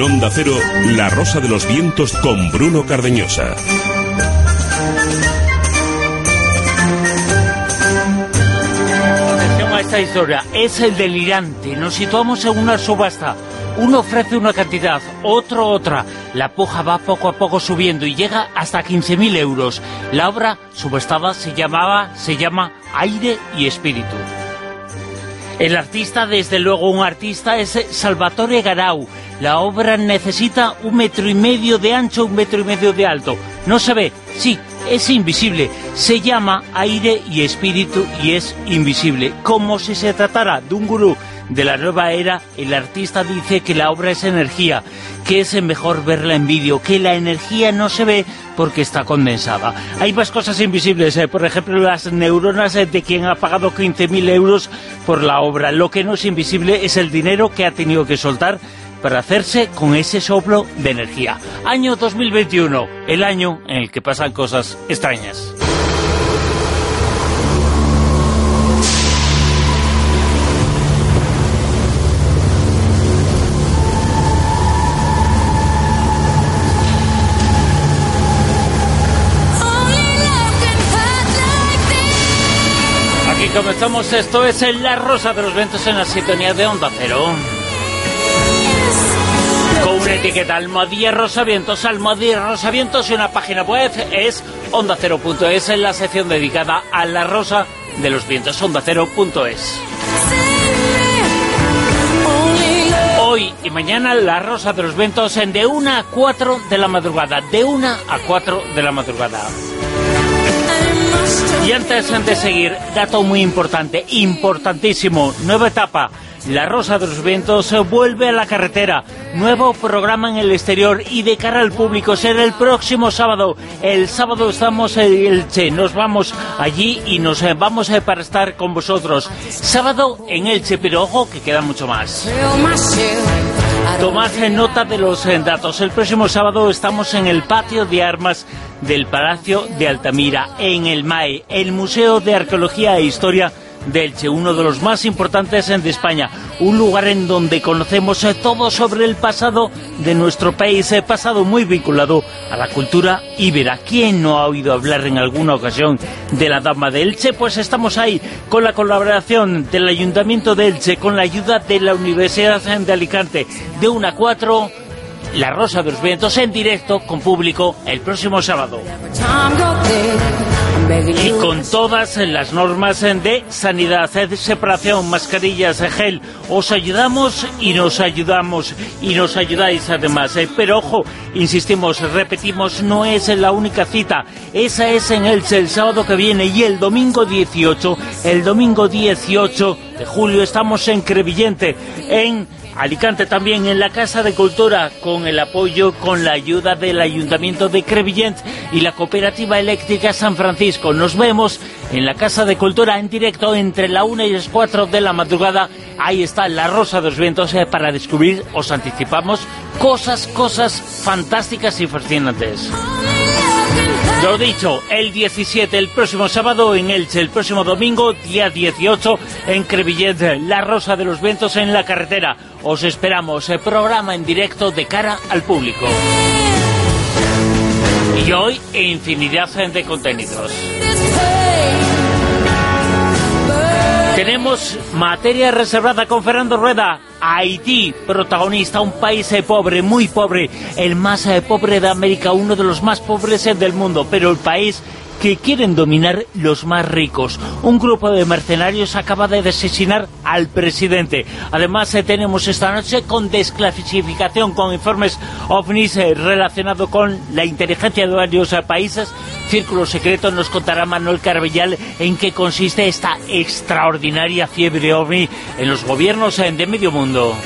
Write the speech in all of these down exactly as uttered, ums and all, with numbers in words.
Onda Cero, La Rosa de los Vientos con Bruno Cardeñosa. Atención a esta historia, es el delirante. Nos situamos en una subasta. Uno ofrece una cantidad, otro otra. La puja va poco a poco subiendo y llega hasta quince mil euros. La obra subastada se llamaba, se llama Aire y Espíritu. El artista, desde luego un artista, es Salvatore Garau. La obra necesita un metro y medio de ancho, un metro y medio de alto. No se ve, sí, es invisible. Se llama Aire y Espíritu y es invisible. Como si se tratara de un gurú de la nueva era, el artista dice que la obra es energía, que es mejor verla en vídeo, que la energía no se ve porque está condensada. Hay más cosas invisibles, eh, por ejemplo, las neuronas eh, de quien ha pagado quince mil euros por la obra. Lo que no es invisible es el dinero que ha tenido que soltar para hacerse con ese soplo de energía. Año dos mil veintiuno, el año en el que pasan cosas extrañas. Comenzamos, esto es La Rosa de los Vientos en la sintonía de Onda Cero. Con una etiqueta Almohadilla Rosavientos, Almohadilla Rosavientos, y una página web es onda cero punto es, en la sección dedicada a La Rosa de los Vientos, onda cero punto es. Hoy y mañana La Rosa de los Vientos en de una a cuatro de la madrugada, de una a cuatro de la madrugada. Y antes de seguir, dato muy importante, importantísimo, nueva etapa. La Rosa de los Vientos vuelve a la carretera, nuevo programa en el exterior y de cara al público. Será el próximo sábado. El sábado estamos en Elche, nos vamos allí y nos vamos para estar con vosotros. Sábado en Elche, pero ojo que queda mucho más. Tomad nota de los datos. El próximo sábado estamos en el patio de armas del Palacio de Altamira, en el M A E, el Museo de Arqueología e Historia de Elche, uno de los más importantes de España, un lugar en donde conocemos todo sobre el pasado de nuestro país, pasado muy vinculado a la cultura íbera. ¿Quién no ha oído hablar en alguna ocasión de la Dama de Elche? Pues estamos ahí con la colaboración del Ayuntamiento de Elche, con la ayuda de la Universidad de Alicante, de una a cuatro, La Rosa de los Vientos en directo con público el próximo sábado. Y con todas las normas de sanidad, de separación, mascarillas, gel. Os ayudamos y nos ayudamos y nos ayudáis además. Pero ojo, insistimos, repetimos, no es la única cita. Esa es en Elche el sábado que viene, y el domingo dieciocho, el domingo dieciocho de julio estamos en Crevillente, en Alicante también, en la Casa de Cultura, con el apoyo, con la ayuda del Ayuntamiento de Crevillent y la Cooperativa Eléctrica San Francisco. Nos vemos en la Casa de Cultura en directo entre la una y las cuatro de la madrugada. Ahí está La Rosa de los Vientos eh, para descubrir, os anticipamos, cosas, cosas fantásticas y fascinantes. Lo dicho, el diecisiete, el próximo sábado en Elche, el próximo domingo, día dieciocho, en Crevillent, La Rosa de los Vientos en la carretera. Os esperamos, el programa en directo de cara al público. Y hoy, infinidad de contenidos. Tenemos materia reservada con Fernando Rueda. Haití, protagonista, un país eh, pobre, muy pobre, el más eh, pobre de América, uno de los más pobres eh, del mundo, pero el país que quieren dominar los más ricos. Un grupo de mercenarios acaba de asesinar al presidente. Además, eh, tenemos esta noche con desclasificación, con informes ovnis eh, relacionados con la inteligencia de varios eh, países. Círculo Secreto nos contará Manuel Carbellal en qué consiste esta extraordinaria fiebre ovni en los gobiernos eh, de medio mundo.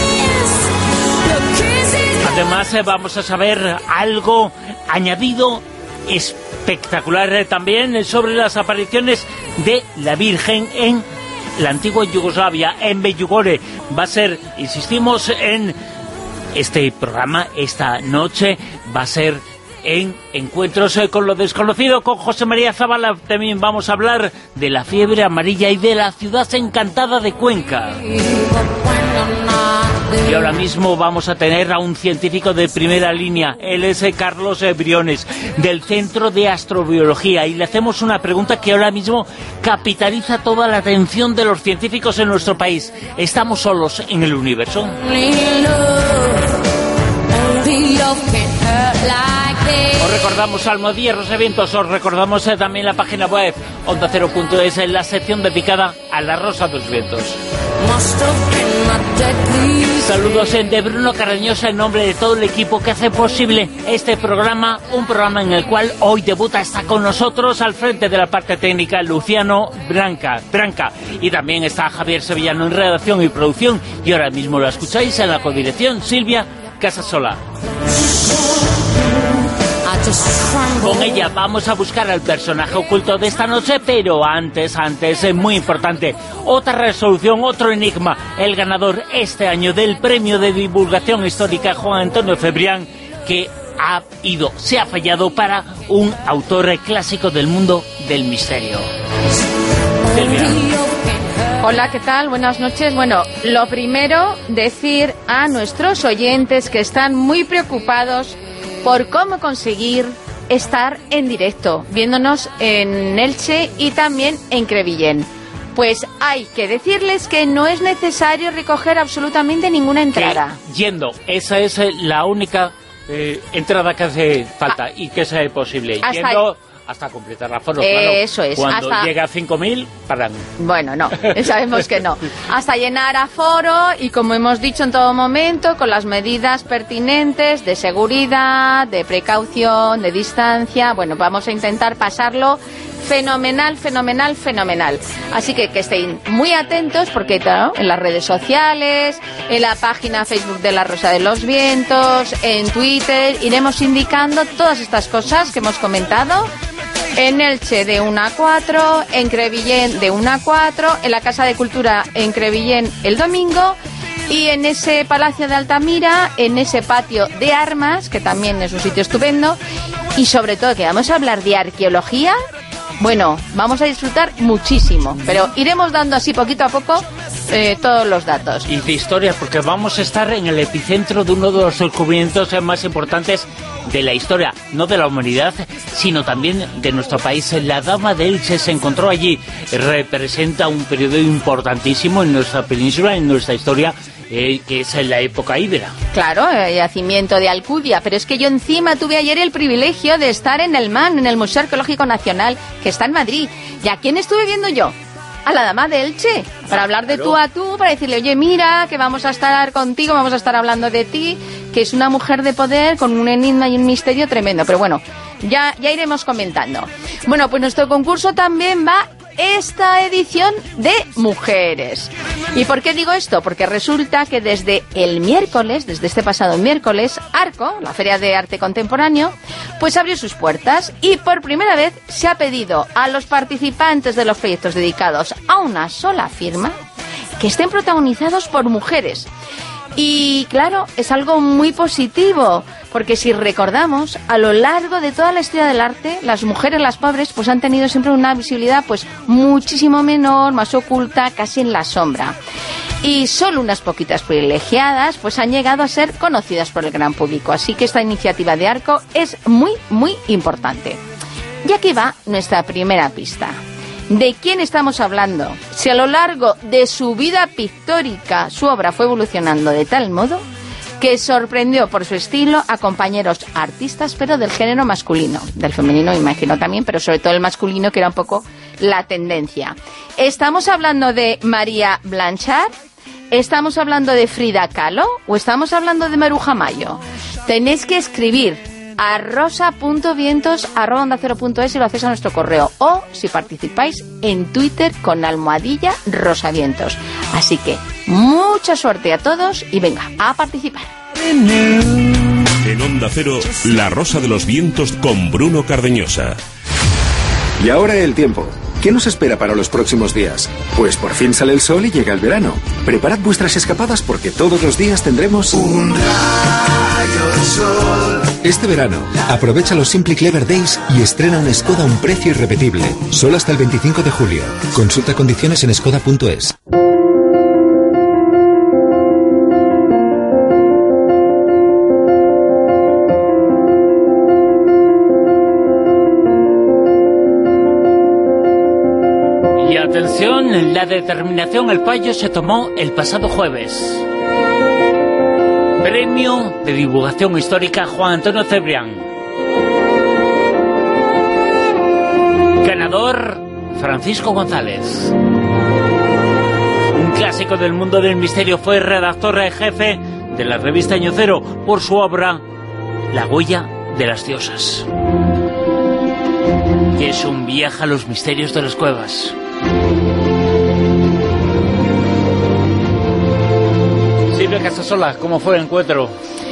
Además, eh, vamos a saber algo añadido espectacular eh, también sobre las apariciones de la Virgen en la antigua Yugoslavia, en Medjugorje. Va a ser, insistimos, en este programa, esta noche, va a ser en Encuentros eh, con lo Desconocido, con José María Zabala. También vamos a hablar de la fiebre amarilla y de la ciudad encantada de Cuenca. Y ahora mismo vamos a tener a un científico de primera línea. Él es Carlos Briones, del Centro de Astrobiología, y le hacemos una pregunta que ahora mismo capitaliza toda la atención de los científicos en nuestro país. ¿Estamos solos en el universo? Os recordamos Almohadilla Rosavientos, os recordamos eh, también la página web onda cero punto es, en la sección dedicada a la Rosa de los Vientos. Saludos en de Bruno Cardeñosa en nombre de todo el equipo que hace posible este programa, un programa en el cual hoy debuta, está con nosotros al frente de la parte técnica Luciano Branca, Branca, y también está Javier Sevillano en redacción y producción, y ahora mismo lo escucháis en la codirección Silvia Casasola. Con ella vamos a buscar al personaje oculto de esta noche, pero antes, antes, es muy importante, otra resolución, otro enigma. El ganador este año del premio de divulgación histórica Juan Antonio Cebrián, que ha ido, se ha fallado para un autor clásico del mundo del misterio. Silvia. Hola, ¿qué tal? Buenas noches. Bueno, lo primero, decir a nuestros oyentes que están muy preocupados por cómo conseguir estar en directo, viéndonos en Elche y también en Crevillén. Pues hay que decirles que no es necesario recoger absolutamente ninguna entrada. Que, yendo, esa es la única eh, entrada que hace falta ah, y que sea posible. Hasta yendo hasta completar la aforo, eh, claro. Eso es. Cuando hasta... llega a cinco mil, paran. Bueno, no, sabemos que no. Hasta llenar aforo y, como hemos dicho en todo momento, con las medidas pertinentes de seguridad, de precaución, de distancia. Bueno, vamos a intentar pasarlo fenomenal, fenomenal, fenomenal. Así que que estén muy atentos porque, ¿no?, en las redes sociales, en la página Facebook de La Rosa de los Vientos, en Twitter, iremos indicando todas estas cosas que hemos comentado. En Elche de una a cuatro, en Crevillén de una a cuatro, en la Casa de Cultura en Crevillén el domingo, y en ese Palacio de Altamira, en ese patio de armas, que también es un sitio estupendo, y sobre todo que vamos a hablar de arqueología. Bueno, vamos a disfrutar muchísimo, pero iremos dando así poquito a poco eh, todos los datos. Y de historia, porque vamos a estar en el epicentro de uno de los descubrimientos más importantes de la historia, no de la humanidad, sino también de nuestro país. La Dama de Elche se encontró allí, representa un periodo importantísimo en nuestra península, en nuestra historia, eh, que es en la época íbera. Claro, el yacimiento de Alcudia, pero es que yo encima tuve ayer el privilegio de estar en el M A N, en el Museo Arqueológico Nacional, que está en Madrid. ¿Y a quién estuve viendo yo? A la Dama de Elche, para hablar de tú a tú, para decirle, oye, mira, que vamos a estar contigo, vamos a estar hablando de ti, que es una mujer de poder con un enigma y un misterio tremendo. Pero bueno, ya, ya iremos comentando. Bueno, pues nuestro concurso también va esta edición de mujeres. ¿Y por qué digo esto? Porque resulta que desde el miércoles, desde este pasado miércoles, Arco, la Feria de Arte Contemporáneo, pues abrió sus puertas y por primera vez se ha pedido a los participantes de los proyectos dedicados a una sola firma que estén protagonizados por mujeres. Y claro, es algo muy positivo, porque si recordamos, a lo largo de toda la historia del arte, las mujeres, las pobres, pues han tenido siempre una visibilidad pues muchísimo menor, más oculta, casi en la sombra. Y solo unas poquitas privilegiadas pues han llegado a ser conocidas por el gran público. Así que esta iniciativa de Arco es muy, muy importante. Y aquí va nuestra primera pista. ¿De quién estamos hablando? Si a lo largo de su vida pictórica su obra fue evolucionando de tal modo que sorprendió por su estilo a compañeros artistas, pero del género masculino, del femenino imagino también, pero sobre todo el masculino, que era un poco la tendencia. ¿Estamos hablando de María Blanchard? ¿Estamos hablando de Frida Kahlo? ¿O estamos hablando de Maruja Mayo? Tenéis que escribir a rosa punto vientos arroba onda cero punto es y lo hacéis a nuestro correo, o si participáis en Twitter con almohadilla rosavientos. Así que mucha suerte a todos y venga, a participar. En Onda Cero, La Rosa de los Vientos con Bruno Cardeñosa. Y ahora el tiempo. ¿Qué nos espera para los próximos días? Pues por fin sale el sol y llega el verano. Preparad vuestras escapadas porque todos los días tendremos un rayo de sol. Este verano, aprovecha los Simply Clever Days y estrena una Skoda a un precio irrepetible. Solo hasta el veinticinco de julio. Consulta condiciones en skoda punto es. Y atención, la determinación El Payo se tomó el pasado jueves. Premio de Divulgación Histórica Juan Antonio Cebrián. Ganador Francisco González. Un clásico del mundo del misterio, fue redactor jefe de la revista Año Cero por su obra La huella de las diosas, que es un viaje a los misterios de las cuevas. Silvia Casasola, ¿cómo fue el encuentro?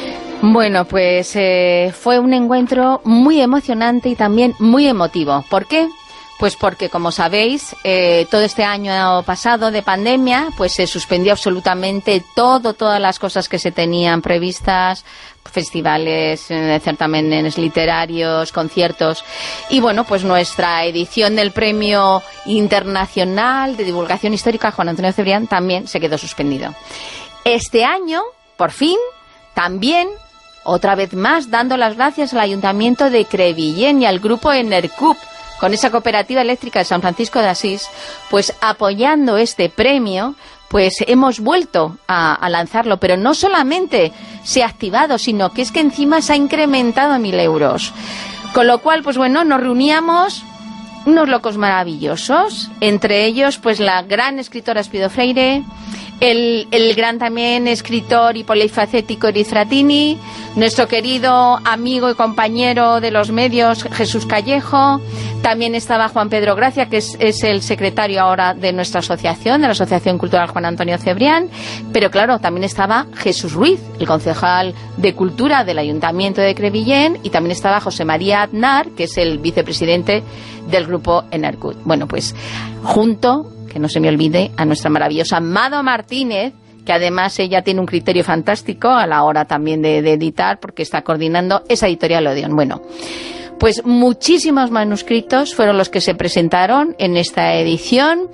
Bueno, pues eh, fue un encuentro muy emocionante y también muy emotivo. ¿Por qué? Pues porque, como sabéis, eh, todo este año pasado de pandemia, pues se suspendió absolutamente todo, todas las cosas que se tenían previstas, festivales, eh, certámenes literarios, conciertos. Y bueno, pues nuestra edición del Premio Internacional de Divulgación Histórica Juan Antonio Cebrián también se quedó suspendido. Este año, por fin, también, otra vez más, dando las gracias al Ayuntamiento de Crevillent y al grupo Enercup, con esa cooperativa eléctrica de San Francisco de Asís, pues apoyando este premio, pues hemos vuelto a, a lanzarlo, pero no solamente se ha activado, sino que es que encima se ha incrementado a mil euros. Con lo cual, pues bueno, nos reuníamos unos locos maravillosos, entre ellos pues la gran escritora Espido Freire, el, el gran también escritor y polifacético Eriz Frattini, nuestro querido amigo y compañero de los medios Jesús Callejo, también estaba Juan Pedro Gracia, que es, es el secretario ahora de nuestra asociación, de la Asociación Cultural Juan Antonio Cebrián, pero claro, también estaba Jesús Ruiz, el concejal de Cultura del Ayuntamiento de Crevillent, y también estaba José María Aznar, que es el vicepresidente del grupo Enercut. Bueno, pues junto, que no se me olvide, a nuestra maravillosa Mado Martínez, que además ella tiene un criterio fantástico a la hora también de, de editar, porque está coordinando esa editorial Odeón. Bueno, pues muchísimos manuscritos fueron los que se presentaron en esta edición,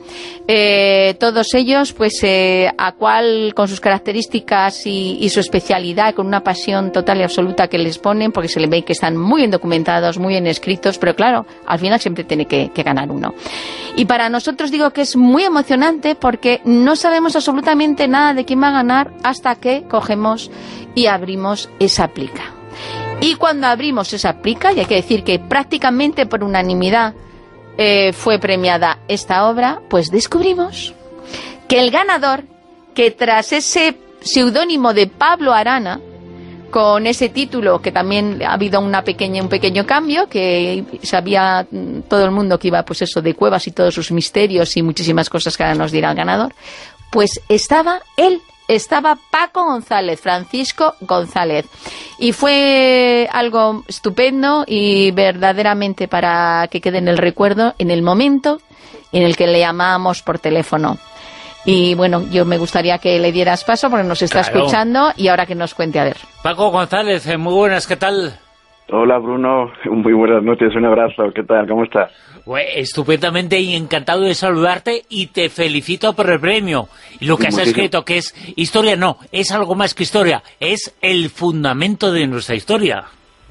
eh, todos ellos pues eh, a cual con sus características y, y su especialidad, con una pasión total y absoluta que les ponen, porque se le ve que están muy bien documentados, muy bien escritos, pero claro, al final siempre tiene que, que ganar uno. Y para nosotros digo que es muy emocionante porque no sabemos absolutamente nada de quién va a ganar hasta que cogemos y abrimos esa plica. Y cuando abrimos esa plica, y hay que decir que prácticamente por unanimidad eh, fue premiada esta obra, pues descubrimos que el ganador, que tras ese seudónimo de Pablo Arana, con ese título, que también ha habido una pequeña, un pequeño cambio, que sabía todo el mundo que iba pues eso de cuevas y todos sus misterios y muchísimas cosas que ahora nos dirá el ganador, pues estaba él. Estaba Paco González, Francisco González, y fue algo estupendo y verdaderamente para que quede en el recuerdo en el momento en el que le llamábamos por teléfono. Y bueno, yo me gustaría que le dieras paso porque nos está claro. escuchando y ahora que nos cuente a ver. Paco González, muy buenas, ¿qué tal? Hola Bruno, muy buenas noches, un abrazo, ¿qué tal? ¿Cómo estás? Pues estupendamente y encantado de saludarte y te felicito por el premio. Y lo que has escrito, que es historia, no, es algo más que historia, es el fundamento de nuestra historia.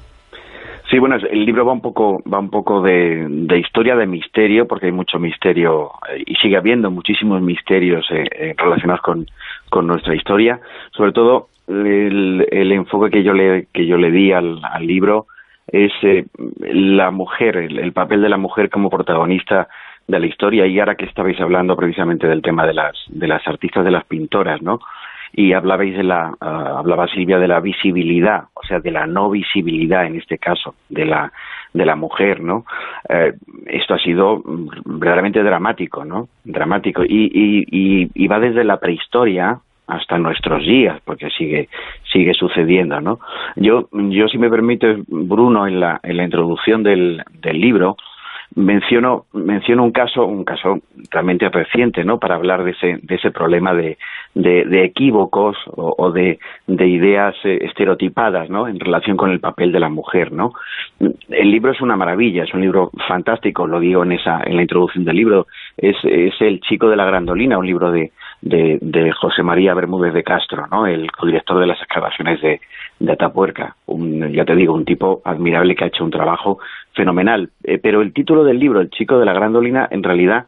Sí, bueno, el libro va un poco va un poco de, de historia, de misterio, porque hay mucho misterio eh, y sigue habiendo muchísimos misterios eh, eh, relacionados con, con nuestra historia. Sobre todo el, el enfoque que yo le que yo le di al, al libro es eh, la mujer, el, el papel de la mujer como protagonista de la historia. Y ahora que estabais hablando precisamente del tema de las de las artistas, de las pintoras, ¿no? Y hablabais de la uh, hablaba Silvia de la visibilidad, o sea, de la no visibilidad en este caso de la de la mujer, ¿no? Eh, esto ha sido verdaderamente dramático, ¿no? Dramático y, y, y, y va desde la prehistoria hasta nuestros días, porque sigue sigue sucediendo, ¿no? Yo, yo si me permite, Bruno, en la en la introducción del, del libro, menciono menciono un caso un caso realmente reciente, ¿no? Para hablar de ese de ese problema de de, de equívocos o, o de de ideas eh, estereotipadas, ¿no? En relación con el papel de la mujer, ¿no? El libro es una maravilla, es un libro fantástico, lo digo en esa en la introducción del libro. Es es El chico de la Grandolina, un libro de de, de José María Bermúdez de Castro, ¿no? El codirector de las excavaciones de de Atapuerca, un, ya te digo, un tipo admirable que ha hecho un trabajo fenomenal. Eh, pero el título del libro, El chico de la Grandolina, en realidad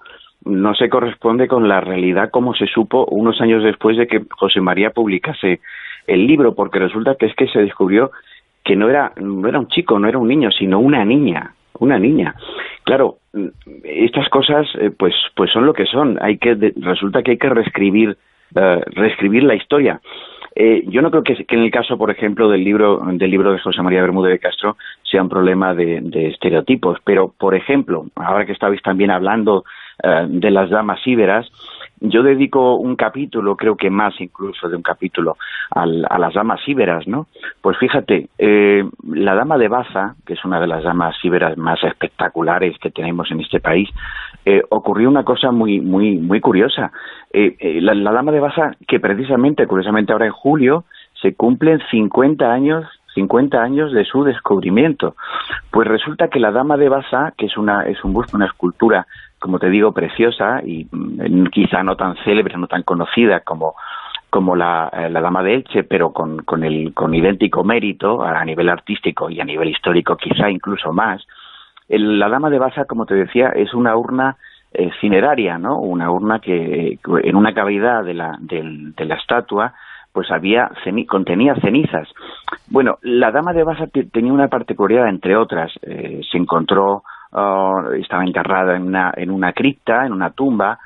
no se corresponde con la realidad como se supo unos años después de que José María publicase el libro, porque resulta que es que se descubrió que no era, no era un chico, no era un niño, sino una niña, una niña. Claro, estas cosas eh, pues pues son lo que son. Hay que de, resulta que hay que reescribir uh, reescribir la historia. Eh, yo no creo que, que en el caso, por ejemplo, del libro del libro de José María Bermúdez de Castro sea un problema de, de estereotipos, pero, por ejemplo, ahora que estabais también hablando uh, de las damas íberas, yo dedico un capítulo, creo que más incluso de un capítulo, al, a las damas íberas, ¿no? Pues fíjate, eh, la dama de Baza, que es una de las damas íberas más espectaculares que tenemos en este país, eh, ocurrió una cosa muy muy muy curiosa. Eh, eh, la, la dama de Baza, que precisamente, curiosamente ahora en julio, se cumplen cincuenta años cincuenta años de su descubrimiento. Pues resulta que la dama de Baza, que es una es un busto, una escultura, como te digo, preciosa y mm, quizá no tan célebre, no tan conocida como como la, eh, la dama de Elche, pero con, con el con idéntico mérito a nivel artístico y a nivel histórico quizá incluso más. El, la dama de Baza, como te decía, es una urna eh, cineraria, ¿no? Una urna que en una cavidad de la de, de la estatua pues había ceni contenía cenizas. Bueno, la dama de Baza tenía una particularidad, entre otras, eh, se encontró, uh, estaba enterrada en una, en una cripta, en una tumba,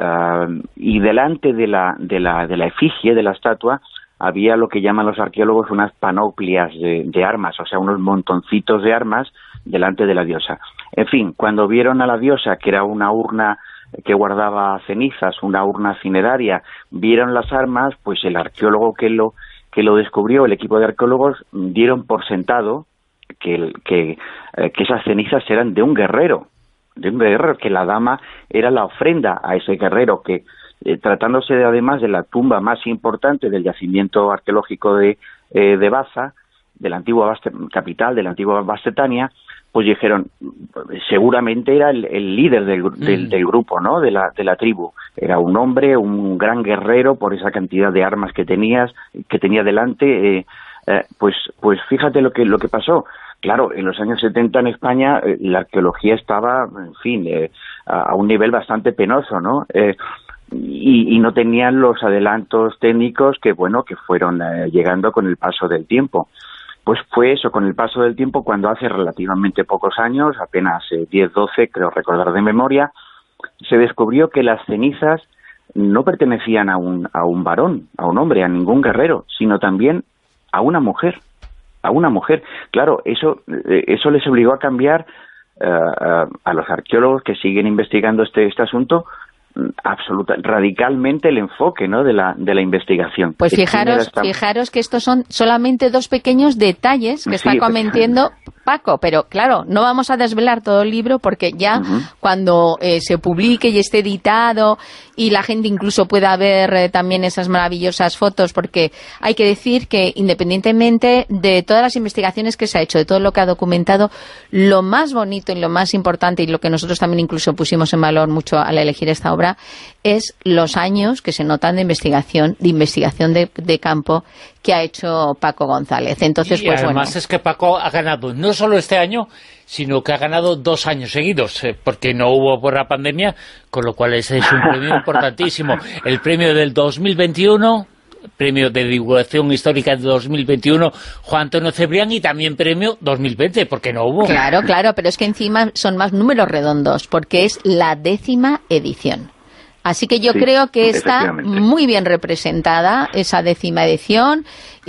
uh, y delante de la, de la, de la efigie, de la estatua, había lo que llaman los arqueólogos unas panoplias de, de armas, o sea, unos montoncitos de armas delante de la diosa. En fin, cuando vieron a la diosa, que era una urna que guardaba cenizas, una urna cineraria, vieron las armas, pues el arqueólogo que lo que lo descubrió, el equipo de arqueólogos, dieron por sentado que, que, eh, que esas cenizas eran de un guerrero, de un guerrero, que la dama era la ofrenda a ese guerrero, que eh, tratándose de, además de la tumba más importante del yacimiento arqueológico de, eh, de Baza, de la antigua Baste, capital, de la antigua Bastetania, pues dijeron, seguramente era el, el líder del, del, mm. del grupo, ¿no? De la, de la tribu. Era un hombre, un gran guerrero por esa cantidad de armas que tenías, que tenía delante. Eh, eh, pues, pues fíjate lo que, lo que pasó. Claro, en los años setenta en España eh, la arqueología estaba, en fin, eh, a, a un nivel bastante penoso, ¿no? Eh, y, y no tenían los adelantos técnicos que, bueno, que fueron eh, llegando con el paso del tiempo. Pues fue eso, con el paso del tiempo, cuando hace relativamente pocos años, apenas eh, diez, doce, creo recordar de memoria, se descubrió que las cenizas no pertenecían a un, a un varón, a un hombre, a ningún guerrero, sino también a una mujer, a una mujer. Claro, eso, eh, eso les obligó a cambiar uh, uh, a los arqueólogos que siguen investigando este, este asunto, absoluta, radicalmente el enfoque, ¿no?, de la de la investigación. Pues fijaros, esta... fijaros que estos son solamente dos pequeños detalles que sí, está comentando Paco, pero claro, no vamos a desvelar todo el libro porque ya uh-huh. cuando eh, se publique y esté editado y la gente incluso pueda ver eh, también esas maravillosas fotos, porque hay que decir que independientemente de todas las investigaciones que se ha hecho, de todo lo que ha documentado, lo más bonito y lo más importante, y lo que nosotros también incluso pusimos en valor mucho al elegir esta obra, es los años que se notan de investigación, de investigación de, de campo que ha hecho Paco González. Entonces, y pues además bueno. Es que Paco ha ganado no solo este año, sino que ha ganado dos años seguidos, eh, porque no hubo por la pandemia, con lo cual ese es un premio importantísimo. El premio del dos mil veintiuno, premio de divulgación histórica de dos mil veintiuno, Juan Antonio Cebrián, y también premio dos mil veinte, porque no hubo. Claro, claro, pero es que encima son más números redondos, porque es la décima edición. Así que yo sí, creo que está muy bien representada esa décima edición,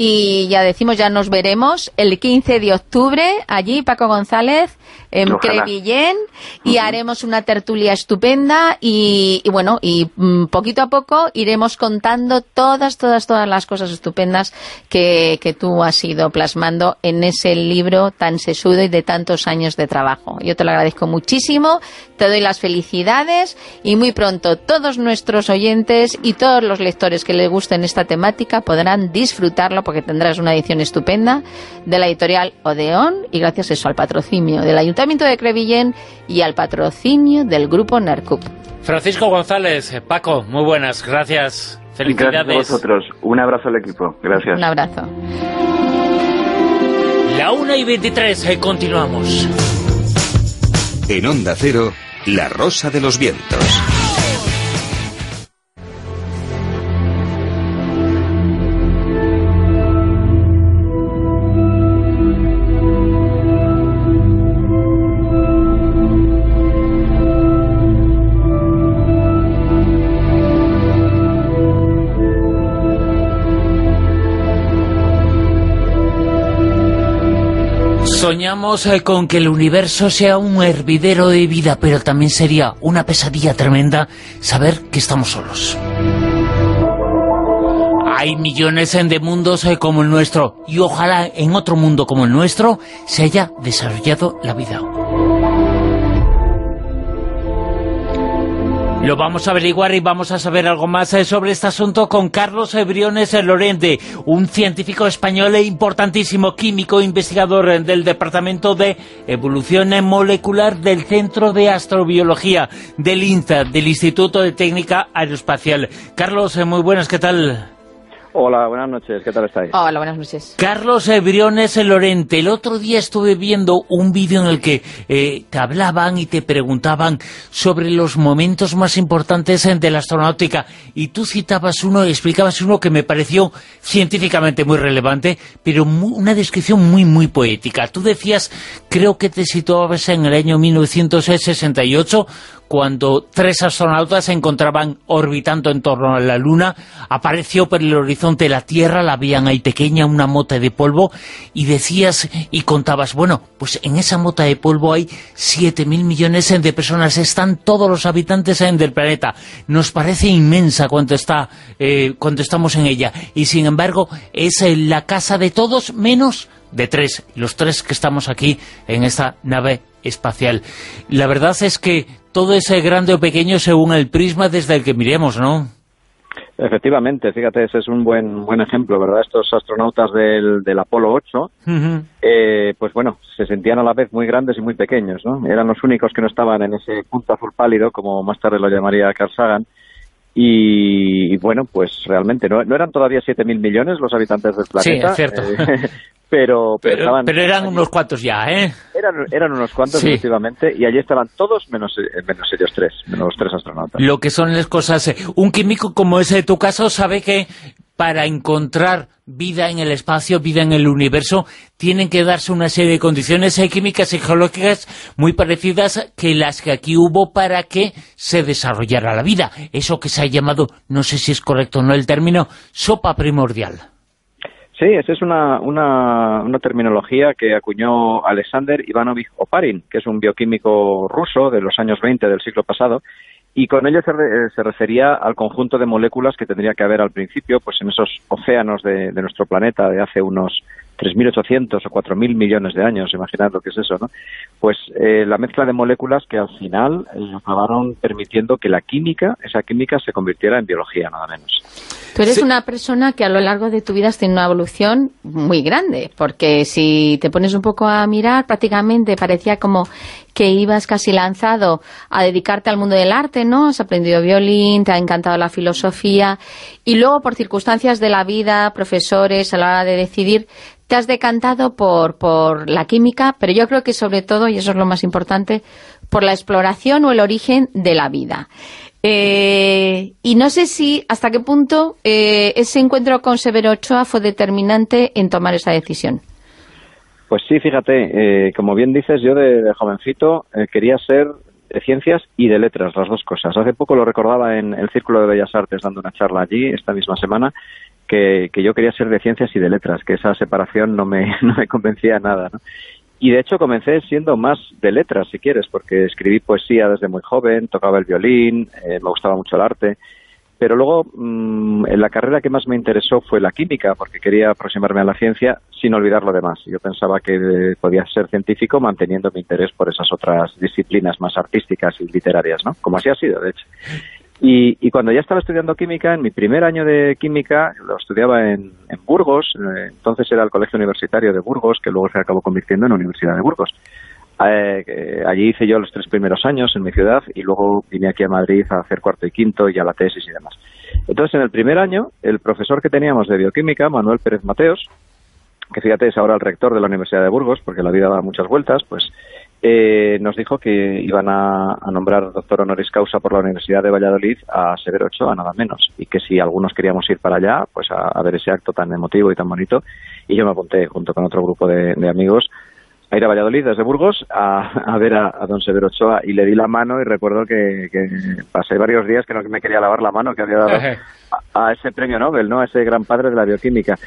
y ya decimos, ya nos veremos el quince de octubre allí, Paco González, en Ojalá. Crevillén, y uh-huh. haremos una tertulia estupenda y, y bueno, y mm, poquito a poco iremos contando todas, todas, todas las cosas estupendas que, que tú has ido plasmando en ese libro tan sesudo y de tantos años de trabajo. Yo te lo agradezco muchísimo, te doy las felicidades, y muy pronto todos nuestros oyentes y todos los lectores que les gusten esta temática podrán disfrutarlo, porque tendrás una edición estupenda de la editorial Odeón, y gracias a eso al patrocinio del Ayuntamiento de Crevillén y al patrocinio del Grupo NERCUP. Francisco González, Paco, muy buenas, gracias, felicidades. Gracias a vosotros, un abrazo al equipo, gracias. Un abrazo. La una y veintitrés, eh, continuamos. En Onda Cero, La Rosa de los Vientos. Soñamos eh, con que el universo sea un hervidero de vida, pero también sería una pesadilla tremenda saber que estamos solos. Hay millones de mundos eh, como el nuestro, y ojalá en otro mundo como el nuestro se haya desarrollado la vida. Lo vamos a averiguar y vamos a saber algo más sobre este asunto con Carlos Briones Lorente, un científico español importantísimo, químico, investigador del Departamento de Evolución Molecular del Centro de Astrobiología del INTA, del Instituto de Técnica Aeroespacial. Carlos, muy buenas, ¿qué tal? Hola, buenas noches, ¿qué tal estáis? Hola, buenas noches. Carlos Briones Lorente, el otro día estuve viendo un vídeo en el que eh, te hablaban y te preguntaban sobre los momentos más importantes de la astronáutica, y tú citabas uno, explicabas uno que me pareció científicamente muy relevante, pero muy, una descripción muy, muy poética. Tú decías, creo que te situabas en el año mil novecientos sesenta y ocho, cuando tres astronautas se encontraban orbitando en torno a la Luna, apareció por el horizonte la Tierra, la veían ahí pequeña, una mota de polvo, y decías y contabas, bueno, pues en esa mota de polvo hay siete mil millones de personas, están todos los habitantes del planeta. Nos parece inmensa cuando, está, eh, cuando estamos en ella, y sin embargo es eh, la casa de todos menos de tres, los tres que estamos aquí en esta nave espacial. La verdad es que todo es grande o pequeño según el prisma desde el que miremos, ¿no? Efectivamente, fíjate, ese es un buen buen ejemplo, ¿verdad? Estos astronautas del, del Apolo ocho, uh-huh. eh, pues bueno, se sentían a la vez muy grandes y muy pequeños, ¿no? Eran los únicos que no estaban en ese punto azul pálido, como más tarde lo llamaría Carl Sagan, y, y bueno, pues realmente no, no eran todavía siete mil millones los habitantes del planeta. Sí, es cierto. Eh, Pero, pero, pero, estaban, pero eran allí, unos cuantos ya, ¿eh? Eran, eran unos cuantos, sí. Efectivamente, y allí estaban todos menos, menos ellos tres, menos los tres astronautas. Lo que son las cosas. Un químico como ese de tu caso sabe que para encontrar vida en el espacio, vida en el universo, tienen que darse una serie de condiciones químicas y geológicas muy parecidas que las que aquí hubo para que se desarrollara la vida. Eso que se ha llamado, no sé si es correcto o no el término, sopa primordial. Sí, esa es una, una, una terminología que acuñó Alexander Ivanovich Oparin, que es un bioquímico ruso de los años veinte del siglo pasado, y con ello se, re, se refería al conjunto de moléculas que tendría que haber al principio, pues en esos océanos de, de nuestro planeta de hace unos tres mil ochocientos o cuatro mil millones de años, imaginad lo que es eso, ¿no? Pues eh, la mezcla de moléculas que al final eh, acabaron permitiendo que la química, esa química se convirtiera en biología, nada menos. Tú eres sí. una persona que a lo largo de tu vida has tenido una evolución muy grande, porque si te pones un poco a mirar, prácticamente parecía como que ibas casi lanzado a dedicarte al mundo del arte, ¿no? Has aprendido violín, te ha encantado la filosofía, y luego por circunstancias de la vida, profesores, a la hora de decidir, te has decantado por, por la química, pero yo creo que sobre todo, y eso es lo más importante, por la exploración o el origen de la vida. Eh, y no sé si hasta qué punto eh, ese encuentro con Severo Ochoa fue determinante en tomar esa decisión. Pues sí, fíjate, eh, como bien dices, yo de, de jovencito eh, quería ser de ciencias y de letras, las dos cosas. Hace poco lo recordaba en el Círculo de Bellas Artes, dando una charla allí, esta misma semana, que, que yo quería ser de ciencias y de letras, que esa separación no me, no me convencía nada, ¿no? Y de hecho comencé siendo más de letras, si quieres, porque escribí poesía desde muy joven, tocaba el violín, eh, me gustaba mucho el arte, pero luego mmm, en la carrera que más me interesó fue la química, porque quería aproximarme a la ciencia sin olvidar lo demás. Yo pensaba que eh, podía ser científico manteniendo mi interés por esas otras disciplinas más artísticas y literarias, ¿no? Como así ha sido, de hecho. Y, y cuando ya estaba estudiando química, en mi primer año de química, lo estudiaba en, en Burgos, eh, entonces era el Colegio Universitario de Burgos, que luego se acabó convirtiendo en Universidad de Burgos. Eh, eh, allí hice yo los tres primeros años en mi ciudad y luego vine aquí a Madrid a hacer cuarto y quinto y a la tesis y demás. Entonces, en el primer año, el profesor que teníamos de bioquímica, Manuel Pérez Mateos, que fíjate es ahora el rector de la Universidad de Burgos, porque la vida da muchas vueltas, pues eh, nos dijo que iban a, a nombrar doctor honoris causa por la Universidad de Valladolid a Severo Ochoa, nada menos, y que si algunos queríamos ir para allá, pues a, a ver ese acto tan emotivo y tan bonito, y yo me apunté junto con otro grupo de, de amigos a ir a Valladolid desde Burgos a, a ver a, a don Severo Ochoa, y le di la mano y recuerdo que, que pasé varios días que no me quería lavar la mano que había dado a, a ese premio Nobel, ¿no? A ese gran padre de la bioquímica.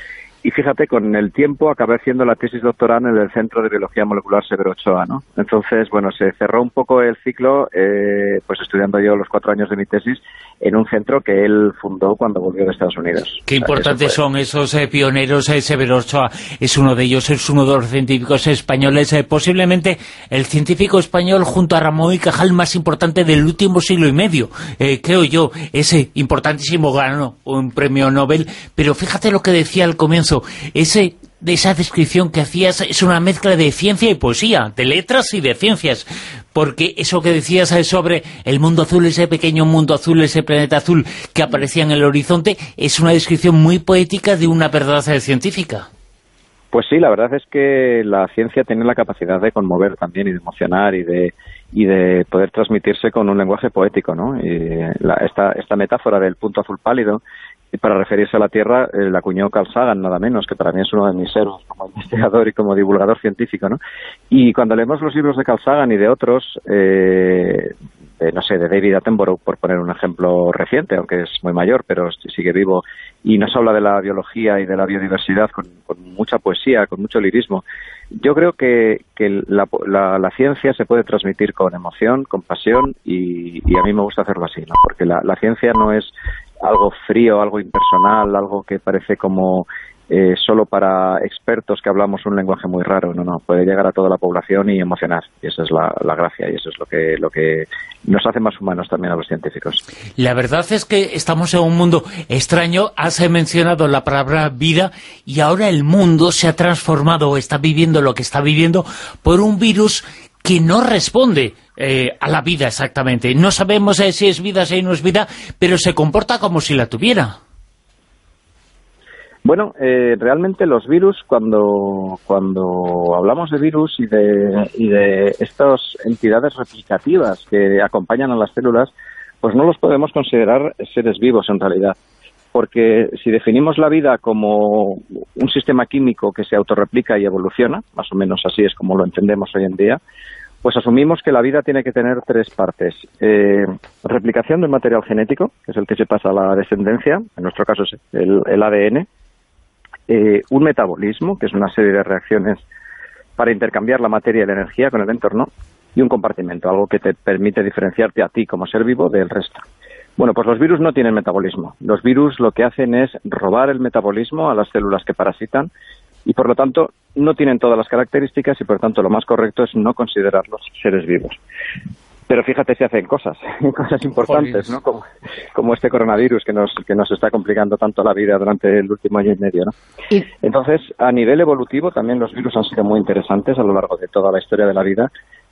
y fíjate, con el tiempo acabé haciendo la tesis doctoral en el Centro de Biología Molecular Severo Ochoa, ¿no? Entonces, bueno, se cerró un poco el ciclo, eh, pues estudiando yo los cuatro años de mi tesis en un centro que él fundó cuando volvió de Estados Unidos. Qué importantes son esos eh, pioneros. eh, Severo Ochoa es uno de ellos, es uno de los científicos españoles, eh, posiblemente el científico español junto a Ramón y Cajal más importante del último siglo y medio, eh, creo yo. Ese importantísimo ganó un premio Nobel, pero fíjate lo que decía al comienzo. Ese, de esa descripción que hacías es una mezcla de ciencia y poesía, de letras y de ciencias, porque eso que decías sobre el mundo azul, ese pequeño mundo azul, ese planeta azul que aparecía en el horizonte, es una descripción muy poética de una verdad científica. Pues sí, la verdad es que la ciencia tiene la capacidad de conmover también y de emocionar y de y de poder transmitirse con un lenguaje poético, ¿no? Y la, esta, esta metáfora del punto azul pálido, y para referirse a la Tierra, eh, la acuñó Carl Sagan, nada menos, que para mí es uno de mis héroes como investigador y como divulgador científico, ¿no? Y cuando leemos los libros de Carl Sagan y de otros, eh, de, no sé, de David Attenborough, por poner un ejemplo reciente, aunque es muy mayor, pero sigue vivo, y nos habla de la biología y de la biodiversidad con, con mucha poesía, con mucho lirismo. Yo creo que, que la, la, la ciencia se puede transmitir con emoción, con pasión, y, y a mí me gusta hacerlo así, ¿no? Porque la, la ciencia no es algo frío, algo impersonal, algo que parece como eh, solo para expertos que hablamos un lenguaje muy raro. No, no, puede llegar a toda la población y emocionar, y esa es la, la gracia, y eso es lo que, lo que nos hace más humanos también a los científicos. La verdad es que estamos en un mundo extraño. Has mencionado la palabra vida, y ahora el mundo se ha transformado, está viviendo lo que está viviendo por un virus que no responde eh, a la vida exactamente. No sabemos eh, si es vida, si no es vida, pero se comporta como si la tuviera. Bueno, eh, realmente los virus, cuando cuando hablamos de virus y de, y de estas entidades replicativas que acompañan a las células, pues no los podemos considerar seres vivos en realidad. Porque si definimos la vida como un sistema químico que se autorreplica y evoluciona, más o menos así es como lo entendemos hoy en día, pues asumimos que la vida tiene que tener tres partes. Eh, replicación del material genético, que es el que se pasa a la descendencia, en nuestro caso es el, el A D N. Eh, un metabolismo, que es una serie de reacciones para intercambiar la materia y la energía con el entorno, y un compartimento, algo que te permite diferenciarte a ti como ser vivo del resto. Bueno, pues los virus no tienen metabolismo. Los virus lo que hacen es robar el metabolismo a las células que parasitan, y por lo tanto no tienen todas las características, y por lo tanto lo más correcto es no considerarlos seres vivos. Pero fíjate si hacen cosas, cosas importantes, ¿no? Como, como este coronavirus que nos que nos está complicando tanto la vida durante el último año y medio, ¿no? Y entonces, a nivel evolutivo, también los virus han sido muy interesantes a lo largo de toda la historia de la vida,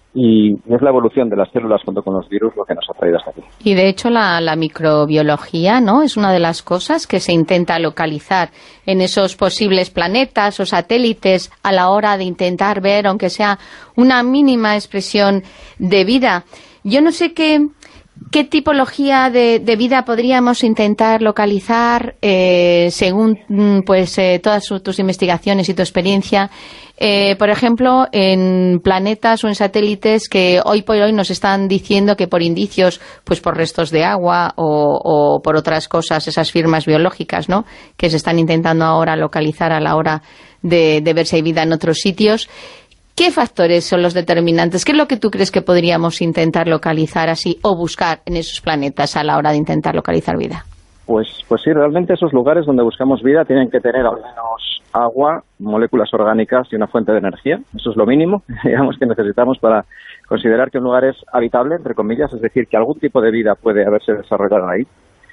y es la evolución de las células junto con los virus lo que nos ha traído hasta aquí. Y de hecho la, la microbiología, ¿no?, es una de las cosas que se intenta localizar en esos posibles planetas o satélites a la hora de intentar ver, aunque sea una mínima expresión de vida. Yo no sé qué, qué tipología de, de vida podríamos intentar localizar eh, según pues eh, todas su, tus investigaciones y tu experiencia. Eh, por ejemplo, en planetas o en satélites que hoy por hoy nos están diciendo que por indicios, pues por restos de agua o, o por otras cosas, esas firmas biológicas, ¿no?, que se están intentando ahora localizar a la hora de, de ver si hay vida en otros sitios. ¿Qué factores son los determinantes? ¿Qué es lo que tú crees que podríamos intentar localizar así o buscar en esos planetas a la hora de intentar localizar vida? Pues, pues sí, realmente esos lugares donde buscamos vida tienen que tener al menos agua, moléculas orgánicas y una fuente de energía. Eso es lo mínimo, digamos, que necesitamos para considerar que un lugar es habitable, entre comillas, es decir, que algún tipo de vida puede haberse desarrollado ahí.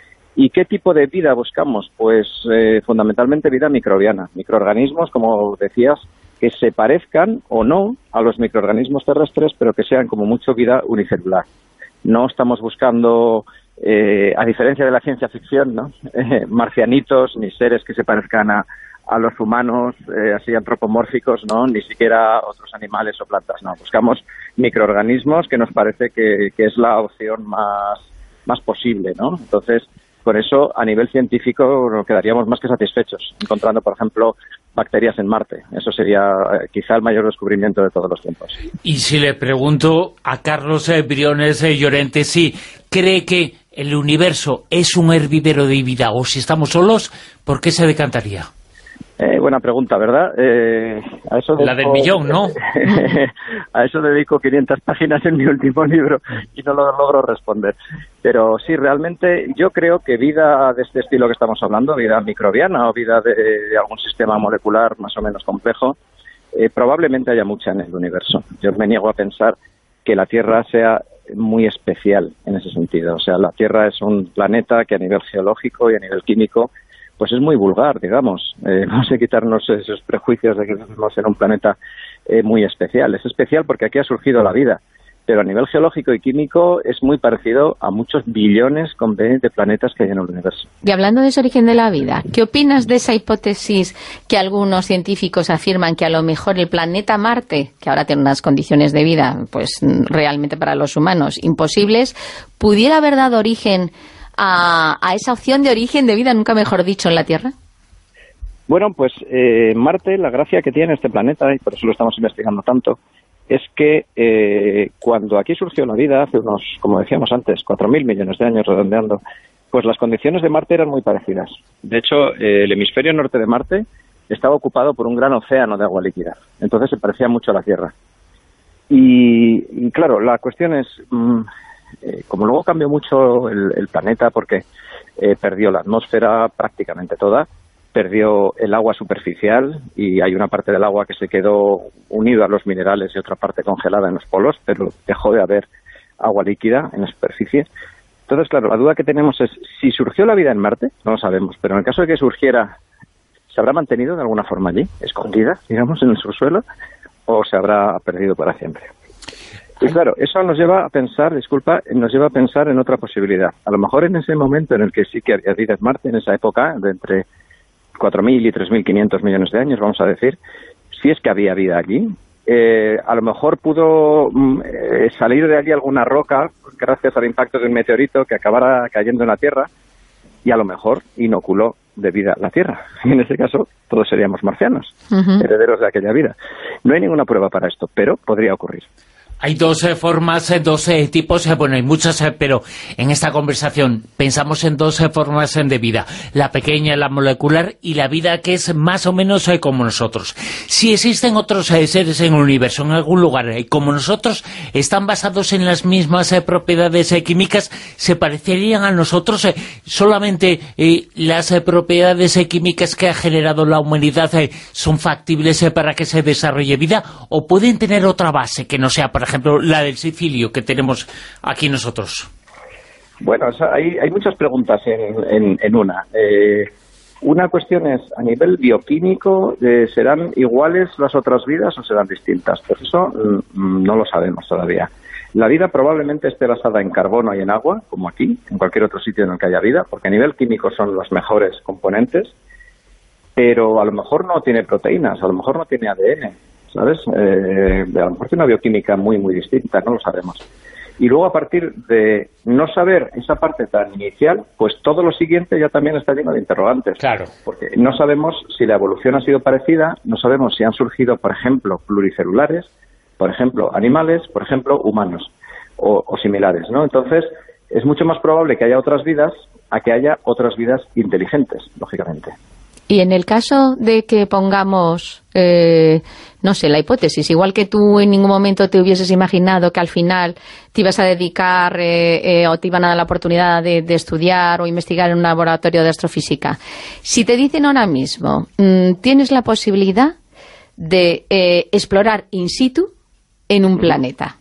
¿Y qué tipo de vida buscamos? Pues eh, fundamentalmente vida microbiana, microorganismos, como decías, que se parezcan o no a los microorganismos terrestres, pero que sean como mucho vida unicelular. No estamos buscando, eh, a diferencia de la ciencia ficción, ¿no?, eh, marcianitos, ni seres que se parezcan a, a los humanos, eh, así antropomórficos, ¿no?, ni siquiera otros animales o plantas, no. Buscamos microorganismos que nos parece que, que es la opción más, más posible, ¿no? Entonces, con eso, a nivel científico, nos quedaríamos más que satisfechos, encontrando, por ejemplo, bacterias en Marte. Eso sería eh, quizá el mayor descubrimiento de todos los tiempos. Y si le pregunto a Carlos eh, Briones eh, Llorente si cree que el universo es un hervidero de vida o si estamos solos, ¿por qué se decantaría? Eh, buena pregunta, ¿verdad? Eh, a eso dedico, la del millón, ¿no? A eso dedico quinientas páginas en mi último libro y no lo logro responder. Pero sí, realmente yo creo que vida de este estilo que estamos hablando, vida microbiana o vida de, de algún sistema molecular más o menos complejo, eh, probablemente haya mucha en el universo. Yo me niego a pensar que la Tierra sea muy especial en ese sentido. O sea, la Tierra es un planeta que a nivel geológico y a nivel químico pues es muy vulgar, digamos. Eh, vamos a quitarnos esos prejuicios de que vivimos en un planeta eh, muy especial. Es especial porque aquí ha surgido la vida, pero a nivel geológico y químico es muy parecido a muchos billones con B de planetas que hay en el universo. Y hablando de ese origen de la vida, ¿qué opinas de esa hipótesis que algunos científicos afirman que a lo mejor el planeta Marte, que ahora tiene unas condiciones de vida pues realmente para los humanos imposibles, pudiera haber dado origen A, a esa opción de origen de vida, nunca mejor dicho, en la Tierra? Bueno, pues eh, Marte, la gracia que tiene este planeta, y por eso lo estamos investigando tanto, es que eh, cuando aquí surgió la vida, hace unos, como decíamos antes, cuatro mil millones de años redondeando, pues las condiciones de Marte eran muy parecidas. De hecho, eh, el hemisferio norte de Marte estaba ocupado por un gran océano de agua líquida, entonces se parecía mucho a la Tierra. Y, y claro, la cuestión es... Mmm, Eh, como luego cambió mucho el, el planeta porque eh, perdió la atmósfera prácticamente toda, perdió el agua superficial y hay una parte del agua que se quedó unida a los minerales y otra parte congelada en los polos, pero dejó de haber agua líquida en la superficie. Entonces, claro, la duda que tenemos es si surgió la vida en Marte, no lo sabemos, pero en el caso de que surgiera, ¿se habrá mantenido de alguna forma allí, escondida, digamos, en el subsuelo, o se habrá perdido para siempre? Y claro, eso nos lleva a pensar, disculpa, nos lleva a pensar en otra posibilidad. A lo mejor en ese momento en el que sí que había vida en Marte, en esa época, de entre cuatro mil y tres mil quinientos millones de años, vamos a decir, si es que había vida allí, eh, a lo mejor pudo eh, salir de allí alguna roca gracias al impacto de un meteorito que acabara cayendo en la Tierra y a lo mejor inoculó de vida la Tierra. Y en ese caso todos seríamos marcianos, uh-huh. herederos de aquella vida. No hay ninguna prueba para esto, pero podría ocurrir. Hay dos eh, formas, eh, dos eh, tipos, eh, bueno, hay muchas, eh, pero en esta conversación pensamos en dos eh, formas eh, de vida. La pequeña, la molecular, y la vida que es más o menos eh, como nosotros. Si existen otros eh, seres en el universo, en algún lugar, eh, como nosotros, están basados en las mismas eh, propiedades eh, químicas, ¿se parecerían a nosotros? Eh, solamente eh, las eh, propiedades eh, químicas que ha generado la humanidad eh, son factibles eh, para que se desarrolle vida, o pueden tener otra base que no sea, por ejemplo, la del silicio que tenemos aquí nosotros. Bueno, o sea, hay, hay muchas preguntas en, en, en una. Eh, una cuestión es, a nivel bioquímico, eh, ¿serán iguales las otras vidas o serán distintas? Pues eso mm, no lo sabemos todavía. La vida probablemente esté basada en carbono y en agua, como aquí, en cualquier otro sitio en el que haya vida, porque a nivel químico son los mejores componentes, pero a lo mejor no tiene proteínas, a lo mejor no tiene A D N. ¿Sabes? Eh, a lo mejor tiene una bioquímica muy, muy distinta, no lo sabemos. Y luego, a partir de no saber esa parte tan inicial, pues todo lo siguiente ya también está lleno de interrogantes. Claro. Porque no sabemos si la evolución ha sido parecida, no sabemos si han surgido, por ejemplo, pluricelulares, por ejemplo, animales, por ejemplo, humanos, o, o similares, ¿no? Entonces, es mucho más probable que haya otras vidas a que haya otras vidas inteligentes, lógicamente. Y en el caso de que pongamos, eh, no sé, la hipótesis, igual que tú en ningún momento te hubieses imaginado que al final te ibas a dedicar eh, eh, o te iban a dar la oportunidad de, de estudiar o investigar en un laboratorio de astrofísica, si te dicen ahora mismo, mmm, tienes la posibilidad de eh, explorar in situ en un planeta.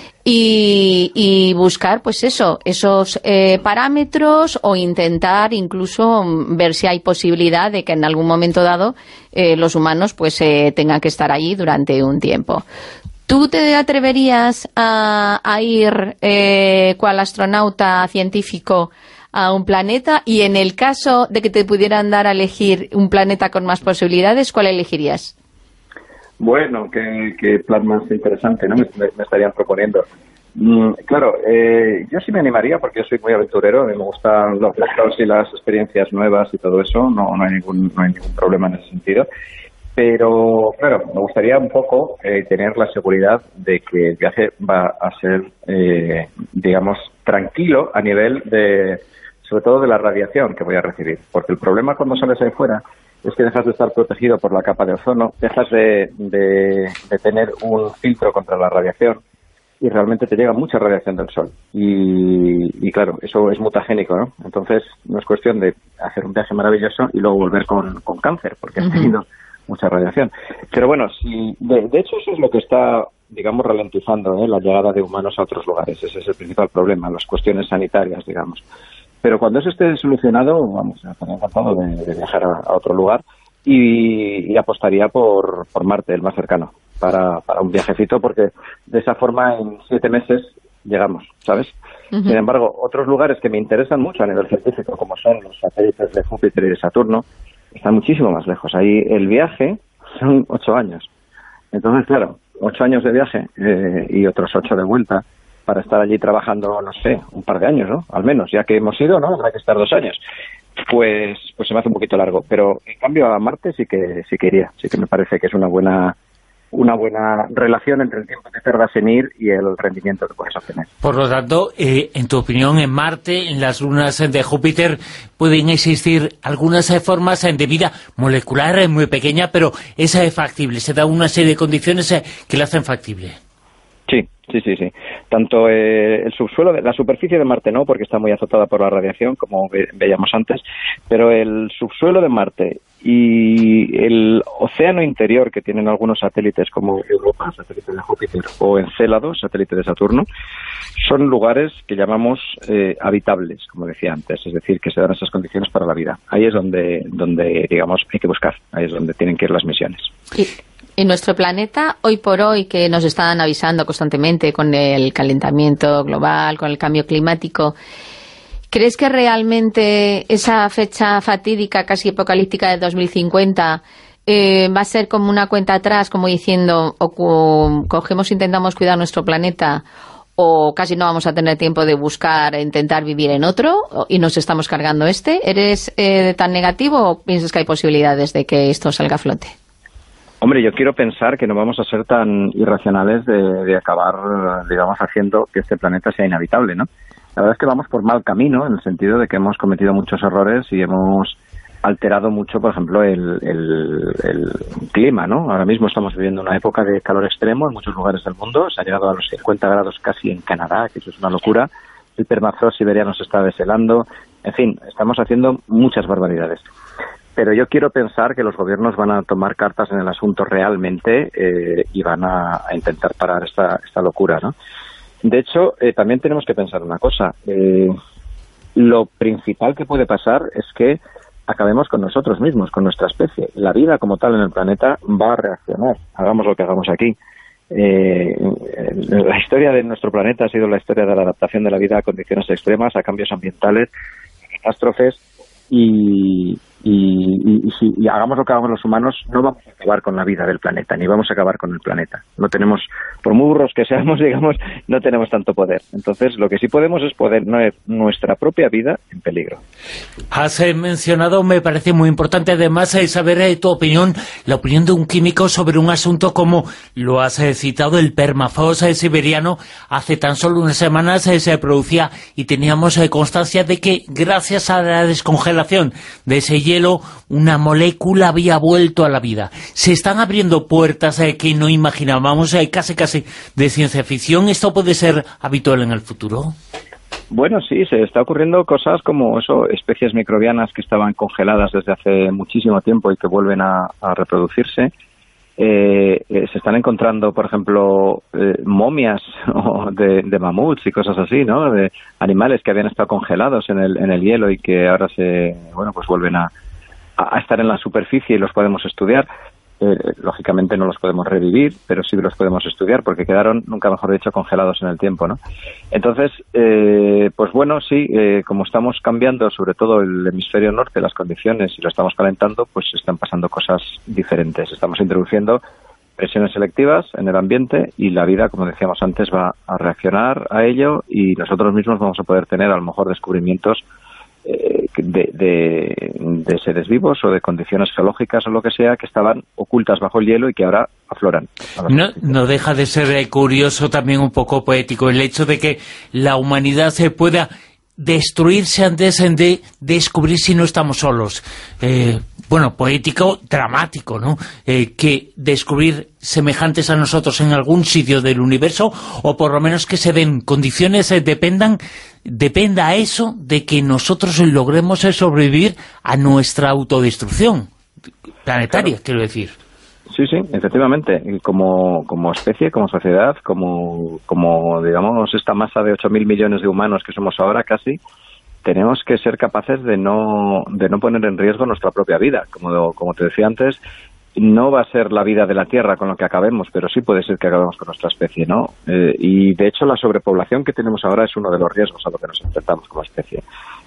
Y, y buscar, pues eso, esos eh, parámetros o intentar incluso ver si hay posibilidad de que en algún momento dado eh, los humanos pues eh, tengan que estar allí durante un tiempo. ¿Tú te atreverías a, a ir eh, cual astronauta científico a un planeta? Y en el caso de que te pudieran dar a elegir un planeta con más posibilidades, ¿cuál elegirías? Bueno, qué, qué plan más interesante, ¿no? Me, me estarían proponiendo. Mm, claro, eh, yo sí me animaría porque yo soy muy aventurero, me gustan los retos y las experiencias nuevas y todo eso, no, no, hay, ningún, no hay ningún problema en ese sentido. Pero, claro, me gustaría un poco eh, tener la seguridad de que el viaje va a ser, eh, digamos, tranquilo a nivel de, sobre todo de la radiación que voy a recibir. Porque el problema cuando sales ahí fuera es que dejas de estar protegido por la capa de ozono, dejas de, de, de tener un filtro contra la radiación y realmente te llega mucha radiación del sol. Y, y claro, eso es mutagénico, ¿no? Entonces no es cuestión de hacer un viaje maravilloso y luego volver con, con cáncer, porque has tenido mucha radiación. Pero bueno, si, de, de hecho eso es lo que está, digamos, ralentizando, ¿eh? La llegada de humanos a otros lugares. Ese es el principal problema, las cuestiones sanitarias, digamos. Pero cuando eso esté solucionado, vamos, estaría encantado de, de viajar a, a otro lugar y, y apostaría por, por Marte, el más cercano, para, para un viajecito, porque de esa forma en siete meses llegamos, ¿sabes? Uh-huh. Sin embargo, otros lugares que me interesan mucho a nivel científico, como son los satélites de Júpiter y de Saturno, están muchísimo más lejos. Ahí el viaje son ocho años. Entonces, claro, ocho años de viaje eh, y otros ocho de vuelta para estar allí trabajando, no sé, un par de años, ¿no? Al menos, ya que hemos ido, ¿no? Habrá que estar dos años. Pues pues se me hace un poquito largo. Pero, en cambio, a Marte sí que sí que iría. Sí que me parece que es una buena una buena relación entre el tiempo que tardas en ir y el rendimiento que puedes obtener. Por lo tanto, eh, en tu opinión, en Marte, en las lunas de Júpiter, pueden existir algunas eh, formas eh, de vida molecular eh, muy pequeña, pero es eh, factible. Se da una serie de condiciones eh, que la hacen factible. Sí, sí, sí, sí. Tanto eh, el subsuelo, de, la superficie de Marte no, porque está muy azotada por la radiación, como ve, veíamos antes, pero el subsuelo de Marte y el océano interior, que tienen algunos satélites como Europa, satélite de Júpiter, o Encélado, satélite de Saturno, son lugares que llamamos eh, habitables, como decía antes, es decir, que se dan esas condiciones para la vida. Ahí es donde, donde digamos, hay que buscar, ahí es donde tienen que ir las misiones. Y en nuestro planeta, hoy por hoy, que nos están avisando constantemente con el calentamiento global, con el cambio climático, ¿crees que realmente esa fecha fatídica, casi apocalíptica de dos mil cincuenta, eh, va a ser como una cuenta atrás, como diciendo, o co cogemos e intentamos cuidar nuestro planeta, o casi no vamos a tener tiempo de buscar e intentar vivir en otro, y nos estamos cargando este? ¿Eres eh, tan negativo o piensas que hay posibilidades de que esto salga a flote? Hombre, yo quiero pensar que no vamos a ser tan irracionales de, de acabar, digamos, haciendo que este planeta sea inhabitable, ¿no? La verdad es que vamos por mal camino, en el sentido de que hemos cometido muchos errores y hemos alterado mucho, por ejemplo, el, el, el clima, ¿no? Ahora mismo estamos viviendo una época de calor extremo en muchos lugares del mundo. Se ha llegado a los cincuenta grados casi en Canadá, que eso es una locura. El permafrost siberiano se está deshelando. En fin, estamos haciendo muchas barbaridades. Pero yo quiero pensar que los gobiernos van a tomar cartas en el asunto realmente eh, y van a, a intentar parar esta, esta locura, ¿no? De hecho, eh, también tenemos que pensar una cosa. Eh, lo principal que puede pasar es que acabemos con nosotros mismos, con nuestra especie. La vida como tal en el planeta va a reaccionar, hagamos lo que hagamos aquí. Eh, la historia de nuestro planeta ha sido la historia de la adaptación de la vida a condiciones extremas, a cambios ambientales, a catástrofes, y, y, y, y si y hagamos lo que hagamos los humanos, no vamos a acabar con la vida del planeta, ni vamos a acabar con el planeta. No tenemos, por muy burros que seamos, digamos, no tenemos tanto poder. Entonces, lo que sí podemos es poner nuestra propia vida en peligro. Has eh, mencionado, me parece muy importante, además, eh, saber eh, tu opinión, la opinión de un químico sobre un asunto como lo has eh, citado, el permafrost eh, siberiano. Hace tan solo unas semanas eh, se producía y teníamos eh, constancia de que, gracias a la descongelación de ese hielo, una molécula había vuelto a la vida. Se están abriendo puertas eh, que no imaginábamos, eh, casi casi de ciencia ficción. ¿Esto puede ser habitual en el futuro? Bueno, sí, se está ocurriendo cosas como eso, especies microbianas que estaban congeladas desde hace muchísimo tiempo y que vuelven a, a reproducirse. Eh, eh, se están encontrando, por ejemplo, eh, momias de, de mamuts y cosas así, ¿no? De animales que habían estado congelados en el, en el hielo y que ahora se, bueno, pues vuelven a, a estar en la superficie y los podemos estudiar. Eh, lógicamente no los podemos revivir, pero sí los podemos estudiar porque quedaron, nunca mejor dicho, congelados en el tiempo, ¿no? Entonces, eh, pues bueno, sí, eh, como estamos cambiando, sobre todo el hemisferio norte, las condiciones, y lo estamos calentando, pues están pasando cosas diferentes. Estamos introduciendo presiones selectivas en el ambiente y la vida, como decíamos antes, va a reaccionar a ello y nosotros mismos vamos a poder tener a lo mejor descubrimientos De, de, de seres vivos o de condiciones geológicas o lo que sea que estaban ocultas bajo el hielo y que ahora afloran. No, no deja de ser curioso, también un poco poético, el hecho de que la humanidad se pueda destruirse antes de descubrir si no estamos solos. Eh, bueno, poético, dramático, ¿no? Eh, que descubrir semejantes a nosotros en algún sitio del universo, o por lo menos que se den condiciones, eh, dependan, dependa eso de que nosotros logremos eh, sobrevivir a nuestra autodestrucción planetaria, claro. Quiero decir. Sí, sí, efectivamente. Como, como especie, como sociedad, como, como digamos, esta masa de ocho mil millones de humanos que somos ahora casi, tenemos que ser capaces de no, de no poner en riesgo nuestra propia vida. Como, como te decía antes, no va a ser la vida de la Tierra con lo que acabemos, pero sí puede ser que acabemos con nuestra especie, ¿no? Eh, y de hecho la sobrepoblación que tenemos ahora es uno de los riesgos a los que nos enfrentamos como especie.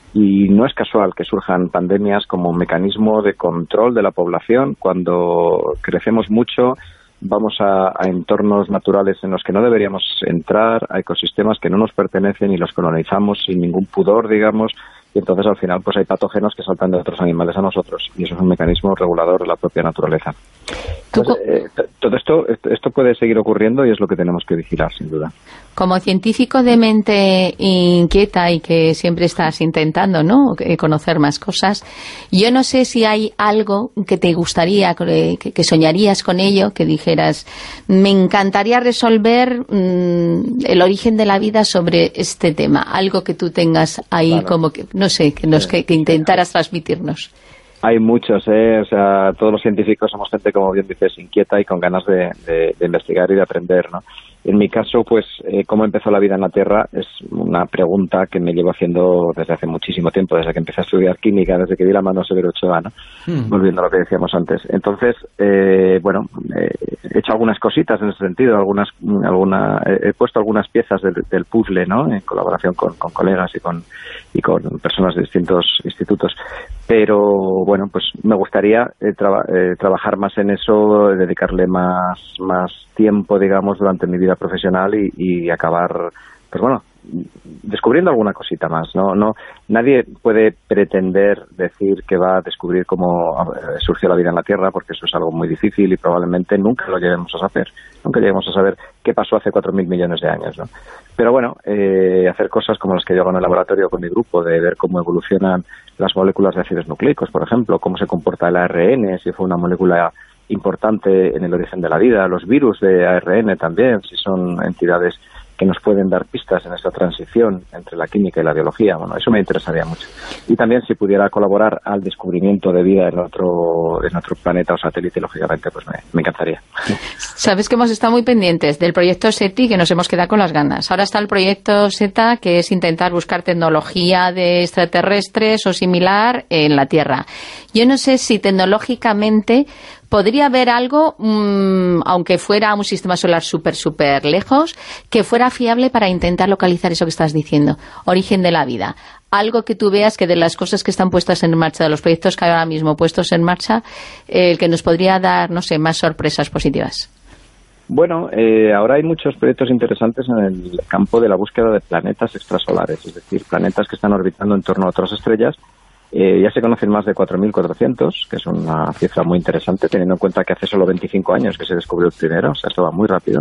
Y no es casual que surjan pandemias como mecanismo de control de la población. Cuando crecemos mucho, vamos a, a entornos naturales en los que no deberíamos entrar, a ecosistemas que no nos pertenecen y los colonizamos sin ningún pudor, digamos, y entonces al final pues hay patógenos que saltan de otros animales a nosotros, y eso es un mecanismo regulador de la propia naturaleza. Pues, eh, todo esto, esto puede seguir ocurriendo y es lo que tenemos que vigilar, sin duda. Como científico de mente inquieta y que siempre estás intentando, ¿no?, conocer más cosas, yo no sé si hay algo que te gustaría, que, que soñarías con ello, que dijeras, me encantaría resolver mmm, el origen de la vida sobre este tema, algo que tú tengas ahí, claro, como que, no sé, que, nos, que, que intentaras transmitirnos. Hay muchos, ¿eh? O sea, todos los científicos somos gente, como bien dices, inquieta y con ganas de, de, de investigar y de aprender, ¿no? En mi caso, pues, eh, ¿cómo empezó la vida en la Tierra? Es una pregunta que me llevo haciendo desde hace muchísimo tiempo, desde que empecé a estudiar química, desde que di la mano a Severo Ochoa, ¿no? Mm. Volviendo a lo que decíamos antes. Entonces, eh, bueno, eh, he hecho algunas cositas en ese sentido, algunas, alguna, he puesto algunas piezas del, del puzzle, ¿no?, en colaboración con, con colegas y con, y con personas de distintos institutos. Pero, bueno, pues me gustaría eh, traba, eh, trabajar más en eso, dedicarle más, más tiempo, digamos, durante mi vida profesional y, y acabar, pues bueno, descubriendo alguna cosita más, ¿no? No, nadie puede pretender decir que va a descubrir cómo surgió la vida en la Tierra, porque eso es algo muy difícil y probablemente nunca lo lleguemos a saber, nunca lleguemos a saber qué pasó hace cuatro mil millones de años, ¿no? Pero bueno, eh, hacer cosas como las que yo hago en el laboratorio con mi grupo, de ver cómo evolucionan las moléculas de ácidos nucleicos, por ejemplo, cómo se comporta el A R N, si fue una molécula importante en el origen de la vida, los virus de A R N también, si son entidades que nos pueden dar pistas en esta transición entre la química y la biología. Bueno, eso me interesaría mucho. Y también si pudiera colaborar al descubrimiento de vida en otro, en otro planeta o satélite, lógicamente, pues me, me encantaría. Sabes que hemos estado muy pendientes del proyecto SETI, que nos hemos quedado con las ganas. Ahora está el proyecto Z, que es intentar buscar tecnología de extraterrestres o similar en la Tierra. Yo no sé si tecnológicamente podría haber algo, mmm, aunque fuera un sistema solar súper, súper lejos, que fuera fiable para intentar localizar eso que estás diciendo, origen de la vida. Algo que tú veas que de las cosas que están puestas en marcha, de los proyectos que hay ahora mismo puestos en marcha, el eh, que nos podría dar, no sé, más sorpresas positivas. Bueno, eh, ahora hay muchos proyectos interesantes en el campo de la búsqueda de planetas extrasolares, es decir, planetas que están orbitando en torno a otras estrellas. Eh, ya se conocen más de cuatro mil cuatrocientos, que es una cifra muy interesante, teniendo en cuenta que hace solo veinticinco años que se descubrió el primero, o sea, esto va muy rápido.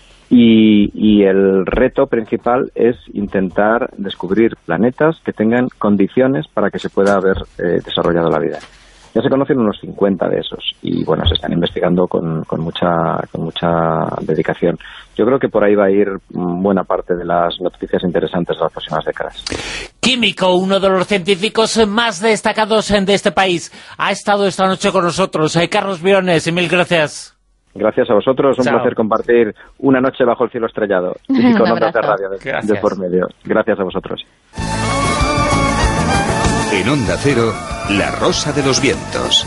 Y, y el reto principal es intentar descubrir planetas que tengan condiciones para que se pueda haber eh, desarrollado la vida. Ya se conocen unos cincuenta de esos y, bueno, se están investigando con, con mucha con mucha dedicación. Yo creo que por ahí va a ir buena parte de las noticias interesantes de las próximas décadas. Químico, uno de los científicos más destacados de este país, ha estado esta noche con nosotros. Carlos Briones, mil gracias. Gracias a vosotros, un Chao. placer compartir una noche bajo el cielo estrellado y con Onda Radio de, de por medio. Gracias a vosotros. En Onda Cero, La Rosa de los Vientos.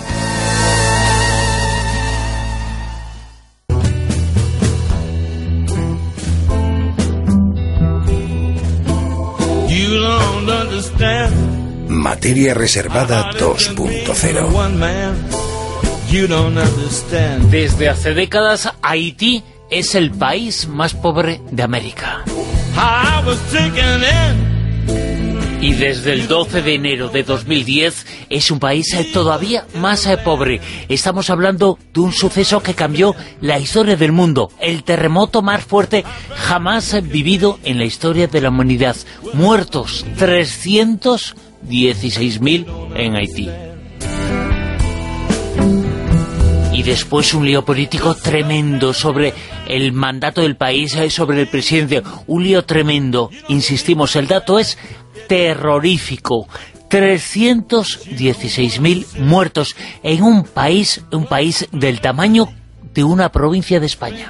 Materia reservada dos punto cero. Desde hace décadas, Haití es el país más pobre de América. Y desde el doce de enero de dos mil diez es un país todavía más pobre. Estamos hablando de un suceso que cambió la historia del mundo. El terremoto más fuerte jamás vivido en la historia de la humanidad. Muertos, trescientos dieciséis mil en Haití. Y después un lío político tremendo sobre el mandato del país, sobre el presidente. Un lío tremendo. Insistimos, el dato es terrorífico. trescientos dieciséis mil muertos en un país, un país del tamaño de una provincia de España.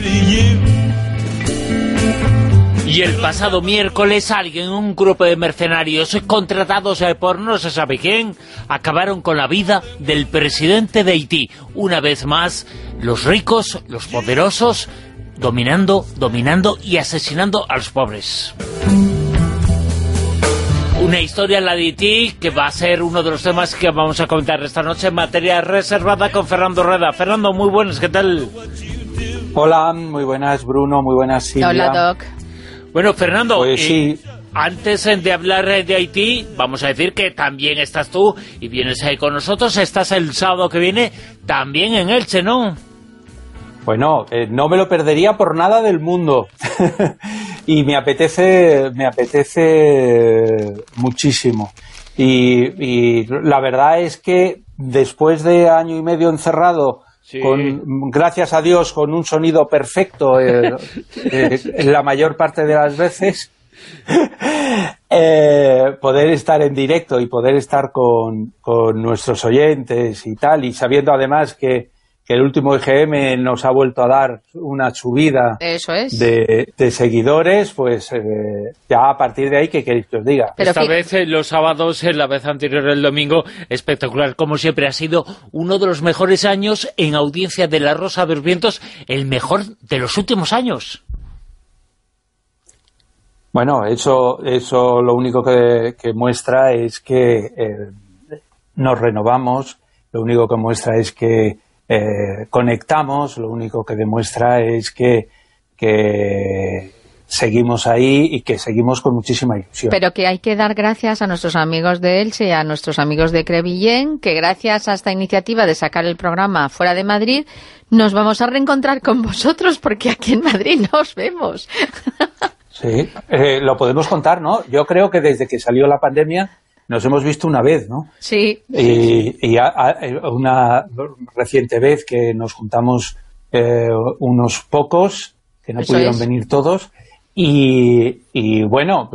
Y el pasado miércoles alguien, un grupo de mercenarios contratados por no se sabe quién, acabaron con la vida del presidente de Haití. Una vez más, los ricos, los poderosos, dominando, dominando y asesinando a los pobres. Una historia, la de Haití, que va a ser uno de los temas que vamos a comentar esta noche en materia reservada con Fernando Rueda. Fernando, muy buenas, ¿qué tal? Hola, muy buenas, Bruno, muy buenas, Silvia. Hola, Doc. Bueno, Fernando, pues sí. eh, antes de hablar de Haití, vamos a decir que también estás tú y vienes ahí con nosotros. Estás el sábado que viene también en Elche, ¿no? Bueno, eh, no me lo perdería por nada del mundo. Y me apetece, me apetece muchísimo. Y, y la verdad es que después de año y medio encerrado, sí, con, gracias a Dios, con un sonido perfecto eh, eh, la mayor parte de las veces, eh, poder estar en directo y poder estar con, con nuestros oyentes y tal, y sabiendo además que, que el último E G M nos ha vuelto a dar una subida Eso es. de, de seguidores, pues eh, ya a partir de ahí, ¿qué queréis que os diga? Pero Esta vez, eh, los sábados, eh, la vez anterior, el domingo, espectacular. Como siempre, ha sido uno de los mejores años en audiencia de La Rosa de los Vientos, el mejor de los últimos años. Bueno, eso, eso lo único que, que muestra es que eh, nos renovamos, lo único que muestra es que Eh, conectamos, lo único que demuestra es que, que seguimos ahí y que seguimos con muchísima ilusión. Pero que hay que dar gracias a nuestros amigos de Elche y a nuestros amigos de Crevillén, que gracias a esta iniciativa de sacar el programa fuera de Madrid, nos vamos a reencontrar con vosotros, porque aquí en Madrid nos vemos. Sí, eh, lo podemos contar, ¿no? Yo creo que desde que salió la pandemia nos hemos visto una vez, ¿no? Sí. Y, y a, a, una reciente vez que nos juntamos eh, unos pocos, que no Eso pudieron es. venir todos, y, y bueno,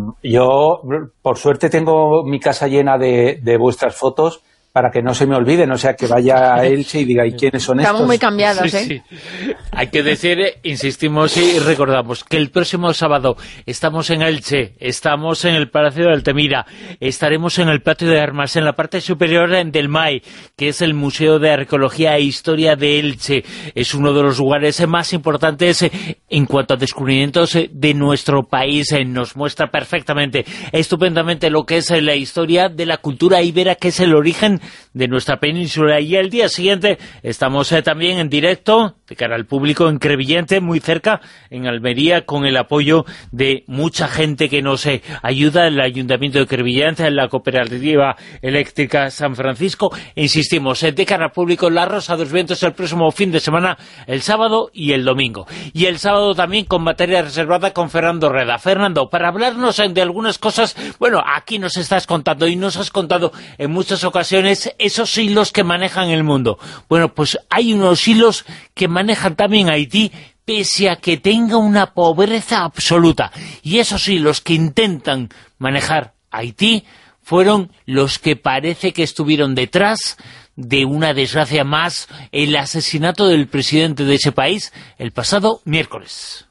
yo por suerte tengo mi casa llena de, de vuestras fotos, para que no se me olviden, o sea, que vaya a Elche y diga, ¿y quiénes son estos? Estamos muy cambiados, sí, ¿eh? Sí. Hay que decir, insistimos y recordamos que el próximo sábado estamos en Elche, estamos en el Palacio de Altamira, estaremos en el Patio de Armas, en la parte superior del M A E, que es el Museo de Arqueología e Historia de Elche. Es uno de los lugares más importantes en cuanto a descubrimientos de nuestro país. Nos muestra perfectamente, estupendamente, lo que es la historia de la cultura íbera, que es el origen de nuestra península. Y el día siguiente estamos eh, también en directo de cara al público en Crevillente, muy cerca, en Almería, con el apoyo de mucha gente que nos eh, ayuda, el Ayuntamiento de Crevillente, la Cooperativa Eléctrica San Francisco. Insistimos, eh, de cara al público, La Rosa de los Vientos el próximo fin de semana, el sábado y el domingo. Y el sábado también con materia reservada con Fernando Rueda. Fernando, para hablarnos eh, de algunas cosas, bueno, aquí nos estás contando y nos has contado en muchas ocasiones esos hilos que manejan el mundo. Bueno, pues hay unos hilos que manejan también Haití, pese a que tenga una pobreza absoluta. Y esos hilos que intentan manejar Haití fueron los que parece que estuvieron detrás de una desgracia más, el asesinato del presidente de ese país el pasado miércoles.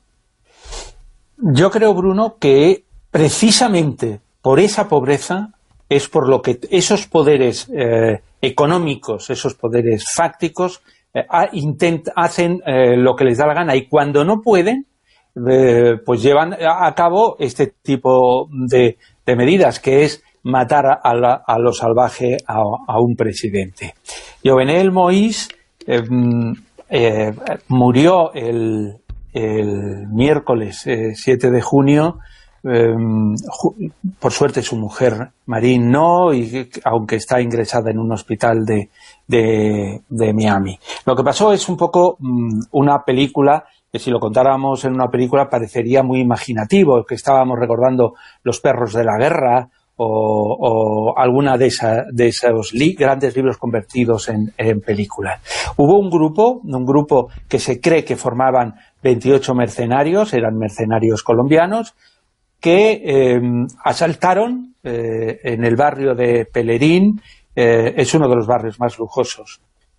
Yo creo, Bruno, que precisamente por esa pobreza es por lo que esos poderes eh, económicos, esos poderes fácticos, eh, intent, hacen eh, lo que les da la gana, y cuando no pueden, eh, pues llevan a cabo este tipo de, de medidas, que es matar a, la, a lo salvaje a, a un presidente. Jovenel Moïse eh, eh, murió el, el miércoles eh, siete de junio eh, por suerte su mujer, Marín, no, y aunque está ingresada en un hospital de, de, de Miami. Lo que pasó es un poco um, una película que si lo contáramos en una película parecería muy imaginativo, que estábamos recordando Los perros de la guerra o, o alguna de, esa, de esos li grandes libros convertidos en, en películas. Hubo un grupo, un grupo que se cree que formaban veintiocho mercenarios, eran mercenarios colombianos, que eh, asaltaron eh, en el barrio de Pelerín, eh, es uno de los barrios más lujosos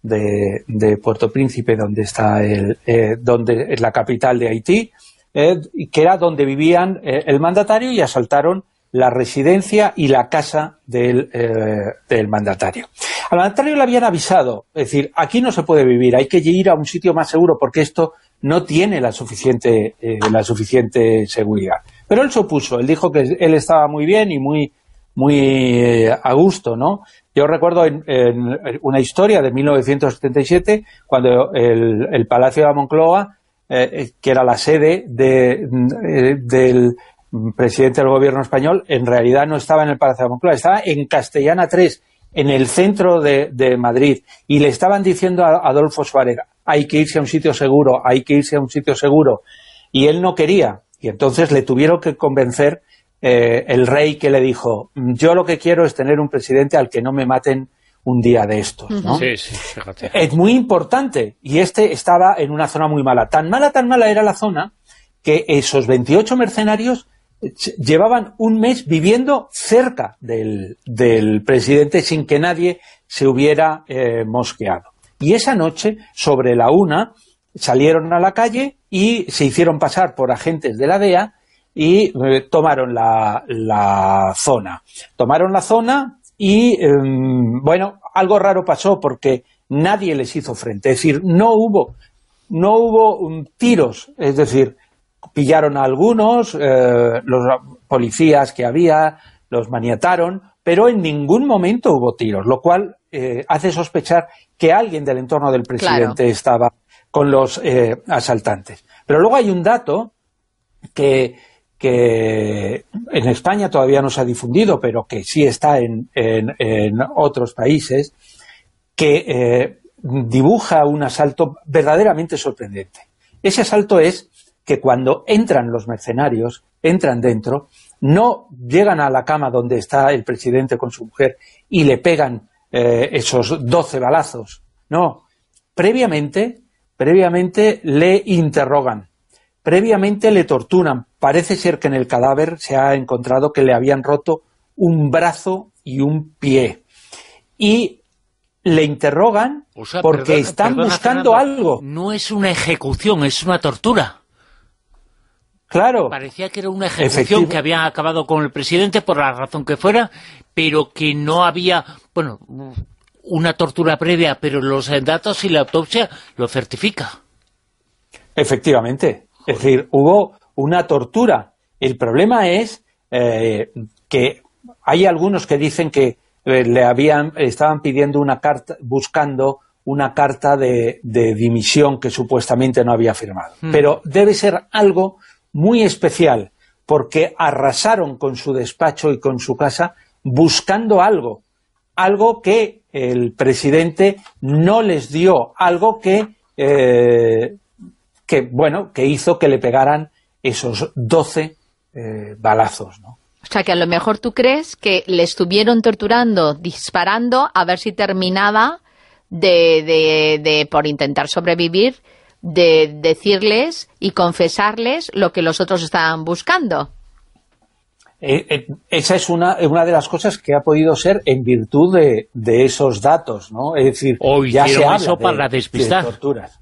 de, de Puerto Príncipe, donde está el, eh, donde es la capital de Haití, eh, que era donde vivían eh, el mandatario, y asaltaron la residencia y la casa del, eh, del mandatario. Al mandatario le habían avisado, es decir, aquí no se puede vivir, hay que ir a un sitio más seguro porque esto no tiene la suficiente, eh, la suficiente seguridad. Pero él se opuso, él dijo que él estaba muy bien y muy, muy eh, a gusto, ¿no? Yo recuerdo en, en una historia de mil novecientos setenta y siete, cuando el, el Palacio de la Moncloa, eh, que era la sede de, de, del presidente del gobierno español, en realidad no estaba en el Palacio de la Moncloa, estaba en Castellana tres, en el centro de, de Madrid, y le estaban diciendo a Adolfo Suárez, hay que irse a un sitio seguro, hay que irse a un sitio seguro, y él no quería, y entonces le tuvieron que convencer eh, el rey, que le dijo, yo lo que quiero es tener un presidente al que no me maten un día de estos, ¿no? Sí, sí, fíjate. Es muy importante, y este estaba en una zona muy mala, tan mala, tan mala era la zona, que esos veintiocho mercenarios llevaban un mes viviendo cerca del, del presidente sin que nadie se hubiera eh, mosqueado. Y esa noche, sobre la una, salieron a la calle y se hicieron pasar por agentes de la D E A y eh, tomaron la, la zona. Tomaron la zona y, eh, bueno, algo raro pasó porque nadie les hizo frente. Es decir, no hubo, no hubo um, tiros, es decir, pillaron a algunos, eh, los policías que había, los maniataron, pero en ningún momento hubo tiros, lo cual eh, hace sospechar que alguien del entorno del presidente claro. estaba con los eh, asaltantes. Pero luego hay un dato que, que en España todavía no se ha difundido, pero que sí está en, en, en otros países, que eh, dibuja un asalto verdaderamente sorprendente. Ese asalto es que cuando entran los mercenarios, entran dentro, no llegan a la cama donde está el presidente con su mujer y le pegan eh, esos doce balazos. No, previamente, previamente le interrogan, previamente le torturan. Parece ser que en el cadáver se ha encontrado que le habían roto un brazo y un pie. Y le interrogan o sea, porque perdona, están perdona, buscando Fernando, algo. No es una ejecución, es una tortura. Claro. Parecía que era una ejecución que había acabado con el presidente por la razón que fuera, pero que no había, bueno, una tortura previa, pero los datos y la autopsia lo certifica. Efectivamente. Joder. Es decir, hubo una tortura. El problema es eh, que hay algunos que dicen que eh, le habían estaban pidiendo una carta, buscando una carta de, de dimisión que supuestamente no había firmado. Hmm. Pero debe ser algo muy especial, porque arrasaron con su despacho y con su casa buscando algo, algo que el presidente no les dio, algo que, eh, que bueno, que hizo que le pegaran esos doce eh, balazos, ¿no? O sea, que a lo mejor tú crees que le estuvieron torturando, disparando, a ver si terminaba de, de, de por intentar sobrevivir, de decirles y confesarles lo que los otros estaban buscando. Eh, eh, esa es una, una de las cosas que ha podido ser en virtud de, de esos datos, ¿no? Es decir, o ya se habla eso para de, despistar. de torturas.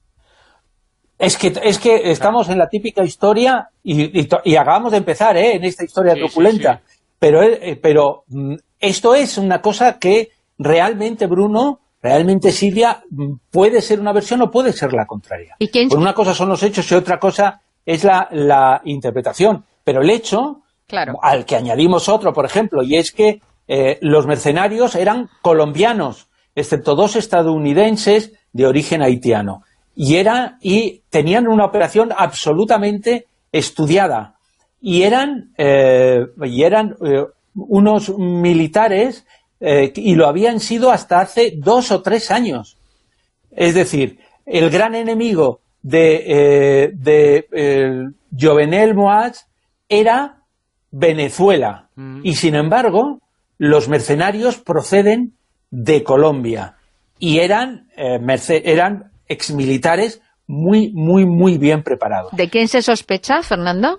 Es que, es que estamos en la típica historia y, y, y acabamos de empezar ¿eh? en esta historia sí, truculenta, sí, sí. pero, eh, pero esto es una cosa que realmente, Bruno, realmente, Silvia, puede ser una versión o puede ser la contraria. ¿Y quién... Por una cosa son los hechos y otra cosa es la, la interpretación. Pero el hecho, claro. al que añadimos otro, por ejemplo, y es que eh, los mercenarios eran colombianos, excepto dos estadounidenses de origen haitiano. Y, era, y tenían una operación absolutamente estudiada. y eran, eh, y eran eh, unos militares eh, y lo habían sido hasta hace dos o tres años. Es decir, el gran enemigo de, eh, de eh, Jovenel Moïse era Venezuela, mm. y sin embargo los mercenarios proceden de Colombia y eran, eh, merce eran exmilitares muy, muy, muy bien preparados. ¿De quién se sospecha, Fernando?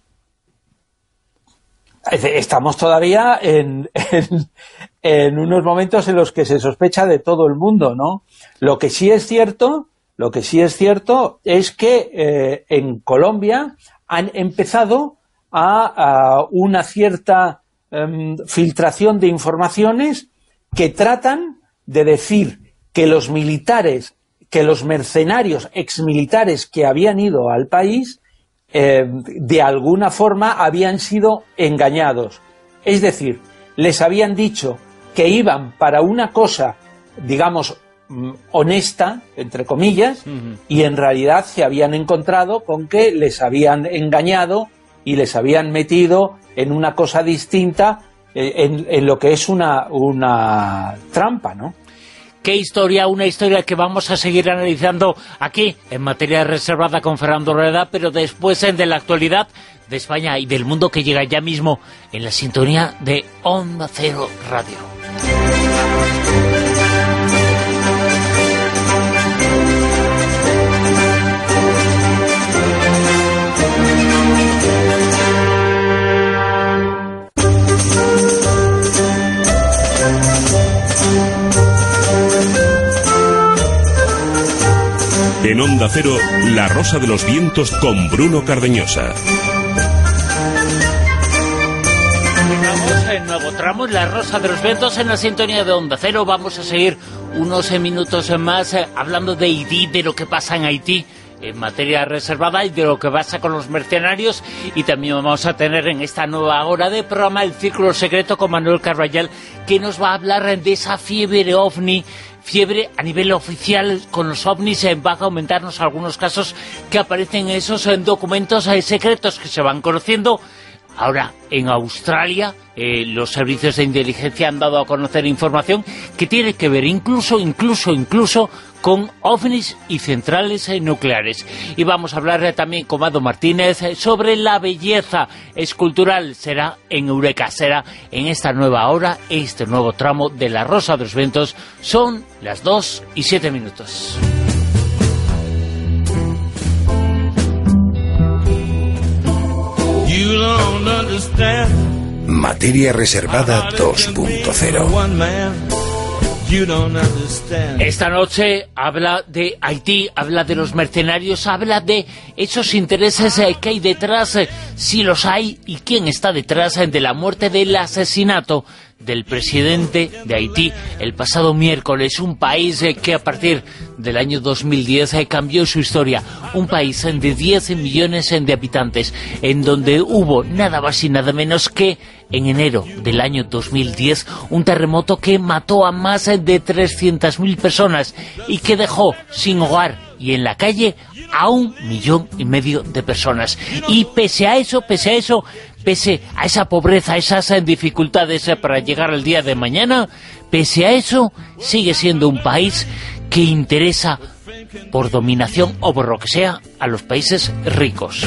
Estamos todavía en, en, en unos momentos en los que se sospecha de todo el mundo, ¿no? Lo que sí es cierto, lo que sí es cierto es que eh, en Colombia han empezado a, a una cierta um, filtración de informaciones que tratan de decir que los militares, que los mercenarios exmilitares que habían ido al país Eh, de alguna forma habían sido engañados. Es decir, les habían dicho que iban para una cosa, digamos, honesta, entre comillas, uh-huh. y en realidad se habían encontrado con que les habían engañado y les habían metido en una cosa distinta, eh, en, en lo que es una, una trampa, ¿no? Qué historia, una historia que vamos a seguir analizando aquí en Materia Reservada con Fernando Rueda, pero después de la actualidad de España y del mundo que llega ya mismo en la sintonía de Onda Cero Radio. En Onda Cero, La Rosa de los Vientos con Bruno Cardeñosa. Estamos en nuevo tramo en La Rosa de los Vientos en la sintonía de Onda Cero. Vamos a seguir unos minutos más eh, hablando de Haití, de lo que pasa en Haití en materia reservada y de lo que pasa con los mercenarios, y también vamos a tener en esta nueva hora de programa el Círculo Secreto con Manuel Carballal, que nos va a hablar de esa fiebre ovni, fiebre a nivel oficial con los ovnis. Eh, va a aumentarnos algunos casos que aparecen en esos en documentos eh, secretos que se van conociendo. Ahora, en Australia, eh, los servicios de inteligencia han dado a conocer información que tiene que ver incluso, incluso, incluso con ovnis y centrales eh, nucleares. Y vamos a hablar eh, también con Mado Martínez eh, sobre la belleza escultural. Será en Eureka, será en esta nueva hora, este nuevo tramo de La Rosa de los Vientos. Son las dos y siete minutos. Materia Reservada dos punto cero. Esta noche habla de Haití, habla de los mercenarios, habla de esos intereses eh, que hay detrás, eh, si los hay, y quién está detrás eh, de la muerte, del asesinato del presidente de Haití el pasado miércoles. Un país eh, que a partir del año dos mil diez eh, cambió su historia. Un país eh, de diez millones eh, de habitantes, en donde hubo nada más y nada menos que en enero del año dos mil diez un terremoto que mató a más eh, de trescientas mil personas y que dejó sin hogar y en la calle a un millón y medio de personas. Y pese a eso, pese a eso, pese a esa pobreza, a esas dificultades para llegar al día de mañana, pese a eso, sigue siendo un país que interesa por dominación o por lo que sea a los países ricos.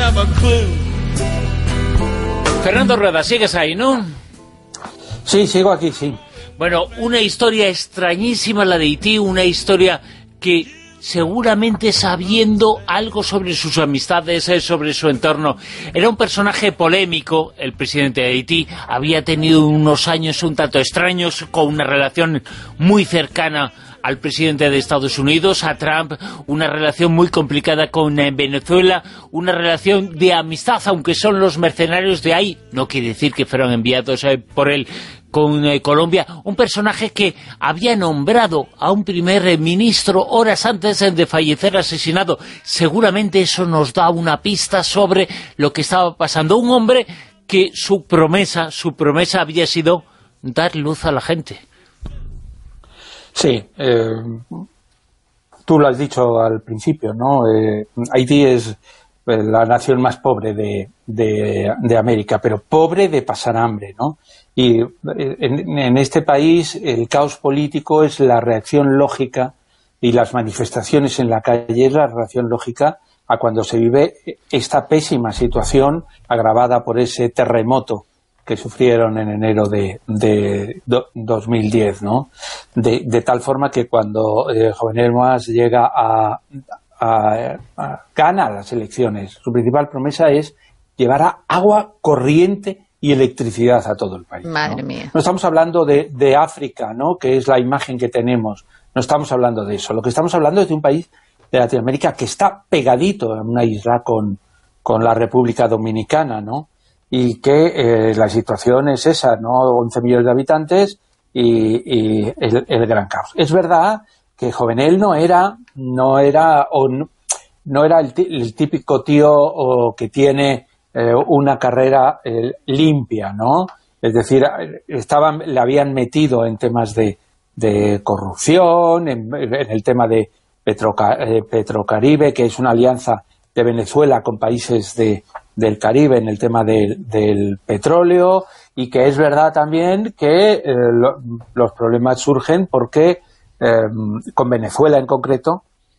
Fernando Rueda, sigues ahí, ¿no? Sí, sigo aquí, sí. Bueno, una historia extrañísima la de Haití, una historia que seguramente sabiendo algo sobre sus amistades, sobre su entorno. Era un personaje polémico, el presidente de Haití. Había tenido unos años un tanto extraños, con una relación muy cercana al presidente de Estados Unidos, a Trump, una relación muy complicada con eh, Venezuela, una relación de amistad, aunque son los mercenarios de ahí, no quiere decir que fueron enviados eh, por él con eh, Colombia. Un personaje que había nombrado a un primer eh, ministro horas antes eh, de fallecer asesinado. Seguramente eso nos da una pista sobre lo que estaba pasando. Un hombre que su promesa, su promesa había sido dar luz a la gente. Sí, eh, tú lo has dicho al principio, ¿no? Eh, Haití es, la nación más pobre de, de, de América, pero pobre de pasar hambre, ¿no? Y en, en este país el caos político es la reacción lógica, y las manifestaciones en la calle es la reacción lógica a cuando se vive esta pésima situación agravada por ese terremoto que sufrieron en enero de, de do, dos mil diez, ¿no? De, de tal forma que cuando eh, Jovenel Moïse llega a, a, a gana las elecciones, su principal promesa es llevar a agua corriente y electricidad a todo el país. Madre ¿no? mía. No estamos hablando de, de África, ¿no? Que es la imagen que tenemos. No estamos hablando de eso. Lo que estamos hablando es de un país de Latinoamérica que está pegadito en una isla con, con la República Dominicana, ¿no? Y que eh, la situación es esa, ¿no? once millones de habitantes y, y el, el gran caos. Es verdad que Jovenel no era no era o no, no era el, el típico tío o que tiene eh, una carrera eh, limpia, ¿no? Es decir, estaban, le habían metido en temas de, de corrupción, en, en el tema de Petroca, eh, Petrocaribe, que es una alianza de Venezuela con países de del Caribe en el tema de, del petróleo, y que es verdad también que eh, lo, los problemas surgen porque, eh, con Venezuela en concreto,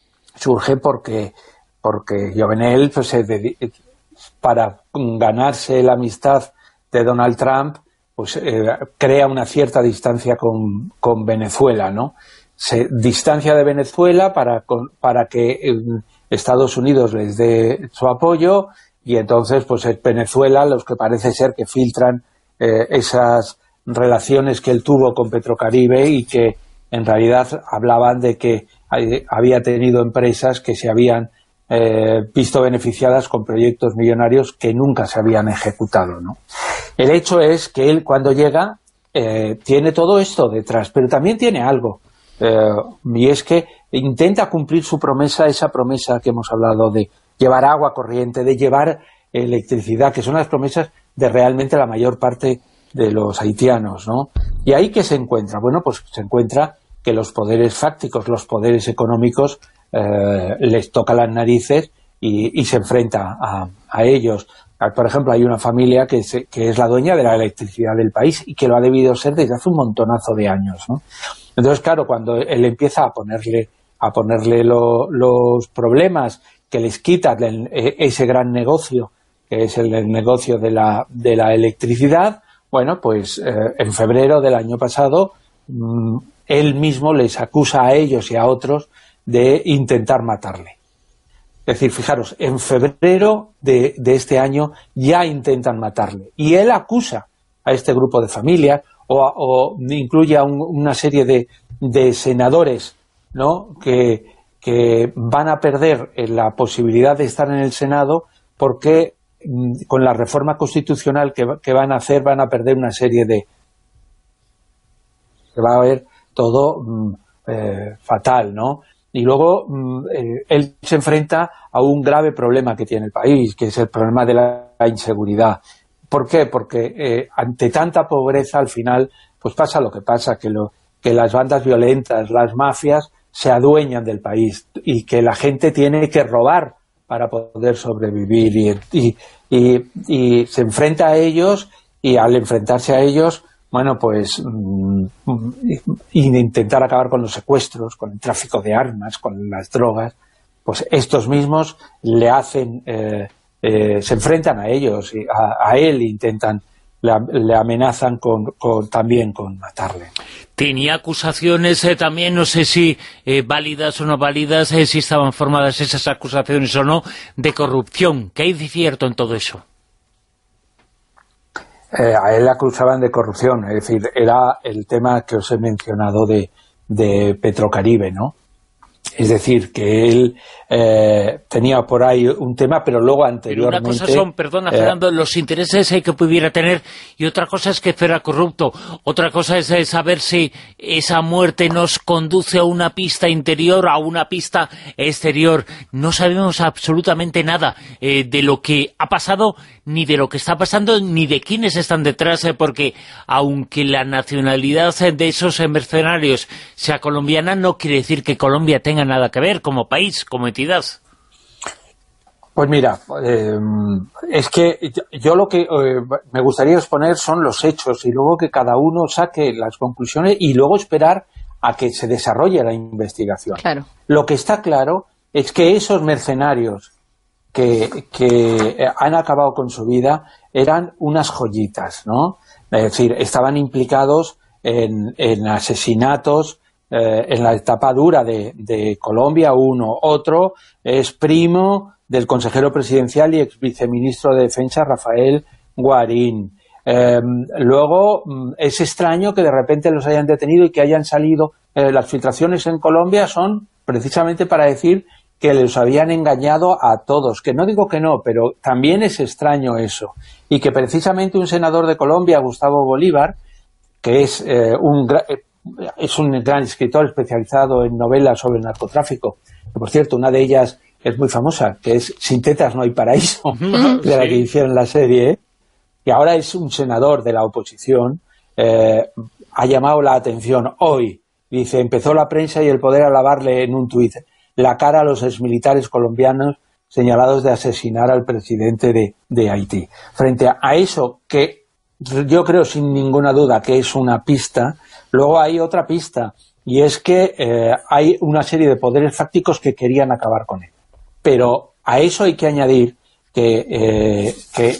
surge porque porque Jovenel, pues, se dedica, para ganarse la amistad de Donald Trump, pues eh, crea una cierta distancia con, con Venezuela, ¿no? Se distancia de Venezuela para, con, para que eh, Estados Unidos les dé su apoyo. Y entonces, pues es Venezuela los que parece ser que filtran eh, esas relaciones que él tuvo con Petrocaribe, y que en realidad hablaban de que había tenido empresas que se habían eh, visto beneficiadas con proyectos millonarios que nunca se habían ejecutado, ¿no? El hecho es que él, cuando llega, eh, tiene todo esto detrás, pero también tiene algo, eh, y es que intenta cumplir su promesa, esa promesa que hemos hablado de llevar agua corriente, de llevar electricidad, que son las promesas de realmente la mayor parte de los haitianos, ¿no? ¿Y ahí qué se encuentra? Bueno, pues se encuentra que los poderes fácticos, los poderes económicos, eh, les toca las narices y, y se enfrenta a, a ellos. Por ejemplo, hay una familia que, se, que es la dueña de la electricidad del país y que lo ha debido ser desde hace un montonazo de años, ¿no? Entonces, claro, cuando él empieza a ponerle, a ponerle lo, los problemas que les quita ese gran negocio, que es el, el negocio de la, de la electricidad, bueno, pues eh, en febrero del año pasado, mmm, él mismo les acusa a ellos y a otros de intentar matarle. Es decir, fijaros, en febrero de, de este año ya intentan matarle. Y él acusa a este grupo de familias, o, o incluye a un, una serie de, de senadores, ¿no?, que, que van a perder la posibilidad de estar en el Senado porque con la reforma constitucional que, que van a hacer van a perder una serie de... que va a haber todo eh, fatal, ¿no? Y luego eh, él se enfrenta a un grave problema que tiene el país, que es el problema de la, la inseguridad. ¿Por qué? Porque eh, ante tanta pobreza, al final, pues pasa lo que pasa, que, lo, que las bandas violentas, las mafias, se adueñan del país y que la gente tiene que robar para poder sobrevivir, y, y, y, y se enfrenta a ellos, y al enfrentarse a ellos, bueno, pues mmm, intentar acabar con los secuestros, con el tráfico de armas, con las drogas, pues estos mismos le hacen, eh, eh, se enfrentan a ellos, y a, a él intentan, le, le amenazan con, con, también con matarle. Tenía acusaciones eh, también, no sé si eh, válidas o no válidas, eh, si estaban formadas esas acusaciones o no, de corrupción. ¿Qué hay de cierto en todo eso? Eh, a él le acusaban de corrupción, es decir, era el tema que os he mencionado de, de Petrocaribe, ¿no? Es decir, que él eh, tenía por ahí un tema, pero luego anteriormente... Pero una cosa son, perdona, eh, Fernando, los intereses eh, que pudiera tener, y otra cosa es que fuera corrupto. Otra cosa es eh, saber si esa muerte nos conduce a una pista interior, a una pista exterior. No sabemos absolutamente nada eh, de lo que ha pasado, ni de lo que está pasando, ni de quiénes están detrás, eh, porque aunque la nacionalidad de esos mercenarios sea colombiana, no quiere decir que Colombia tenga nada que ver como país, como entidad. Pues mira, eh, es que yo lo que eh, me gustaría exponer son los hechos y luego que cada uno saque las conclusiones y luego esperar a que se desarrolle la investigación. Claro. Lo que está claro es que esos mercenarios que, que han acabado con su vida eran unas joyitas, ¿no? Es decir, estaban implicados en, en asesinatos, eh, en la etapa dura de, de Colombia, uno. Otro es primo del consejero presidencial y ex viceministro de Defensa, Rafael Guarín. Eh, luego, es extraño que de repente los hayan detenido y que hayan salido. Eh, las filtraciones en Colombia son precisamente para decir que les habían engañado a todos, que no digo que no, pero también es extraño eso, y que precisamente un senador de Colombia, Gustavo Bolívar, que es, eh, un, es un gran escritor especializado en novelas sobre el narcotráfico, que por cierto, una de ellas es muy famosa, que es Sin tetas no hay paraíso, de la que hicieron la serie, ¿eh? Y ahora es un senador de la oposición, eh, ha llamado la atención hoy, dice, empezó la prensa y el poder a lavarle en un tuit la cara a los exmilitares colombianos señalados de asesinar al presidente de, de Haití. Frente a, a eso, que yo creo sin ninguna duda que es una pista, luego hay otra pista, y es que eh, hay una serie de poderes fácticos que querían acabar con él. Pero a eso hay que añadir que, eh, que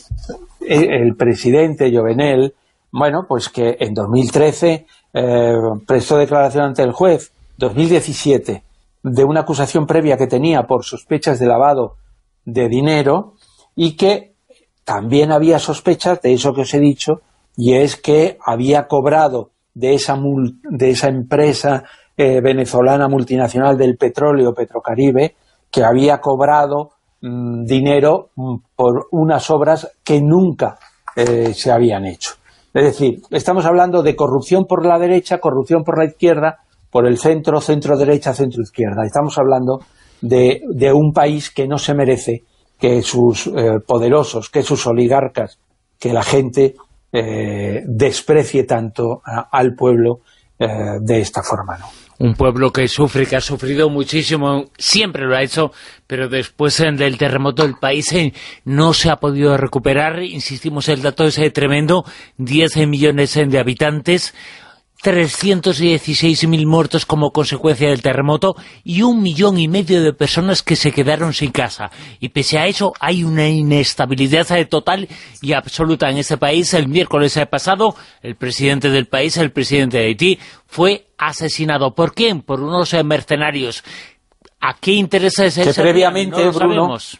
el presidente Jovenel, bueno, pues que en dos mil trece eh, prestó declaración ante el juez, dos mil diecisiete, de una acusación previa que tenía por sospechas de lavado de dinero, y que también había sospechas de eso que os he dicho, y es que había cobrado de esa, mul de esa empresa eh, venezolana multinacional del petróleo, Petrocaribe, que había cobrado mmm, dinero mmm, por unas obras que nunca eh, se habían hecho. Es decir, estamos hablando de corrupción por la derecha, corrupción por la izquierda, por el centro, centro-derecha, centro-izquierda. Estamos hablando de, de un país que no se merece que sus eh, poderosos, que sus oligarcas, que la gente eh, desprecie tanto a, al pueblo eh, de esta forma, ¿no? Un pueblo que sufre, que ha sufrido muchísimo, siempre lo ha hecho, pero después del terremoto el país eh, no se ha podido recuperar. Insistimos, el dato es eh, tremendo, diez millones de habitantes, trescientos dieciséis mil muertos como consecuencia del terremoto y un millón y medio de personas que se quedaron sin casa. Y pese a eso hay una inestabilidad total y absoluta en este país. El miércoles pasado el presidente del país, el presidente de Haití, fue asesinado. ¿Por quién? Por unos mercenarios. ¿A qué intereses que previamente, no lo Bruno, sabemos?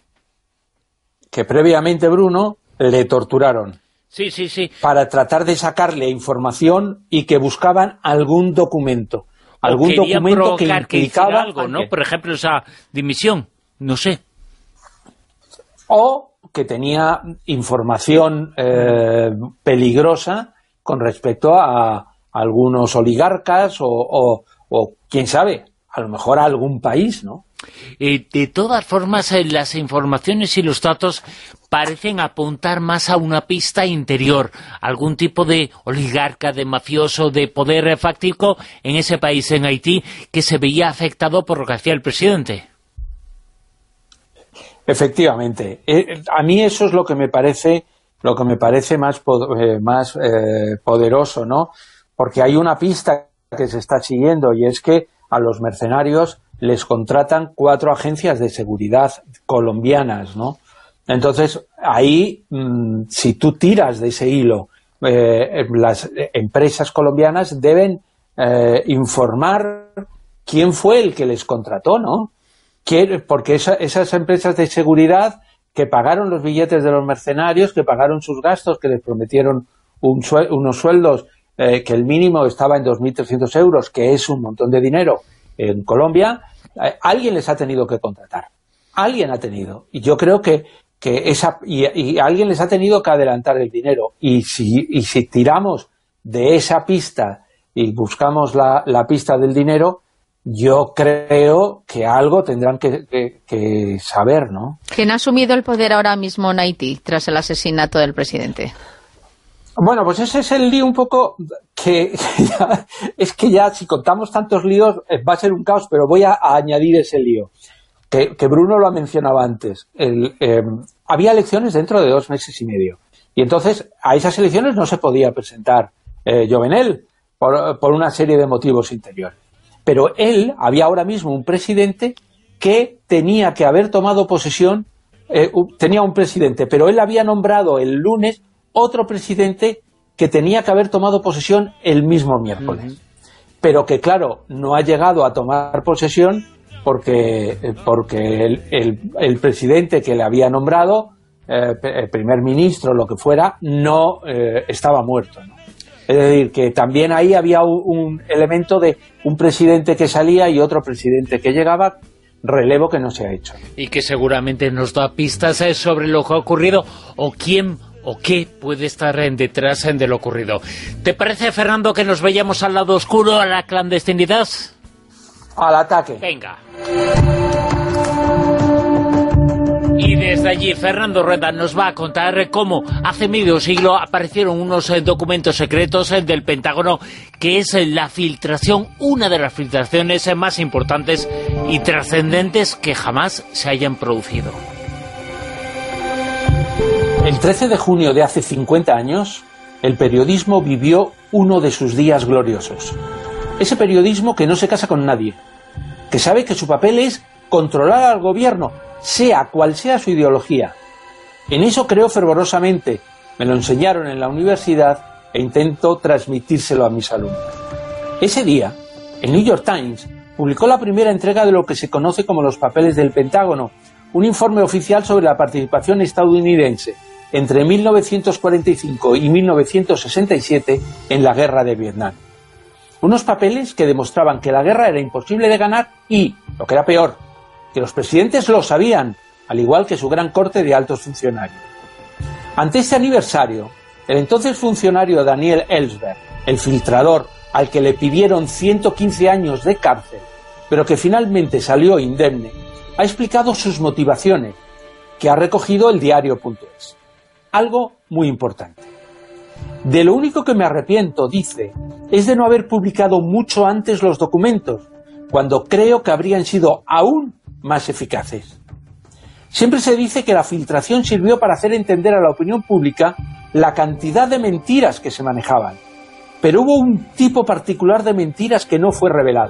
Que previamente, Bruno, le torturaron. Sí, sí, sí. Para tratar de sacarle información y que buscaban algún documento. Algún documento que implicaba que algo, ¿no? Por ejemplo, esa dimisión, no sé. O que tenía información eh, peligrosa con respecto a algunos oligarcas o, o, o, quién sabe, a lo mejor a algún país, ¿no? Eh, de todas formas, eh, las informaciones y los datos parecen apuntar más a una pista interior, algún tipo de oligarca, de mafioso, de poder eh, fáctico en ese país, en Haití, que se veía afectado por lo que hacía el presidente. Efectivamente. Eh, a mí eso es lo que me parece, lo que me parece más, eh, más eh, poderoso, ¿no? Porque hay una pista que se está siguiendo, y es que a los mercenarios les contratan cuatro agencias de seguridad colombianas, ¿no? Entonces, ahí, mmm, si tú tiras de ese hilo, eh, las empresas colombianas deben eh, informar quién fue el que les contrató, ¿no? ¿Quién? Porque esa, esas empresas de seguridad que pagaron los billetes de los mercenarios, que pagaron sus gastos, que les prometieron un suel unos sueldos eh, que el mínimo estaba en dos mil trescientos euros, que es un montón de dinero en Colombia, eh, alguien les ha tenido que contratar. Alguien ha tenido. Y yo creo que, que esa y, y alguien les ha tenido que adelantar el dinero. Y si, y si tiramos de esa pista y buscamos la, la pista del dinero, yo creo que algo tendrán que, que, que saber, ¿no? ¿Quién ha asumido el poder ahora mismo en Haití tras el asesinato del presidente? Bueno, pues ese es el lío un poco que, que ya, es que ya si contamos tantos líos va a ser un caos, pero voy a, a añadir ese lío. que, que Bruno lo ha mencionado antes. El, eh, había elecciones dentro de dos meses y medio. Y entonces a esas elecciones no se podía presentar eh, Jovenel por, por una serie de motivos interiores. Pero él, había ahora mismo un presidente que tenía que haber tomado posesión, eh, tenía un presidente, pero él había nombrado el lunes otro presidente que tenía que haber tomado posesión el mismo miércoles. Uh-huh. Pero que, claro, no ha llegado a tomar posesión porque, porque el, el, el presidente que le había nombrado, eh, el primer ministro, lo que fuera, no eh, estaba muerto, ¿no? Es decir, que también ahí había un, un elemento de un presidente que salía y otro presidente que llegaba, relevo que no se ha hecho. Y que seguramente nos da pistas sobre lo que ha ocurrido o quién o qué puede estar detrás de lo ocurrido. ¿Te parece, Fernando, que nos vayamos al lado oscuro, a la clandestinidad? Al ataque. Venga. Y desde allí Fernando Rueda nos va a contar cómo hace medio siglo aparecieron unos documentos secretos del Pentágono, que es la filtración, una de las filtraciones más importantes y trascendentes que jamás se hayan producido. El trece de junio de hace cincuenta años, el periodismo vivió uno de sus días gloriosos. Ese periodismo que no se casa con nadie, que sabe que su papel es controlar al gobierno, sea cual sea su ideología. En eso creo fervorosamente, me lo enseñaron en la universidad e intento transmitírselo a mis alumnos. Ese día, el New York Times publicó la primera entrega de lo que se conoce como los papeles del Pentágono, un informe oficial sobre la participación estadounidense entre mil novecientos cuarenta y cinco y mil novecientos sesenta y siete en la guerra de Vietnam. Unos papeles que demostraban que la guerra era imposible de ganar y, lo que era peor, que los presidentes lo sabían, al igual que su gran corte de altos funcionarios. Ante este aniversario, el entonces funcionario Daniel Ellsberg, el filtrador al que le pidieron ciento quince años de cárcel, pero que finalmente salió indemne, ha explicado sus motivaciones, que ha recogido el diario punto es. Algo muy importante. De lo único que me arrepiento, dice, es de no haber publicado mucho antes los documentos, cuando creo que habrían sido aún más eficaces. Siempre se dice que la filtración sirvió para hacer entender a la opinión pública la cantidad de mentiras que se manejaban, pero hubo un tipo particular de mentiras que no fue revelado.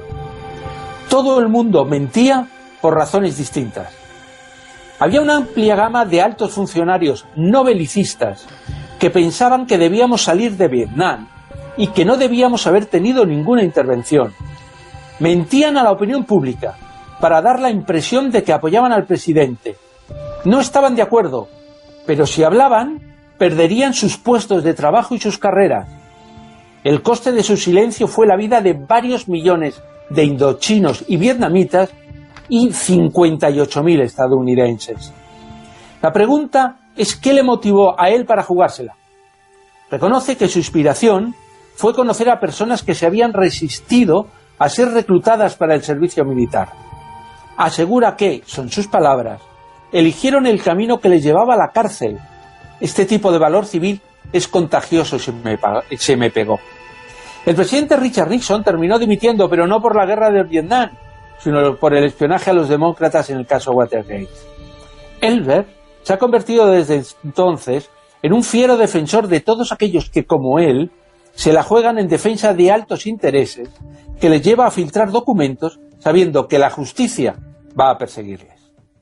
Todo el mundo mentía por razones distintas. Había una amplia gama de altos funcionarios no belicistas que pensaban que debíamos salir de Vietnam y que no debíamos haber tenido ninguna intervención. Mentían a la opinión pública para dar la impresión de que apoyaban al presidente. No estaban de acuerdo, pero si hablaban, perderían sus puestos de trabajo y sus carreras. El coste de su silencio fue la vida de varios millones de indochinos y vietnamitas y cincuenta y ocho mil estadounidenses. La pregunta es ¿qué le motivó a él para jugársela? Reconoce que su inspiración fue conocer a personas que se habían resistido a ser reclutadas para el servicio militar. Asegura que, son sus palabras, eligieron el camino que les llevaba a la cárcel. Este tipo de valor civil es contagioso, se me, se me pegó. El presidente Richard Nixon terminó dimitiendo, pero no por la guerra de Vietnam, sino por el espionaje a los demócratas en el caso Watergate. Ellsberg se ha convertido desde entonces en un fiero defensor de todos aquellos que, como él, se la juegan en defensa de altos intereses, que les lleva a filtrar documentos sabiendo que la justicia va a perseguirles.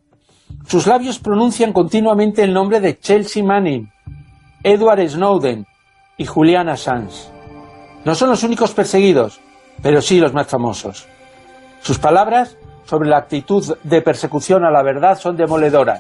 Sus labios pronuncian continuamente el nombre de Chelsea Manning, Edward Snowden y Julian Assange. No son los únicos perseguidos, pero sí los más famosos. Sus palabras sobre la actitud de persecución a la verdad son demoledoras.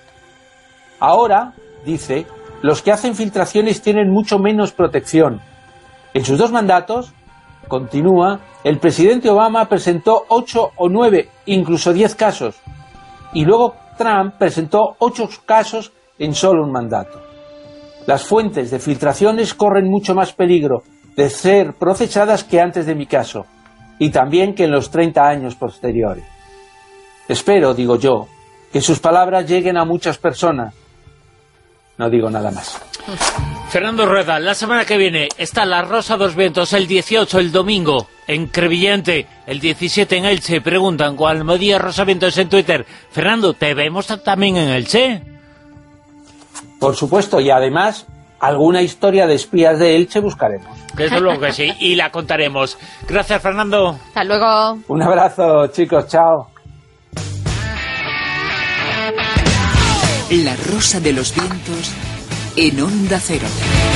Ahora, dice, los que hacen filtraciones tienen mucho menos protección. En sus dos mandatos, continúa, el presidente Obama presentó ocho o nueve, incluso diez casos, y luego Trump presentó ocho casos en solo un mandato. Las fuentes de filtraciones corren mucho más peligro de ser procesadas que antes de mi caso, y también que en los treinta años posteriores. Espero, digo yo, que sus palabras lleguen a muchas personas. No digo nada más. Fernando Rueda, la semana que viene está La Rosa de los Vientos, el dieciocho, el domingo, en Crevillente, el diecisiete en Elche. Preguntan con Almodía Rosa Vientos en Twitter. Fernando, ¿te vemos también en Elche? Por supuesto, y además, alguna historia de espías de Elche buscaremos. Desde luego que sí, y la contaremos. Gracias, Fernando. Hasta luego. Un abrazo, chicos, chao. La Rosa de los Vientos en Onda Cero.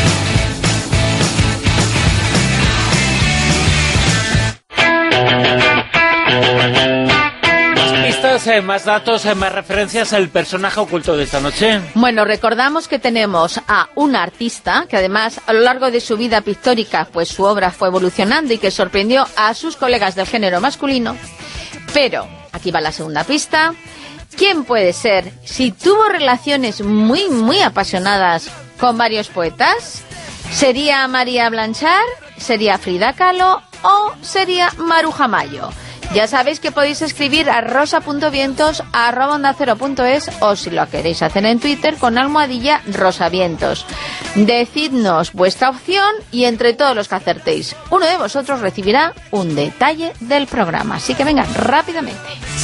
Más pistas, eh, más datos, eh, más referencias al personaje oculto de esta noche. Bueno, recordamos que tenemos a un artista que además a lo largo de su vida pictórica pues su obra fue evolucionando y que sorprendió a sus colegas del género masculino. Pero, aquí va la segunda pista. ¿Quién puede ser si tuvo relaciones muy, muy apasionadas con varios poetas? ¿Sería María Blanchard? ¿Sería Frida Kahlo? ¿O sería Maruja Mayo? Ya sabéis que podéis escribir a rosa.vientos arroba onda cero punto es o si lo queréis hacer en Twitter con almohadilla rosavientos. Decidnos vuestra opción y entre todos los que acertéis, uno de vosotros recibirá un detalle del programa. Así que vengan rápidamente.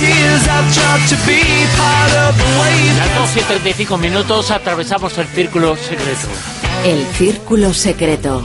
Las dos y treinta y cinco minutos atravesamos el círculo secreto. El círculo secreto.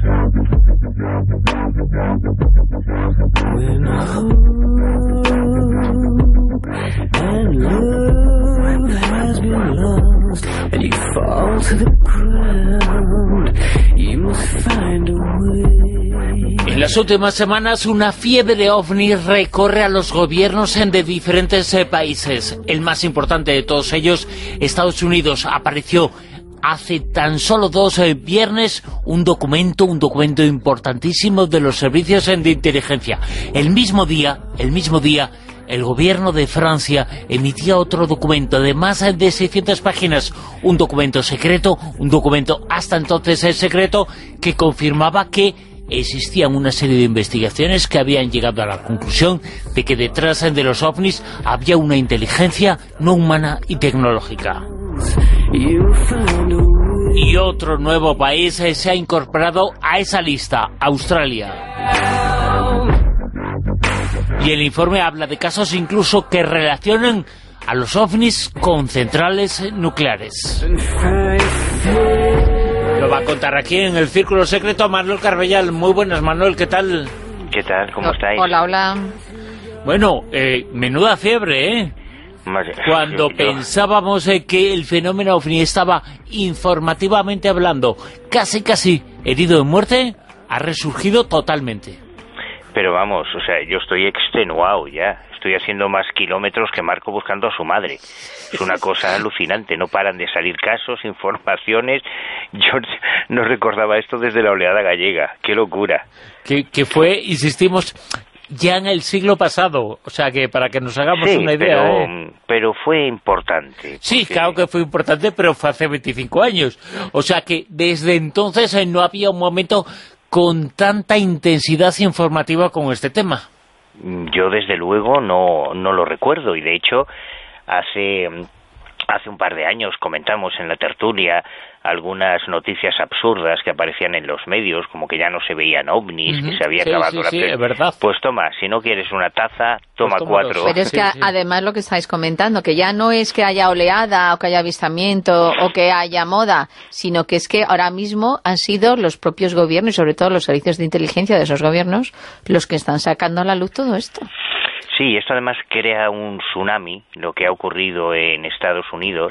En las últimas semanas una fiebre ovni recorre a los gobiernos de diferentes eh, países. El más importante de todos ellos, Estados Unidos, apareció hace tan solo dos eh, viernes un documento, un documento importantísimo de los servicios de inteligencia. El mismo día, el mismo día, el gobierno de Francia emitía otro documento de más de seiscientas páginas, un documento secreto, un documento hasta entonces secreto, que confirmaba que existían una serie de investigaciones que habían llegado a la conclusión de que detrás de los ovnis había una inteligencia no humana y tecnológica. Y otro nuevo país se ha incorporado a esa lista, Australia. Y el informe habla de casos incluso que relacionan a los ovnis con centrales nucleares. Lo va a contar aquí en el Círculo Secreto Manuel Carbellal. Muy buenas, Manuel, ¿qué tal? ¿Qué tal? ¿Cómo estáis? Hola, hola. Bueno, eh, menuda fiebre, ¿eh? Cuando pensábamos eh, que el fenómeno ovni estaba informativamente hablando casi casi herido de muerte, ha resurgido totalmente. Pero vamos, o sea, yo estoy extenuado ya. Estoy haciendo más kilómetros que Marco buscando a su madre. Es una cosa alucinante. No paran de salir casos, informaciones. Yo no recordaba esto desde la oleada gallega. ¡Qué locura! Que, que fue, insistimos, ya en el siglo pasado. O sea, que para que nos hagamos sí, una idea... Pero, ¿eh? pero fue importante. Sí, porque... claro que fue importante, pero fue hace veinticinco años. O sea que desde entonces eh, no había un momento con tanta intensidad informativa con este tema. Yo desde luego no, no lo recuerdo, y de hecho hace, hace un par de años comentamos en la tertulia algunas noticias absurdas que aparecían en los medios, como que ya no se veían ovnis, uh-huh. que se había sí, acabado sí, la sí, fe. es verdad. Pues toma, si no quieres una taza, toma pues cuatro. Pero es que sí, sí. además lo que estáis comentando, que ya no es que haya oleada o que haya avistamiento o que haya moda, sino que es que ahora mismo han sido los propios gobiernos y sobre todo los servicios de inteligencia de esos gobiernos los que están sacando a la luz todo esto. Sí, esto además crea un tsunami, lo que ha ocurrido en Estados Unidos,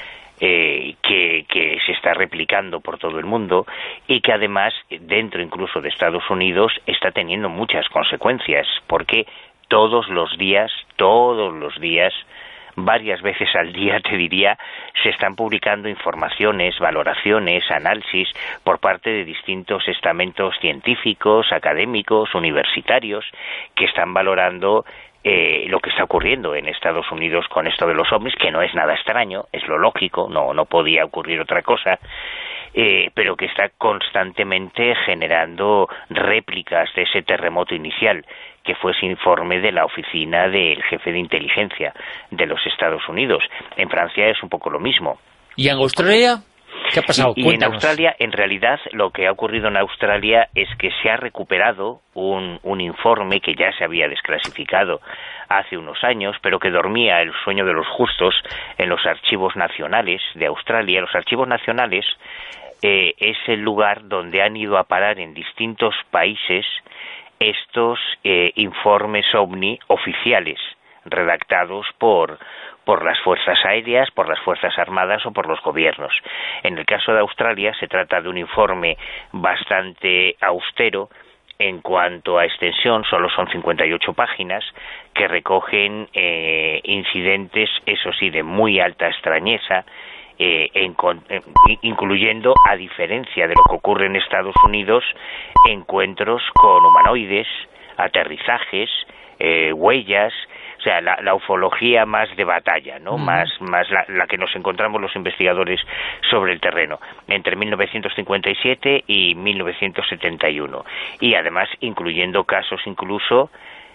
eh, que, que se está replicando por todo el mundo y que además dentro incluso de Estados Unidos está teniendo muchas consecuencias, porque todos los días, todos los días, varias veces al día te diría, se están publicando informaciones, valoraciones, análisis por parte de distintos estamentos científicos, académicos, universitarios, que están valorando Eh, lo que está ocurriendo en Estados Unidos con esto de los ovnis, que no es nada extraño, es lo lógico, no, no podía ocurrir otra cosa, eh, pero que está constantemente generando réplicas de ese terremoto inicial, que fue ese informe de la oficina del jefe de inteligencia de los Estados Unidos. En Francia es un poco lo mismo. ¿Y en Australia? ¿Qué ha pasado? Y, y en Australia, en realidad, lo que ha ocurrido en Australia es que se ha recuperado un, un informe que ya se había desclasificado hace unos años, pero que dormía el sueño de los justos en los archivos nacionales de Australia. Los archivos nacionales eh, es el lugar donde han ido a parar en distintos países estos eh, informes OVNI oficiales, redactados por, por las fuerzas aéreas, por las fuerzas armadas o por los gobiernos. En el caso de Australia se trata de un informe bastante austero en cuanto a extensión, solo son cincuenta y ocho páginas, que recogen eh, incidentes, eso sí, de muy alta extrañeza, eh, en, eh, incluyendo, a diferencia de lo que ocurre en Estados Unidos, encuentros con humanoides, aterrizajes, eh, huellas. O sea, la, la ufología más de batalla, ¿no? Uh-huh. Más, más la, la que nos encontramos los investigadores sobre el terreno, entre mil novecientos cincuenta y siete y mil novecientos setenta y uno. Y además incluyendo casos incluso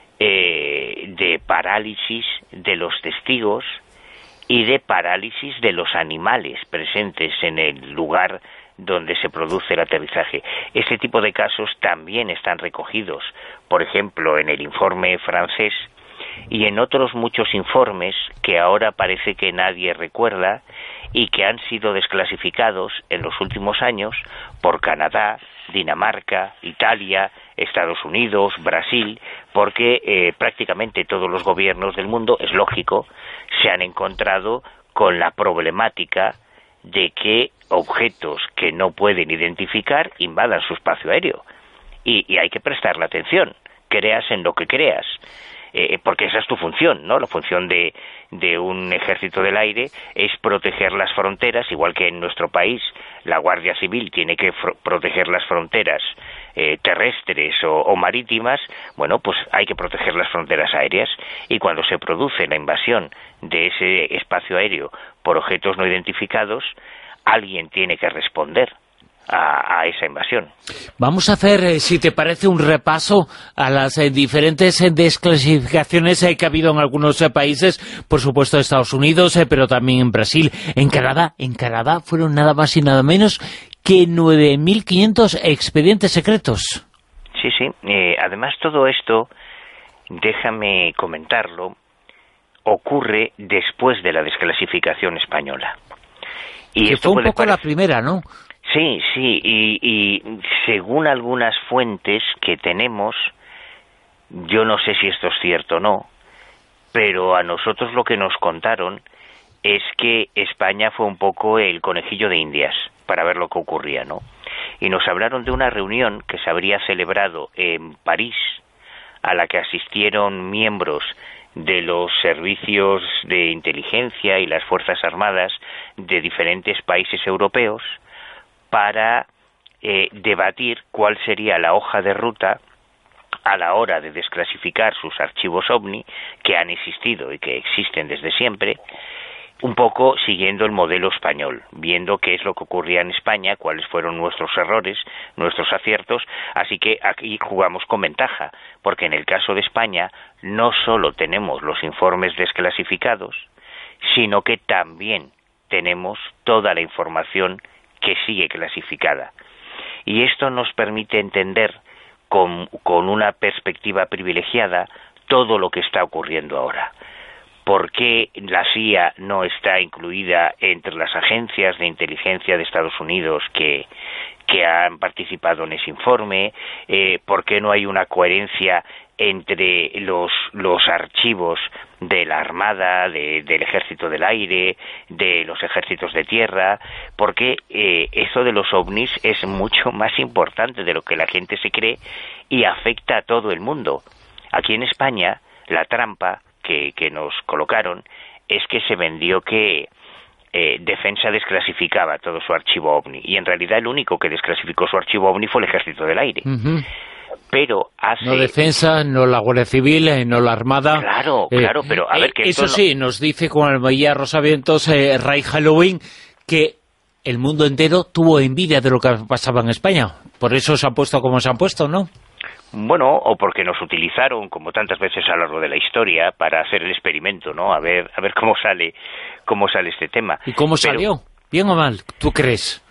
eh, de parálisis de los testigos y de parálisis de los animales presentes en el lugar donde se produce el aterrizaje. Este tipo de casos también están recogidos, por ejemplo, en el informe francés, y en otros muchos informes que ahora parece que nadie recuerda y que han sido desclasificados en los últimos años por Canadá, Dinamarca, Italia, Estados Unidos, Brasil, porque eh, prácticamente todos los gobiernos del mundo, es lógico, se han encontrado con la problemática de que objetos que no pueden identificar invadan su espacio aéreo. Y, y hay que prestarle atención, creas en lo que creas. Eh, porque esa es tu función, ¿no? La función de, de un ejército del aire es proteger las fronteras, igual que en nuestro país la Guardia Civil tiene que proteger las fronteras eh, terrestres o, o marítimas. Bueno, pues hay que proteger las fronteras aéreas, y cuando se produce la invasión de ese espacio aéreo por objetos no identificados, alguien tiene que responder A, a esa invasión. Vamos a hacer, eh, si te parece, un repaso a las eh, diferentes eh, desclasificaciones eh, que ha habido en algunos eh, países, por supuesto en Estados Unidos, eh, pero también en Brasil, en Canadá. En Canadá fueron nada más y nada menos que nueve mil quinientos expedientes secretos. Sí, sí. Eh, además, todo esto, déjame comentarlo, ocurre después de la desclasificación española. Y que esto fue un poco parecer... la primera, ¿no? Sí, sí, y, y según algunas fuentes que tenemos, yo no sé si esto es cierto o no, pero a nosotros lo que nos contaron es que España fue un poco el conejillo de Indias para ver lo que ocurría, ¿no? Y nos hablaron de una reunión que se habría celebrado en París, a la que asistieron miembros de los servicios de inteligencia y las Fuerzas Armadas de diferentes países europeos, para eh, debatir cuál sería la hoja de ruta a la hora de desclasificar sus archivos OVNI, que han existido y que existen desde siempre, un poco siguiendo el modelo español, viendo qué es lo que ocurría en España, cuáles fueron nuestros errores, nuestros aciertos. Así que aquí jugamos con ventaja, porque en el caso de España no solo tenemos los informes desclasificados, sino que también tenemos toda la información que sigue clasificada. Y esto nos permite entender con, con una perspectiva privilegiada todo lo que está ocurriendo ahora. ¿Por qué la C I A no está incluida entre las agencias de inteligencia de Estados Unidos que, que han participado en ese informe? Eh, ¿Por qué no hay una coherencia entre los, los archivos de la Armada, de, del Ejército del Aire, de los ejércitos de tierra? Porque eh, eso de los ovnis es mucho más importante de lo que la gente se cree y afecta a todo el mundo. Aquí en España, la trampa que, que nos colocaron es que se vendió que eh, Defensa desclasificaba todo su archivo ovni, y en realidad el único que desclasificó su archivo ovni fue el Ejército del Aire. Uh-huh. Pero hace... No Defensa, no la Guardia Civil, eh, no la Armada. Claro, claro, eh, pero a ver que... Eh, eso no... sí, nos dice con el María Rosavientos, eh, Ray Halloween, que el mundo entero tuvo envidia de lo que pasaba en España. Por eso se han puesto como se han puesto, ¿no? Bueno, o porque nos utilizaron, como tantas veces a lo largo de la historia, para hacer el experimento, ¿no? A ver, a ver cómo sale, cómo sale este tema. ¿Y cómo Pero... salió? ¿Bien o mal? ¿Tú crees?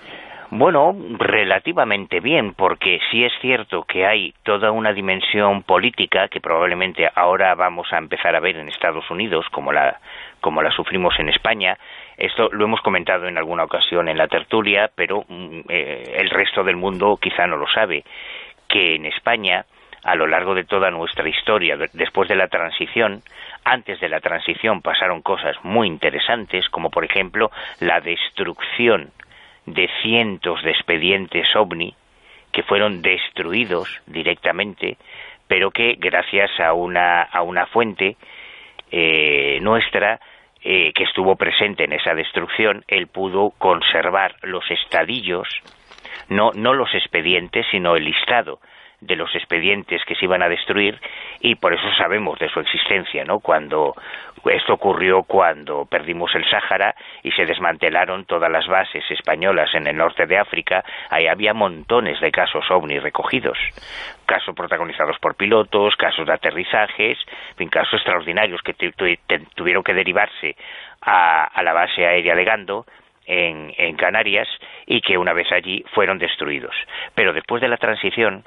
Bueno, relativamente bien, porque sí es cierto que hay toda una dimensión política que probablemente ahora vamos a empezar a ver en Estados Unidos, como la, como la sufrimos en España. Esto lo hemos comentado en alguna ocasión en la tertulia, pero eh, el resto del mundo quizá no lo sabe, que en España, a lo largo de toda nuestra historia, después de la transición, antes de la transición pasaron cosas muy interesantes, como por ejemplo la destrucción de cientos de expedientes OVNI que fueron destruidos directamente, pero que gracias a una, a una fuente eh, nuestra eh, que estuvo presente en esa destrucción, él pudo conservar los estadillos, no, no los expedientes, sino el listado de los expedientes que se iban a destruir, y por eso sabemos de su existencia, ¿no? Cuando esto ocurrió cuando perdimos el Sáhara y se desmantelaron todas las bases españolas en el norte de África, ahí había montones de casos OVNI recogidos, casos protagonizados por pilotos, casos de aterrizajes, en fin, casos extraordinarios que tu, tu, te, tuvieron que derivarse a, a la base aérea de Gando, en, en Canarias, y que una vez allí fueron destruidos. Pero después de la transición,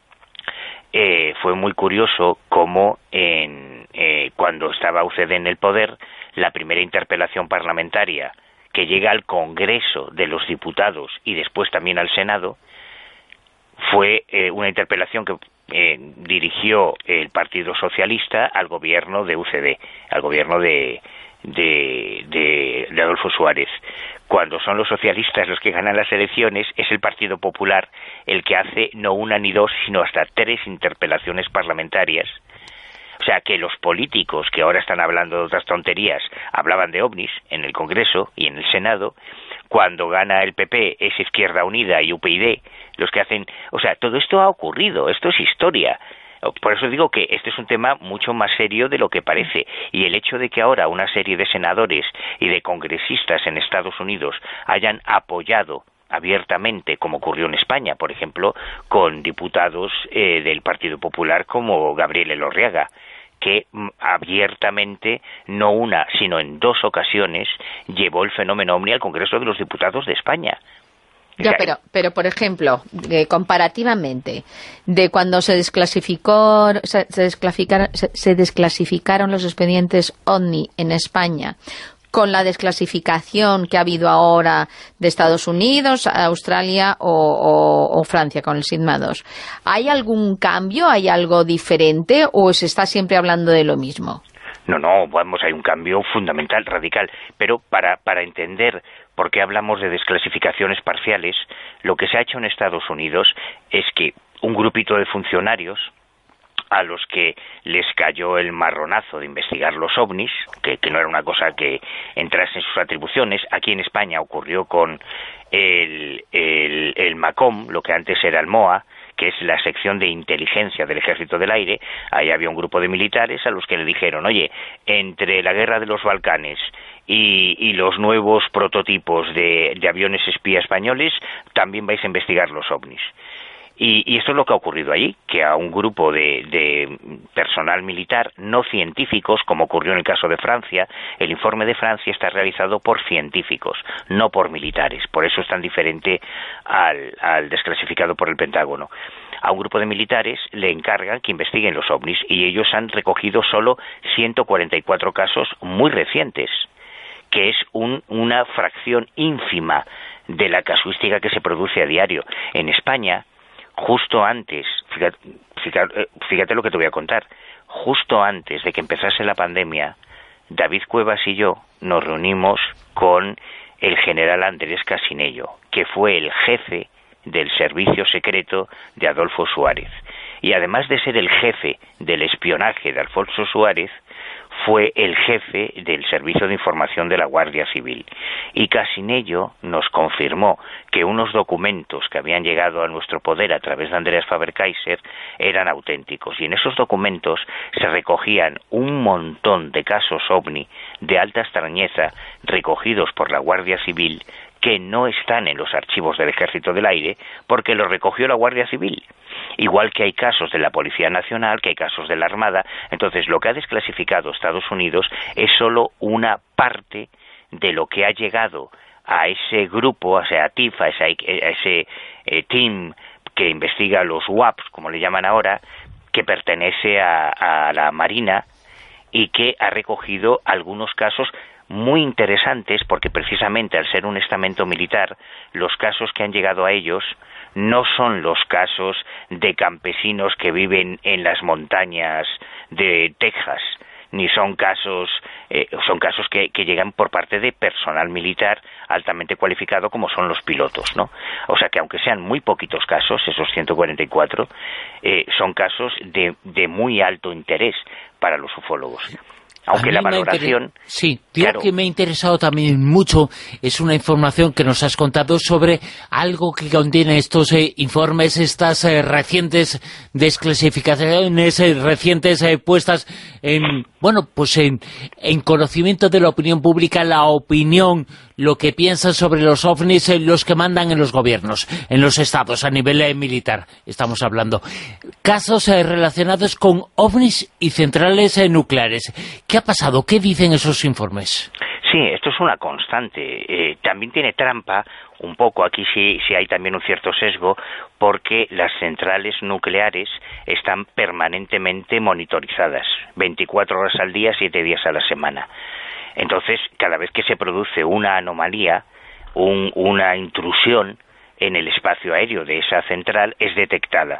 Eh, fue muy curioso cómo en, eh, cuando estaba U C D en el poder, la primera interpelación parlamentaria que llega al Congreso de los Diputados y después también al Senado fue eh, una interpelación que eh, dirigió el Partido Socialista al gobierno de U C D, al gobierno de, de, de, de Adolfo Suárez. Cuando son los socialistas los que ganan las elecciones, es el Partido Popular el que hace no una ni dos, sino hasta tres interpelaciones parlamentarias. O sea, que los políticos que ahora están hablando de otras tonterías, hablaban de ovnis en el Congreso y en el Senado. Cuando gana el P P es Izquierda Unida y U P y los que hacen... O sea, todo esto ha ocurrido, esto es historia. Por eso digo que este es un tema mucho más serio de lo que parece, y el hecho de que ahora una serie de senadores y de congresistas en Estados Unidos hayan apoyado abiertamente, como ocurrió en España, por ejemplo, con diputados eh, del Partido Popular como Gabriel Elorriaga, que mm, abiertamente, no una, sino en dos ocasiones, llevó el fenómeno OVNI al Congreso de los Diputados de España. Ya, pero, pero por ejemplo, eh, comparativamente, de cuando se desclasificó, se, se, desclasificaron, se, se desclasificaron los expedientes OVNI en España, con la desclasificación que ha habido ahora de Estados Unidos, Australia o, o, o Francia con el SIGMA dos, ¿hay algún cambio, hay algo diferente o se está siempre hablando de lo mismo? No, no, vamos, hay un cambio fundamental, radical, pero para, para entender por qué hablamos de desclasificaciones parciales, lo que se ha hecho en Estados Unidos es que un grupito de funcionarios a los que les cayó el marronazo de investigar los ovnis, que, que no era una cosa que entrase en sus atribuciones. Aquí en España ocurrió con el, el, el MACOM, lo que antes era el MOA, que es la sección de inteligencia del Ejército del Aire. Ahí había un grupo de militares a los que le dijeron, oye, entre la guerra de los Balcanes y, y los nuevos prototipos de, de aviones espía españoles, también vais a investigar los ovnis. Y, y esto es lo que ha ocurrido allí, que a un grupo de, de personal militar, no científicos, como ocurrió en el caso de Francia, el informe de Francia está realizado por científicos, no por militares. Por eso es tan diferente al, al desclasificado por el Pentágono. A un grupo de militares le encargan que investiguen los ovnis y ellos han recogido solo ciento cuarenta y cuatro casos muy recientes, que es un, una fracción ínfima de la casuística que se produce a diario. En España, justo antes, fíjate, fíjate, fíjate lo que te voy a contar, justo antes de que empezase la pandemia, David Cuevas y yo nos reunimos con el general Andrés Casinello, que fue el jefe del servicio secreto de Adolfo Suárez. Y además de ser el jefe del espionaje de Alfonso Suárez, fue el jefe del Servicio de Información de la Guardia Civil. Y Casinello nos confirmó que unos documentos que habían llegado a nuestro poder a través de Andreas Faber-Kaiser eran auténticos. Y en esos documentos se recogían un montón de casos OVNI de alta extrañeza recogidos por la Guardia Civil que no están en los archivos del Ejército del Aire porque los recogió la Guardia Civil. Igual que hay casos de la Policía Nacional, que hay casos de la Armada. Entonces, lo que ha desclasificado Estados Unidos es solo una parte de lo que ha llegado a ese grupo, o sea, a T I F, a ese, a ese eh, team que investiga los W A Ps, como le llaman ahora, que pertenece a, a la Marina y que ha recogido algunos casos muy interesantes, porque precisamente al ser un estamento militar, los casos que han llegado a ellos no son los casos de campesinos que viven en las montañas de Texas, ni son casos eh, son casos que, que llegan por parte de personal militar altamente cualificado, como son los pilotos, ¿no? O sea que aunque sean muy poquitos casos, esos ciento cuarenta y cuatro, eh, son casos de, de muy alto interés para los ufólogos. Aunque la valoración... Sí, claro, que me ha interesado también mucho es una información que nos has contado sobre algo que contiene estos eh, informes, estas eh, recientes desclasificaciones, eh, recientes eh, puestas en, bueno, pues en, en conocimiento de la opinión pública, la opinión, lo que piensan sobre los ovnis, eh, los que mandan en los gobiernos, en los estados, a nivel eh, militar, estamos hablando. Casos eh, relacionados con ovnis y centrales eh, nucleares. ¿Qué ha pasado? ¿Qué dicen esos informes? Sí, esto es una constante. Eh, también tiene trampa, un poco, aquí sí, sí hay también un cierto sesgo, porque las centrales nucleares están permanentemente monitorizadas, veinticuatro horas al día, siete días a la semana. Entonces, cada vez que se produce una anomalía, un, una intrusión en el espacio aéreo de esa central, es detectada.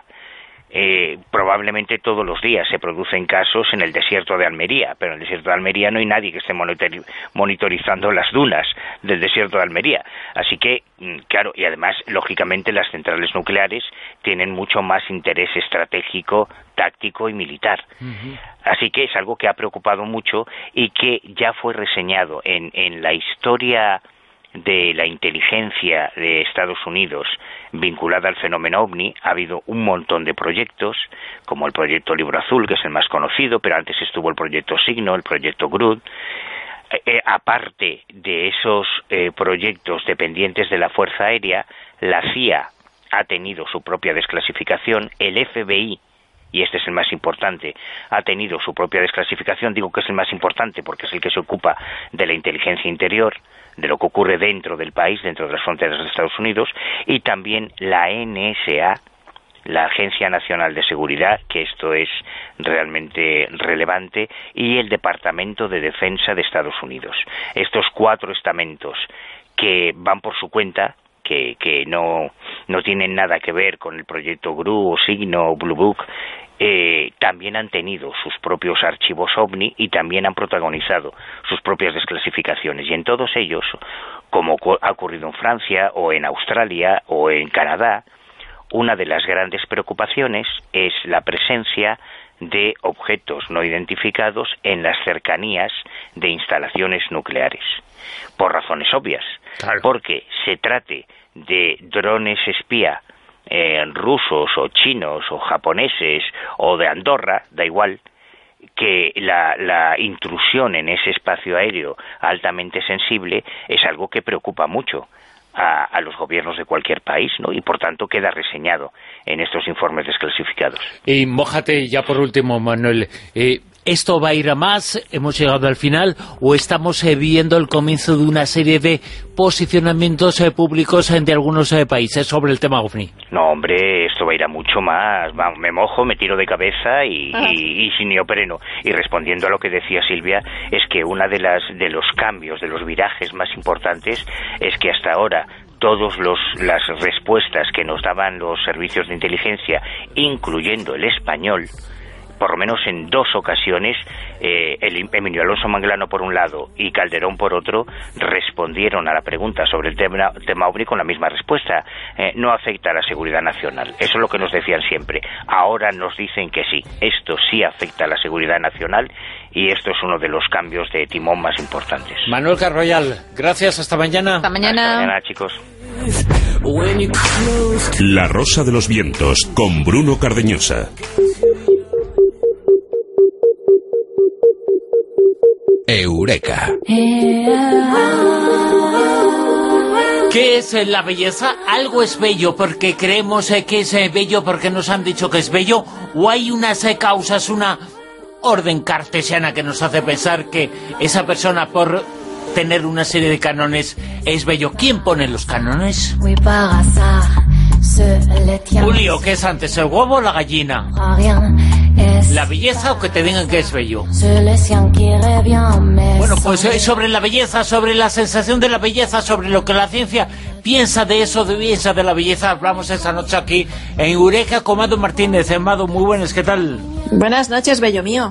Eh, probablemente todos los días se producen casos en el desierto de Almería, pero en el desierto de Almería no hay nadie que esté monitor- monitorizando las dunas del desierto de Almería. Así que, claro, y además, lógicamente, las centrales nucleares tienen mucho más interés estratégico, táctico y militar. Uh-huh. Así que es algo que ha preocupado mucho y que ya fue reseñado en, en la historia de la inteligencia de Estados Unidos vinculada al fenómeno OVNI. Ha habido un montón de proyectos, como el proyecto Libro Azul, que es el más conocido, pero antes estuvo el proyecto Signo, el proyecto Grud. Eh, aparte de esos eh, proyectos dependientes de la Fuerza Aérea, la C I A ha tenido su propia desclasificación, el F B I, y este es el más importante, ha tenido su propia desclasificación. Digo que es el más importante porque es el que se ocupa de la inteligencia interior, de lo que ocurre dentro del país, dentro de las fronteras de Estados Unidos, y también la N S A, la Agencia Nacional de Seguridad, que esto es realmente relevante, y el Departamento de Defensa de Estados Unidos. Estos cuatro estamentos que van por su cuenta, que, que no, no tienen nada que ver con el proyecto Gru o Signo o Blue Book, Eh, también han tenido sus propios archivos OVNI y también han protagonizado sus propias desclasificaciones. Y en todos ellos, como ha ocurrido en Francia o en Australia o en Canadá, una de las grandes preocupaciones es la presencia de objetos no identificados en las cercanías de instalaciones nucleares, por razones obvias, claro. Porque se trate de drones espía Eh, rusos o chinos o japoneses o de Andorra, da igual, que la, la intrusión en ese espacio aéreo altamente sensible es algo que preocupa mucho a, a los gobiernos de cualquier país, ¿no? Y por tanto queda reseñado en estos informes desclasificados. Y mójate ya por último, Manuel, eh, ¿esto va a ir a más? ¿Hemos llegado al final? ¿O estamos eh, viendo el comienzo de una serie de posicionamientos eh, públicos eh, de algunos eh, países sobre el tema OVNI? No, hombre, esto va a ir a mucho más. Va, me mojo, me tiro de cabeza y, ah. y, y sin neopreno. Y respondiendo a lo que decía Silvia, es que una de las de los cambios, de los virajes más importantes, es que hasta ahora todas las respuestas que nos daban los servicios de inteligencia, incluyendo el español, por lo menos en dos ocasiones, eh, el Emilio Alonso Manglano por un lado y Calderón por otro, respondieron a la pregunta sobre el tema, tema OVNI con la misma respuesta. Eh, no afecta a la seguridad nacional. Eso es lo que nos decían siempre. Ahora nos dicen que sí, esto sí afecta a la seguridad nacional y esto es uno de los cambios de timón más importantes. Manuel Carroyal, gracias, hasta mañana. Hasta mañana. Hasta mañana, chicos. La Rosa de los Vientos, con Bruno Cardeñosa. Eureka. ¿Qué es la belleza? Algo es bello porque creemos que es bello porque nos han dicho que es bello, o hay unas causas, una orden cartesiana que nos hace pensar que esa persona, por tener una serie de cánones es bello. ¿Quién pone los cánones? Julio, ¿qué es antes, el huevo o la gallina? ¿La belleza o que te digan que es bello? Bueno, pues eh, sobre la belleza, sobre la sensación de la belleza, sobre lo que la ciencia piensa de eso, de piensa de la belleza, hablamos esta noche aquí en Eureka con Mado Martínez. Mado, muy buenas, ¿qué tal? Buenas noches, bello mío.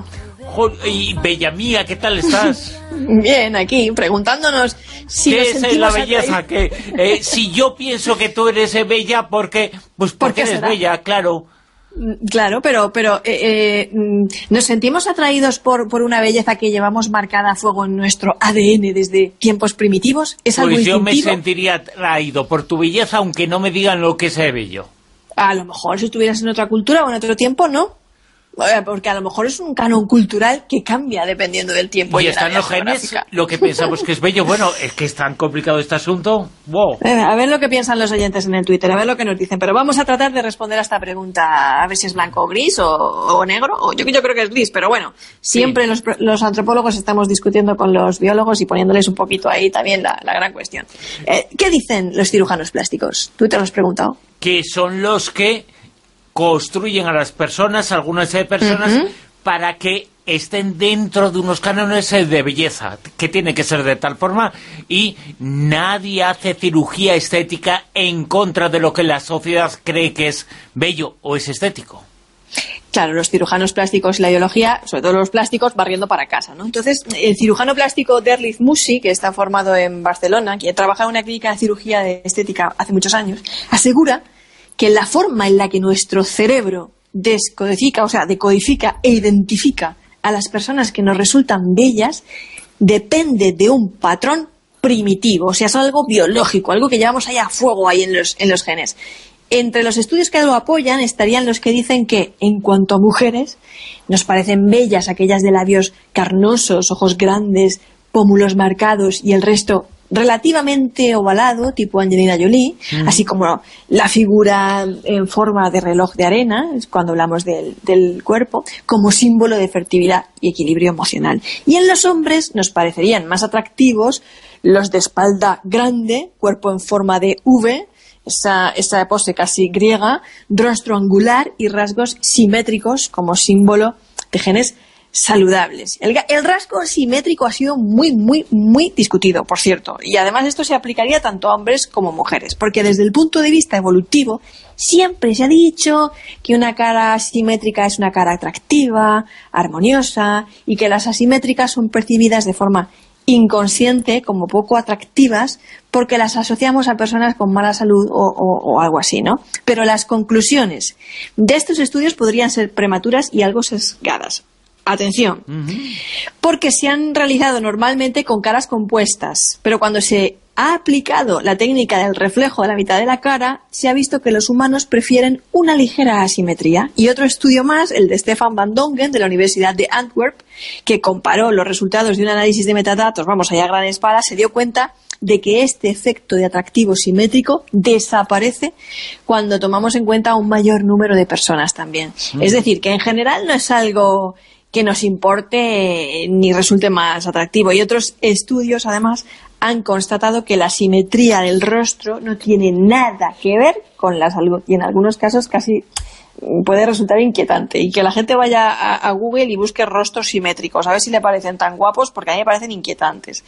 Y bella mía, ¿qué tal estás? Bien, aquí, preguntándonos si ¿qué nos es la sentimos belleza? Que eh, si yo pienso que tú eres eh, bella, porque pues porque eres será? bella, claro. Claro, pero pero eh, eh, nos sentimos atraídos por, por una belleza que llevamos marcada a fuego en nuestro A D N desde tiempos primitivos. ¿Es algo Pues yo me instintivo? sentiría atraído por tu belleza, aunque no me digan lo que es bello. A lo mejor si estuvieras en otra cultura o en otro tiempo, no. Porque a lo mejor es un canon cultural que cambia dependiendo del tiempo. Y, y están de la los genes, geográfica. lo que pensamos que es bello. Bueno, es que es tan complicado este asunto. Wow. Eh, A ver lo que piensan los oyentes en el Twitter, a ver lo que nos dicen. Pero vamos a tratar de responder a esta pregunta, a ver si es blanco o gris o, o negro. O yo, yo creo que es gris, pero bueno, siempre Sí. los, los antropólogos estamos discutiendo con los biólogos y poniéndoles un poquito ahí también la, la gran cuestión. Eh, ¿Qué dicen los cirujanos plásticos? ¿Tú te lo has preguntado? Que son los que construyen a las personas, algunas de personas, Ujú. para que estén dentro de unos cánones de belleza, que tiene que ser de tal forma, y nadie hace cirugía estética en contra de lo que la sociedad cree que es bello o es estético. Claro, los cirujanos plásticos y la ideología, sobre todo los plásticos, barriendo para casa, ¿no? Entonces, el cirujano plástico Derlith Musi, que está formado en Barcelona, que trabaja en una clínica de cirugía de estética hace muchos años, asegura que la forma en la que nuestro cerebro descodifica, o sea, decodifica e identifica a las personas que nos resultan bellas depende de un patrón primitivo, o sea, es algo biológico, algo que llevamos ahí a fuego ahí en los, en los genes. Entre los estudios que lo apoyan estarían los que dicen que, en cuanto a mujeres, nos parecen bellas aquellas de labios carnosos, ojos grandes, pómulos marcados y el resto relativamente ovalado, tipo Angelina Jolie, mm. así como la figura en forma de reloj de arena, cuando hablamos del, del cuerpo, como símbolo de fertilidad y equilibrio emocional. Y en los hombres nos parecerían más atractivos los de espalda grande, cuerpo en forma de V, esa, esa pose casi griega, rostro angular y rasgos simétricos como símbolo de genes saludables. El, el rasgo simétrico ha sido muy, muy, muy discutido, por cierto, y además esto se aplicaría tanto a hombres como mujeres, porque desde el punto de vista evolutivo siempre se ha dicho que una cara asimétrica es una cara atractiva, armoniosa, y que las asimétricas son percibidas de forma inconsciente como poco atractivas porque las asociamos a personas con mala salud o, o, o algo así, ¿no? Pero las conclusiones de estos estudios podrían ser prematuras y algo sesgadas. Atención, uh-huh. porque se han realizado normalmente con caras compuestas, pero cuando se ha aplicado la técnica del reflejo de la mitad de la cara, se ha visto que los humanos prefieren una ligera asimetría. Y otro estudio más, el de Stefan van Dongen, de la Universidad de Antwerp, que comparó los resultados de un análisis de metadatos, vamos allá a gran escala, se dio cuenta de que este efecto de atractivo simétrico desaparece cuando tomamos en cuenta un mayor número de personas también. Uh-huh. Es decir, que en general no es algo que nos importe ni resulte más atractivo. Y otros estudios, además, han constatado que la simetría del rostro no tiene nada que ver con la salud y en algunos casos casi puede resultar inquietante. Y que la gente vaya a, a Google y busque rostros simétricos, a ver si le parecen tan guapos, porque a mí me parecen inquietantes.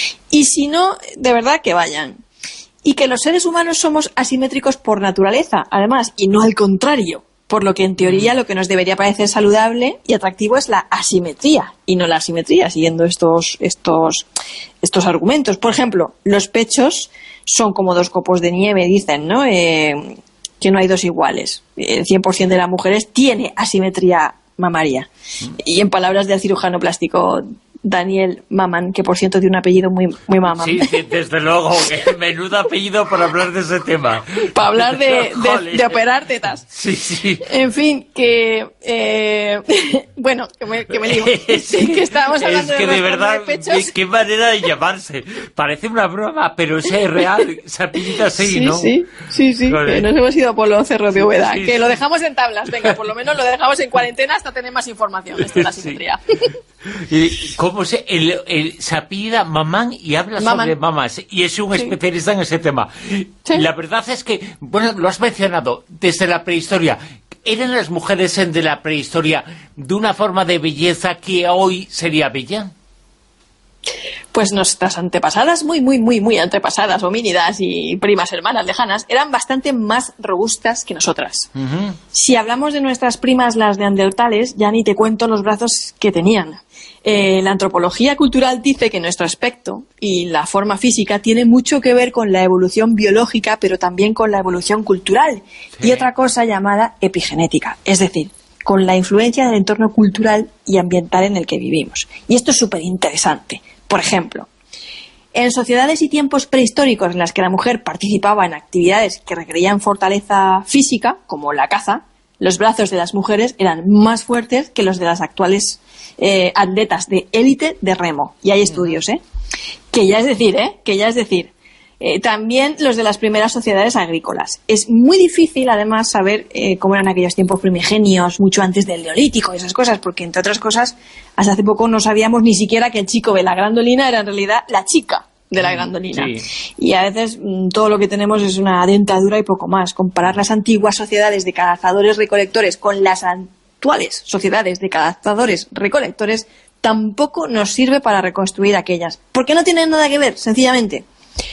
Y si no, de verdad que vayan. Y que los seres humanos somos asimétricos por naturaleza, además, y no al contrario. Por lo que en teoría lo que nos debería parecer saludable y atractivo es la asimetría y no la asimetría, siguiendo estos, estos, estos argumentos. Por ejemplo, los pechos son como dos copos de nieve, dicen, ¿no? Eh, que no hay dos iguales. El cien por ciento de las mujeres tiene asimetría mamaria. Y en palabras del cirujano plástico Daniel Maman, que por cierto tiene un apellido muy, muy Maman. Sí, sí, desde luego, menudo apellido para hablar de ese tema. Para hablar de, de, de operar tetas. Sí, sí. En fin, que... Eh, bueno, que me, que me digo. Sí, que estábamos hablando es que de, de verdad, de pechos. qué manera de llamarse. Parece una broma, pero es real. Se apellida así, sí, ¿no? Sí, sí, sí. Que nos hemos ido por los cerros de Úbeda. Sí, que sí. Lo dejamos en tablas. Venga, por lo menos lo dejamos en cuarentena hasta tener más información. Esto es la simetría. Sí. ¿Y cómo vamos, el, el, se apellida Mamán y habla Mamán. sobre mamás, y es un Sí. especialista en ese tema. Sí. La verdad es que, bueno, lo has mencionado, desde la prehistoria, ¿eran las mujeres de la prehistoria de una forma de belleza que hoy sería bella? Pues nuestras antepasadas, muy, muy, muy, muy antepasadas, homínidas y primas hermanas lejanas, eran bastante más robustas que nosotras. Uh-huh. Si hablamos de nuestras primas, las neandertales, ya ni te cuento los brazos que tenían. Eh, la antropología cultural dice que nuestro aspecto y la forma física tiene mucho que ver con la evolución biológica, pero también con la evolución cultural. Sí. Y otra cosa llamada epigenética, es decir, con la influencia del entorno cultural y ambiental en el que vivimos. Y esto es súper interesante. Por ejemplo, en sociedades y tiempos prehistóricos en las que la mujer participaba en actividades que requerían fortaleza física, como la caza, los brazos de las mujeres eran más fuertes que los de las actuales eh, atletas de élite de remo. Y hay estudios, ¿eh? Que ya es decir, ¿eh? Que ya es decir. Eh, también los de las primeras sociedades agrícolas. Es muy difícil, además, saber eh, cómo eran aquellos tiempos primigenios, mucho antes del Neolítico y esas cosas, porque, entre otras cosas, hasta hace poco no sabíamos ni siquiera que el chico de la grandolina era en realidad la chica de la grandolina. Sí. Y a veces mmm, todo lo que tenemos es una dentadura y poco más. Comparar las antiguas sociedades de cazadores-recolectores con las actuales sociedades de cazadores-recolectores tampoco nos sirve para reconstruir aquellas, porque no tienen nada que ver, sencillamente.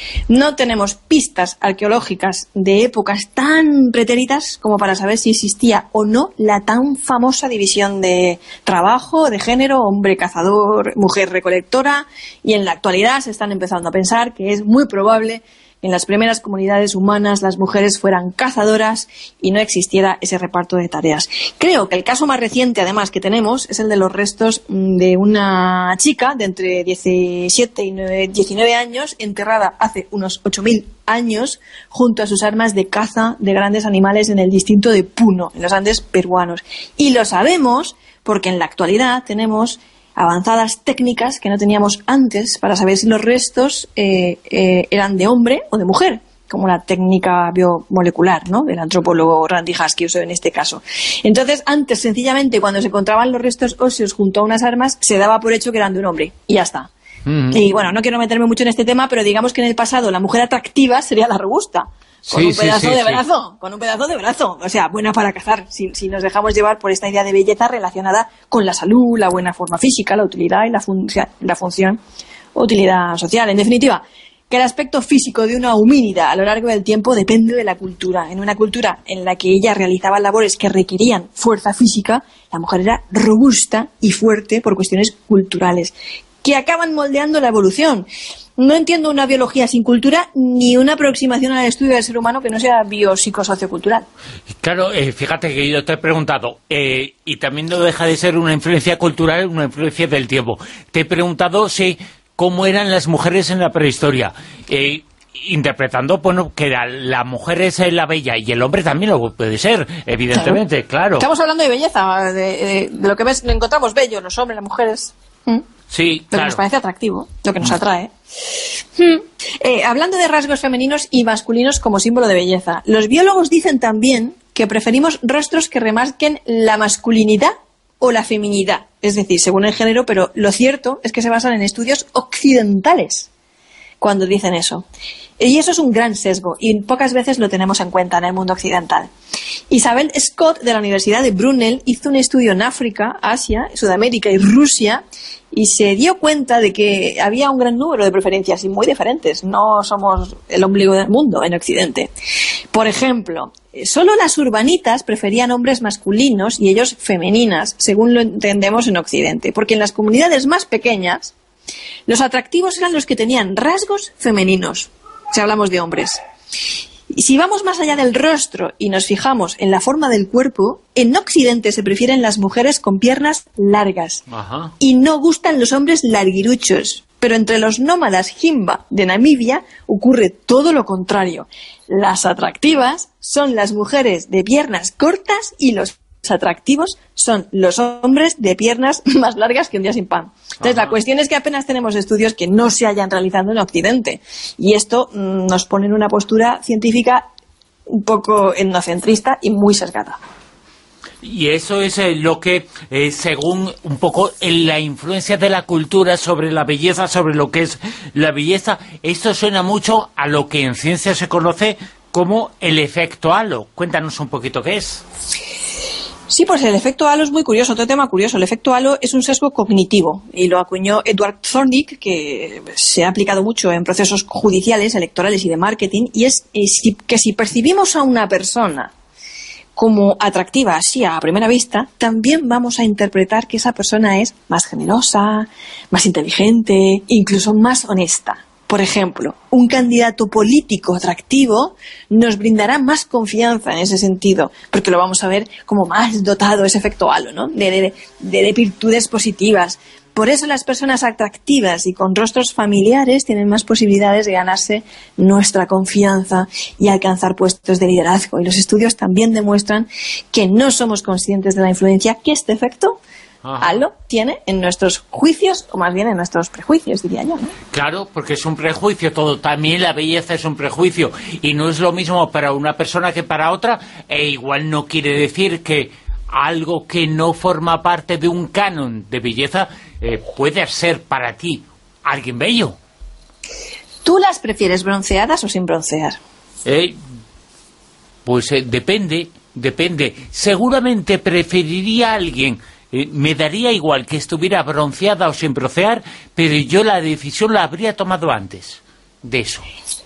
No tenemos pistas arqueológicas de épocas tan pretéritas como para saber si existía o no la tan famosa división de trabajo, de género, hombre cazador, mujer recolectora, y en la actualidad se están empezando a pensar que es muy probable que en las primeras comunidades humanas las mujeres fueran cazadoras y no existiera ese reparto de tareas. Creo que el caso más reciente, además, que tenemos es el de los restos de una chica de entre diecisiete y diecinueve años, enterrada hace unos ocho mil años junto a sus armas de caza de grandes animales en el distrito de Puno, en los Andes peruanos. Y lo sabemos porque en la actualidad tenemos avanzadas técnicas que no teníamos antes para saber si los restos eh, eh, eran de hombre o de mujer, como la técnica biomolecular, ¿no?, del antropólogo Randy Haskell en este caso. Entonces, antes, sencillamente, cuando se encontraban los restos óseos junto a unas armas, se daba por hecho que eran de un hombre, y ya está. Mm-hmm. Y bueno, no quiero meterme mucho en este tema, pero digamos que en el pasado la mujer atractiva sería la robusta. Con sí, un pedazo sí, sí, de brazo, sí. con un pedazo de brazo, o sea, buena para cazar, si, si nos dejamos llevar por esta idea de belleza relacionada con la salud, la buena forma física, la utilidad y la, fun la función, utilidad social. En definitiva, que el aspecto físico de una homínida a lo largo del tiempo depende de la cultura. En una cultura en la que ella realizaba labores que requerían fuerza física, la mujer era robusta y fuerte por cuestiones culturales, que acaban moldeando la evolución. No entiendo una biología sin cultura ni una aproximación al estudio del ser humano que no sea biopsicosociocultural. Claro, eh, fíjate que yo te he preguntado, eh, y también no deja de ser una influencia cultural, una influencia del tiempo. Te he preguntado si cómo eran las mujeres en la prehistoria, eh, interpretando, bueno, que la, la mujer es la bella y el hombre también lo puede ser, evidentemente, claro. claro. Estamos hablando de belleza, de, de, de lo que ves, lo encontramos bello, los hombres, las mujeres. ¿Mm? Sí, lo claro. que nos parece atractivo, lo que nos atrae. Hmm. Eh, hablando de rasgos femeninos y masculinos como símbolo de belleza, los biólogos dicen también que preferimos rostros que remarquen la masculinidad o la feminidad, es decir, según el género, pero lo cierto es que se basan en estudios occidentales cuando dicen eso. Y eso es un gran sesgo, y pocas veces lo tenemos en cuenta en el mundo occidental. Isabel Scott, de la Universidad de Brunel, hizo un estudio en África, Asia, Sudamérica y Rusia, y se dio cuenta de que había un gran número de preferencias y muy diferentes. No somos el ombligo del mundo en Occidente. Por ejemplo, solo las urbanitas preferían hombres masculinos y ellos femeninas, según lo entendemos en Occidente, porque en las comunidades más pequeñas los atractivos eran los que tenían rasgos femeninos, si hablamos de hombres. Y si vamos más allá del rostro y nos fijamos en la forma del cuerpo, en Occidente se prefieren las mujeres con piernas largas. Ajá. Y no gustan los hombres larguiruchos. Pero entre los nómadas Himba de Namibia ocurre todo lo contrario. Las atractivas son las mujeres de piernas cortas y los atractivos son los hombres de piernas más largas que un día sin pan. Entonces, Ajá. la cuestión es que apenas tenemos estudios que no se hayan realizado en Occidente, y esto mmm, nos pone en una postura científica un poco etnocentrista y muy sesgada. Y eso es eh, lo que, eh, según un poco en la influencia de la cultura sobre la belleza, sobre lo que es la belleza, esto suena mucho a lo que en ciencia se conoce como el efecto halo. Cuéntanos un poquito qué es. Sí, pues el efecto halo es muy curioso, otro tema curioso. El efecto halo es un sesgo cognitivo y lo acuñó Edward Thorndike, que se ha aplicado mucho en procesos judiciales, electorales y de marketing, y es, es que si percibimos a una persona como atractiva así a primera vista, también vamos a interpretar que esa persona es más generosa, más inteligente, incluso más honesta. Por ejemplo, un candidato político atractivo nos brindará más confianza en ese sentido, porque lo vamos a ver como más dotado, ese efecto halo, ¿no? de, de, de, de virtudes positivas. Por eso las personas atractivas y con rostros familiares tienen más posibilidades de ganarse nuestra confianza y alcanzar puestos de liderazgo. Y los estudios también demuestran que no somos conscientes de la influencia que este efecto Ajá. halo tiene en nuestros juicios, o más bien en nuestros prejuicios, diría yo, ¿no? Claro, porque es un prejuicio todo. También la belleza es un prejuicio. Y no es lo mismo para una persona que para otra. E igual no quiere decir que algo que no forma parte de un canon de belleza eh, puede ser para ti alguien bello. ¿Tú las prefieres bronceadas o sin broncear? Eh, pues eh, depende, depende. Seguramente preferiría a alguien, eh, me daría igual que estuviera bronceada o sin broncear, pero yo la decisión la habría tomado antes de eso.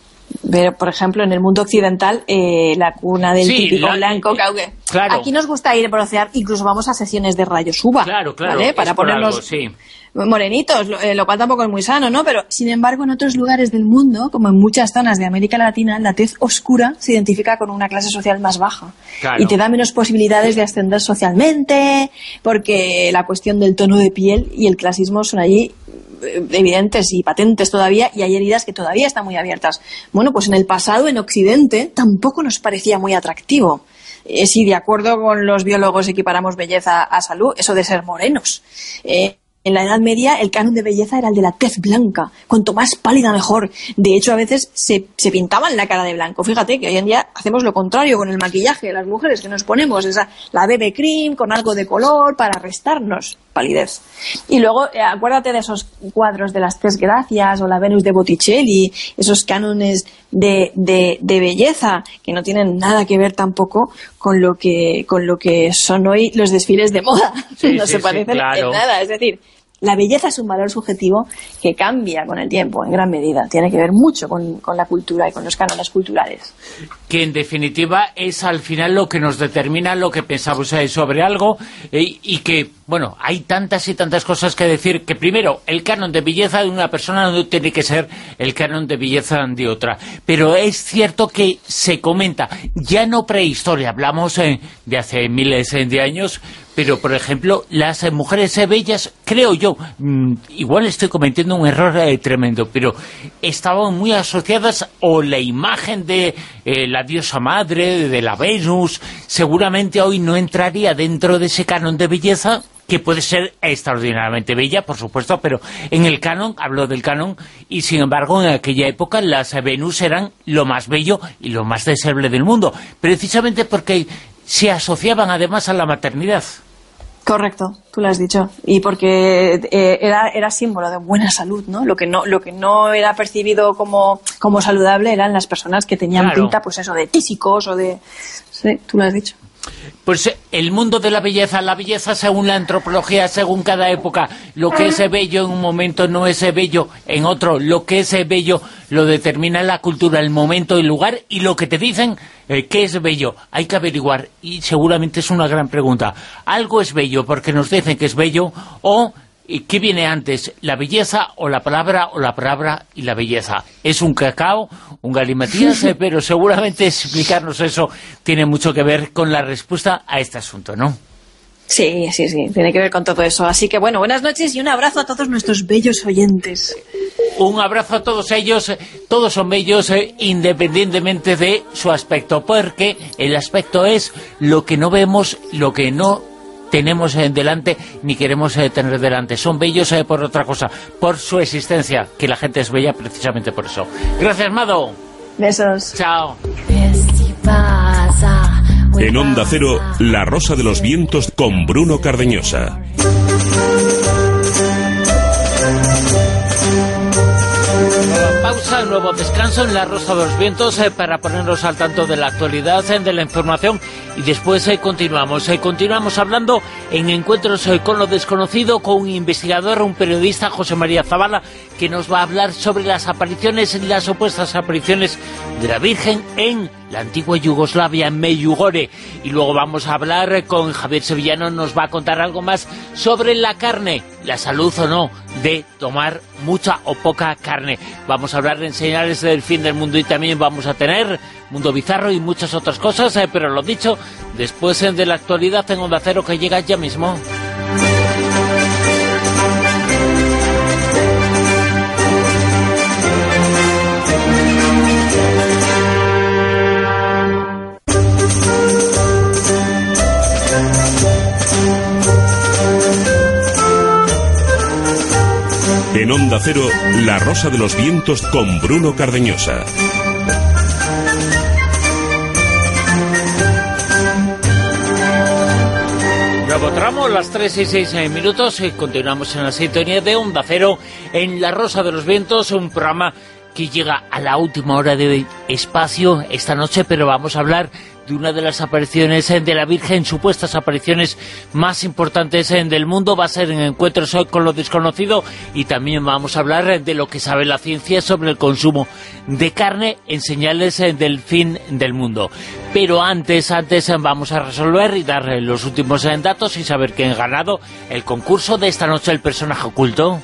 Pero, por ejemplo, en el mundo occidental, eh, la cuna del sí, típico la, blanco, eh, claro. Aquí nos gusta ir a broncear, incluso vamos a sesiones de rayos U V A, claro, claro, ¿vale? Para ponernos algo, sí. morenitos, lo, eh, lo cual tampoco es muy sano, ¿no? Pero, sin embargo, en otros lugares del mundo, como en muchas zonas de América Latina, la tez oscura se identifica con una clase social más baja. Claro. Y te da menos posibilidades de ascender socialmente, porque la cuestión del tono de piel y el clasismo son allí evidentes y patentes todavía, y hay heridas que todavía están muy abiertas. Bueno, pues en el pasado, en Occidente, tampoco nos parecía muy atractivo. Eh, si de acuerdo con los biólogos equiparamos belleza a salud, eso de ser morenos. Eh, En la Edad Media el canon de belleza era el de la tez blanca, cuanto más pálida mejor. De hecho, a veces se, se pintaban la cara de blanco. Fíjate que hoy en día hacemos lo contrario con el maquillaje de las mujeres, que nos ponemos esa, la B B cream con algo de color para restarnos palidez. Y luego, eh, acuérdate de esos cuadros de las Tres Gracias o la Venus de Botticelli, esos cánones de, de, de belleza que no tienen nada que ver tampoco con lo que, con lo que son hoy los desfiles de moda. Sí, no sí, se parecen sí, claro. en nada. Es decir, la belleza es un valor subjetivo que cambia con el tiempo, en gran medida. Tiene que ver mucho con, con la cultura y con los cánones culturales. Que en definitiva es al final lo que nos determina lo que pensamos sobre algo, eh, y que, bueno, hay tantas y tantas cosas que decir, que primero, el canon de belleza de una persona no tiene que ser el canon de belleza de otra. Pero es cierto que se comenta, ya no prehistoria, hablamos eh, de hace miles de años, pero, por ejemplo, las eh, mujeres eh, bellas, creo yo, mmm, igual estoy cometiendo un error eh, tremendo, pero estaban muy asociadas, o la imagen de eh, la diosa madre, de la Venus, seguramente hoy no entraría dentro de ese canon de belleza, que puede ser extraordinariamente bella, por supuesto, pero en el canon, hablo del canon, y sin embargo en aquella época las Venus eran lo más bello y lo más deseable del mundo, precisamente porque se asociaban además a la maternidad. Correcto, tú lo has dicho. Y porque eh, era, era símbolo de buena salud, ¿no? Lo que no, lo que no era percibido como, como saludable eran las personas que tenían claro. pinta, pues eso, de tísicos o de... Sí, tú lo has dicho. Pues el mundo de la belleza, la belleza según la antropología, según cada época, lo que es bello en un momento no es bello en otro, lo que es bello lo determina la cultura, el momento, el lugar, y lo que te dicen eh, que es bello, hay que averiguar, y seguramente es una gran pregunta. Algo es bello porque nos dicen que es bello, o ¿qué viene antes? ¿La belleza o la palabra, o la palabra y la belleza? ¿Es un cacao, un galimatías? eh, pero seguramente explicarnos eso tiene mucho que ver con la respuesta a este asunto, ¿no? Sí, sí, sí, tiene que ver con todo eso. Así que bueno, buenas noches y un abrazo a todos nuestros bellos oyentes. Un abrazo a todos ellos, todos son bellos eh, independientemente de su aspecto, porque el aspecto es lo que no vemos, lo que no tenemos eh, delante, ni queremos eh, tener delante. Son bellos eh, por otra cosa, por su existencia, que la gente es bella precisamente por eso. Gracias, Mado. Besos. Chao. En Onda Cero, La Rosa de los Vientos con Bruno Cardeñosa. Pausa, nuevo descanso en La Rosa de los Vientos eh, para ponernos al tanto de la actualidad, eh, de la información, y después eh, continuamos. Eh, continuamos hablando en Encuentros eh, con lo Desconocido con un investigador, un periodista, José María Zavala, que nos va a hablar sobre las apariciones, las supuestas apariciones de la Virgen en la antigua Yugoslavia, en Medjugorje. Y luego vamos a hablar eh, con Javier Sevillano, nos va a contar algo más sobre la carne, la salud o no de tomar mucha o poca carne. Vamos a hablar en señales del fin del mundo y también vamos a tener Mundo Bizarro y muchas otras cosas, eh, pero lo dicho, después eh, de la actualidad en Onda Cero, que llega ya mismo. En Onda Cero, La Rosa de los Vientos con Bruno Cardeñosa. Nuevo tramo, las tres y seis minutos, y continuamos en la sintonía de Onda Cero en La Rosa de los Vientos, un programa que llega a la última hora de espacio esta noche, pero vamos a hablar de una de las apariciones de la Virgen, supuestas apariciones más importantes del mundo. Va a ser en Encuentros con lo Desconocido, y también vamos a hablar de lo que sabe la ciencia sobre el consumo de carne en señales del fin del mundo. Pero antes, antes vamos a resolver y dar los últimos datos y saber quién ha ganado el concurso de esta noche, el personaje oculto.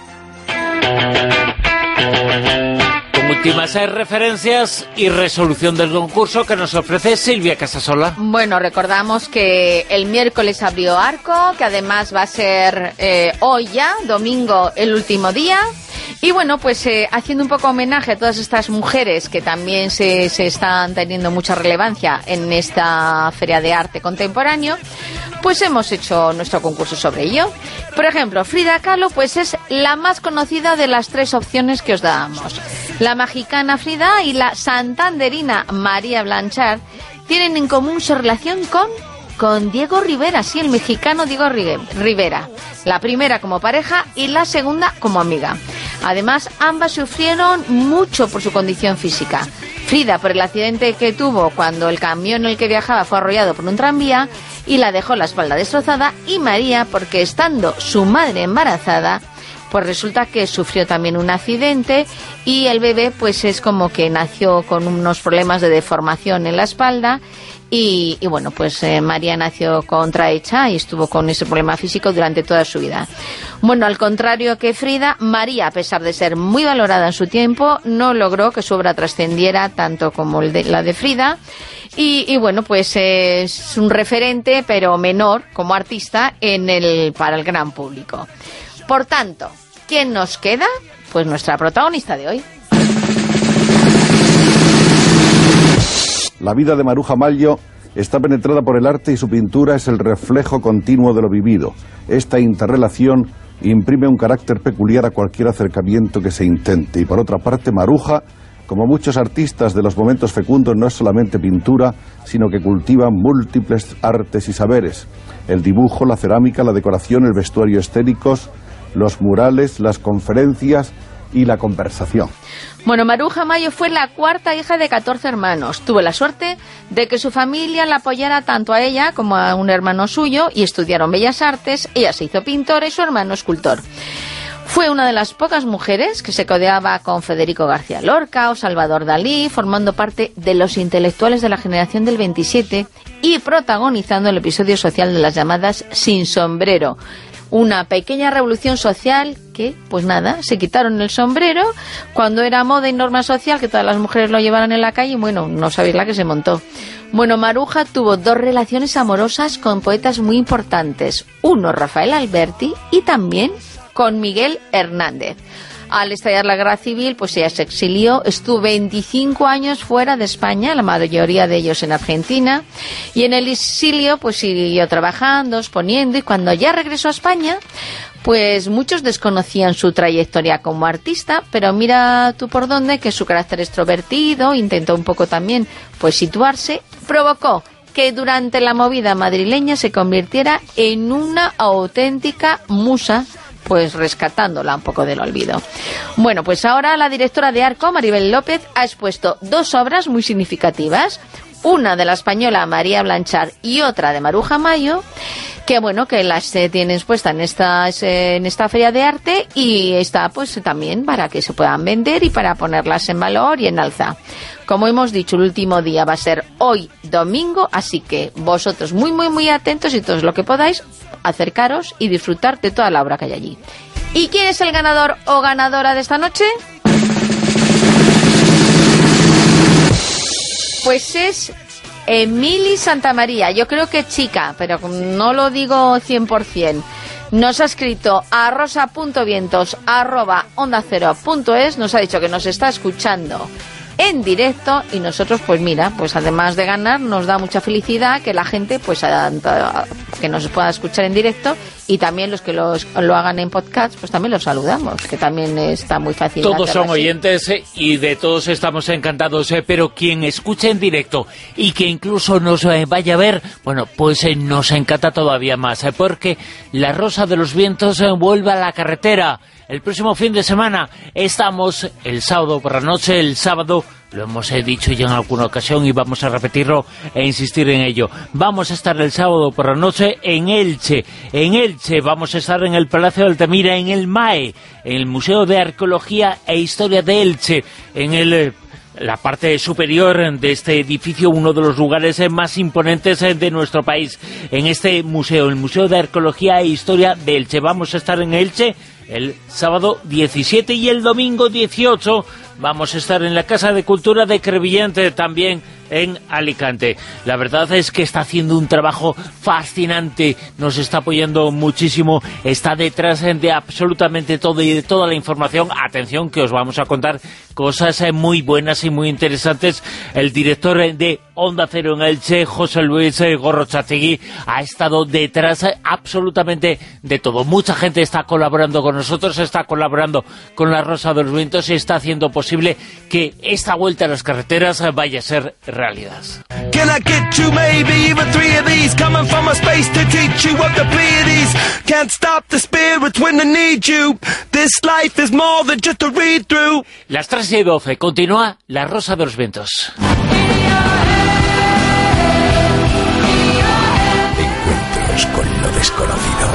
Últimas referencias y resolución del concurso que nos ofrece Silvia Casasola. Bueno, recordamos que el miércoles abrió Arco, que además va a ser eh, hoy ya, domingo, el último día. Y bueno, pues eh, haciendo un poco homenaje a todas estas mujeres que también se, se están teniendo mucha relevancia en esta Feria de Arte Contemporáneo, pues hemos hecho nuestro concurso sobre ello. Por ejemplo, Frida Kahlo pues es la más conocida de las tres opciones que os dábamos. La mexicana Frida y la santanderina María Blanchard tienen en común su relación con, con Diego Rivera, sí, el mexicano Diego Rivera. La primera como pareja y la segunda como amiga. Además, ambas sufrieron mucho por su condición física. Frida por el accidente que tuvo cuando el camión en el que viajaba fue arrollado por un tranvía y la dejó la espalda destrozada, y María porque, estando su madre embarazada, pues resulta que sufrió también un accidente y el bebé pues es como que nació con unos problemas de deformación en la espalda. Y, y bueno, pues eh, María nació contrahecha y estuvo con ese problema físico durante toda su vida. Bueno, al contrario que Frida, María, a pesar de ser muy valorada en su tiempo, no logró que su obra trascendiera tanto como el de, la de Frida. Y, y bueno, pues eh, es un referente, pero menor como artista en el para el gran público. Por tanto, ¿quién nos queda? Pues nuestra protagonista de hoy. La vida de Maruja Maglio está penetrada por el arte y su pintura es el reflejo continuo de lo vivido. Esta interrelación imprime un carácter peculiar a cualquier acercamiento que se intente. Y por otra parte, Maruja, como muchos artistas de los momentos fecundos, no es solamente pintura, sino que cultiva múltiples artes y saberes. El dibujo, la cerámica, la decoración, el vestuario escénicos, los murales, las conferencias y la conversación. Bueno, Maruja Maglio fue la cuarta hija de catorce hermanos. Tuvo la suerte de que su familia la apoyara tanto a ella como a un hermano suyo y estudiaron Bellas Artes. Ella se hizo pintora y su hermano escultor. Fue una de las pocas mujeres que se codeaba con Federico García Lorca o Salvador Dalí, formando parte de los intelectuales de la generación del veintisiete y protagonizando el episodio social de las llamadas Sin Sombrero. Una pequeña revolución social que, pues nada, se quitaron el sombrero cuando era moda y norma social que todas las mujeres lo llevaran en la calle y bueno, no sabéis la que se montó. Bueno, Maruja tuvo dos relaciones amorosas con poetas muy importantes. Uno, Rafael Alberti, y también con Miguel Hernández. Al estallar la guerra civil, pues ella se exilió, estuvo veinticinco años fuera de España, la mayoría de ellos en Argentina, y en el exilio pues siguió trabajando, exponiendo, y cuando ya regresó a España, pues muchos desconocían su trayectoria como artista, pero mira tú por dónde, que su carácter extrovertido, intentó un poco también pues situarse, provocó que durante la movida madrileña se convirtiera en una auténtica musa, pues rescatándola un poco del olvido. Bueno, pues ahora la directora de Arco, Maribel López, ha expuesto dos obras muy significativas, una de la española María Blanchard y otra de Maruja Mayo, que bueno, que las eh, tienen expuestas en esta, eh, en esta feria de arte, y está pues también para que se puedan vender y para ponerlas en valor y en alza. Como hemos dicho, el último día va a ser hoy domingo, así que vosotros muy muy muy atentos y todos lo que podáis, acercaros y disfrutar de toda la obra que hay allí. ¿Y quién es el ganador o ganadora de esta noche? Pues es Emily Santamaría, yo creo que chica, pero no lo digo cien por cien. Nos ha escrito a rosa.vientos arroba onda cero punto es, nos ha dicho que nos está escuchando en directo, y nosotros pues mira, pues además de ganar nos da mucha felicidad que la gente pues que nos pueda escuchar en directo, y también los que los, lo hagan en podcast pues también los saludamos, que también está muy fácil. Todos son así. oyentes eh, y de todos estamos encantados, eh, pero quien escuche en directo y que incluso nos eh, vaya a ver, bueno, pues eh, nos encanta todavía más, eh, porque La Rosa de los Vientos eh, vuelve a la carretera. El próximo fin de semana estamos el sábado por la noche, el sábado, lo hemos eh, dicho ya en alguna ocasión y vamos a repetirlo e insistir en ello. Vamos a estar el sábado por la noche en Elche. En Elche vamos a estar en el Palacio de Altamira, en el M A E, en el Museo de Arqueología e Historia de Elche, en el... Eh, la parte superior de este edificio, uno de los lugares más imponentes de nuestro país, en este museo, el Museo de Arqueología e Historia de Elche. Vamos a estar en Elche el sábado diecisiete y el domingo dieciocho vamos a estar en la Casa de Cultura de Crevillente, también en Alicante. La verdad es que está haciendo un trabajo fascinante, nos está apoyando muchísimo, está detrás de absolutamente todo y de toda la información. Atención, que os vamos a contar cosas muy buenas y muy interesantes. El director de Onda Cero en Elche, José Luis Gorrochategui, ha estado detrás absolutamente de todo. Mucha gente está colaborando con nosotros, está colaborando con La Rosa de los Vientos y está haciendo posible que esta vuelta a las carreteras vaya a ser realidad. Can I get you maybe even three of these coming from a space to teach you of the Pleiades? Can't stop the spirits when they need you. This life is more than just a read through. Las tres y doce, continúa La Rosa de los Vientos. Encuentros con lo desconocido.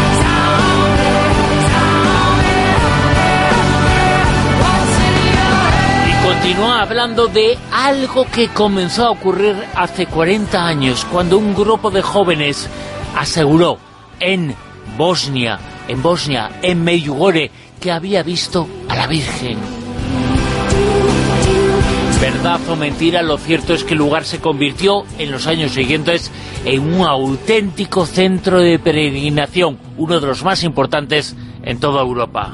Continúa hablando de algo que comenzó a ocurrir hace cuarenta años, cuando un grupo de jóvenes aseguró en Bosnia, en Bosnia, en Medjugorje, que había visto a la Virgen. Verdad o mentira, lo cierto es que el lugar se convirtió en los años siguientes en un auténtico centro de peregrinación, uno de los más importantes en toda Europa.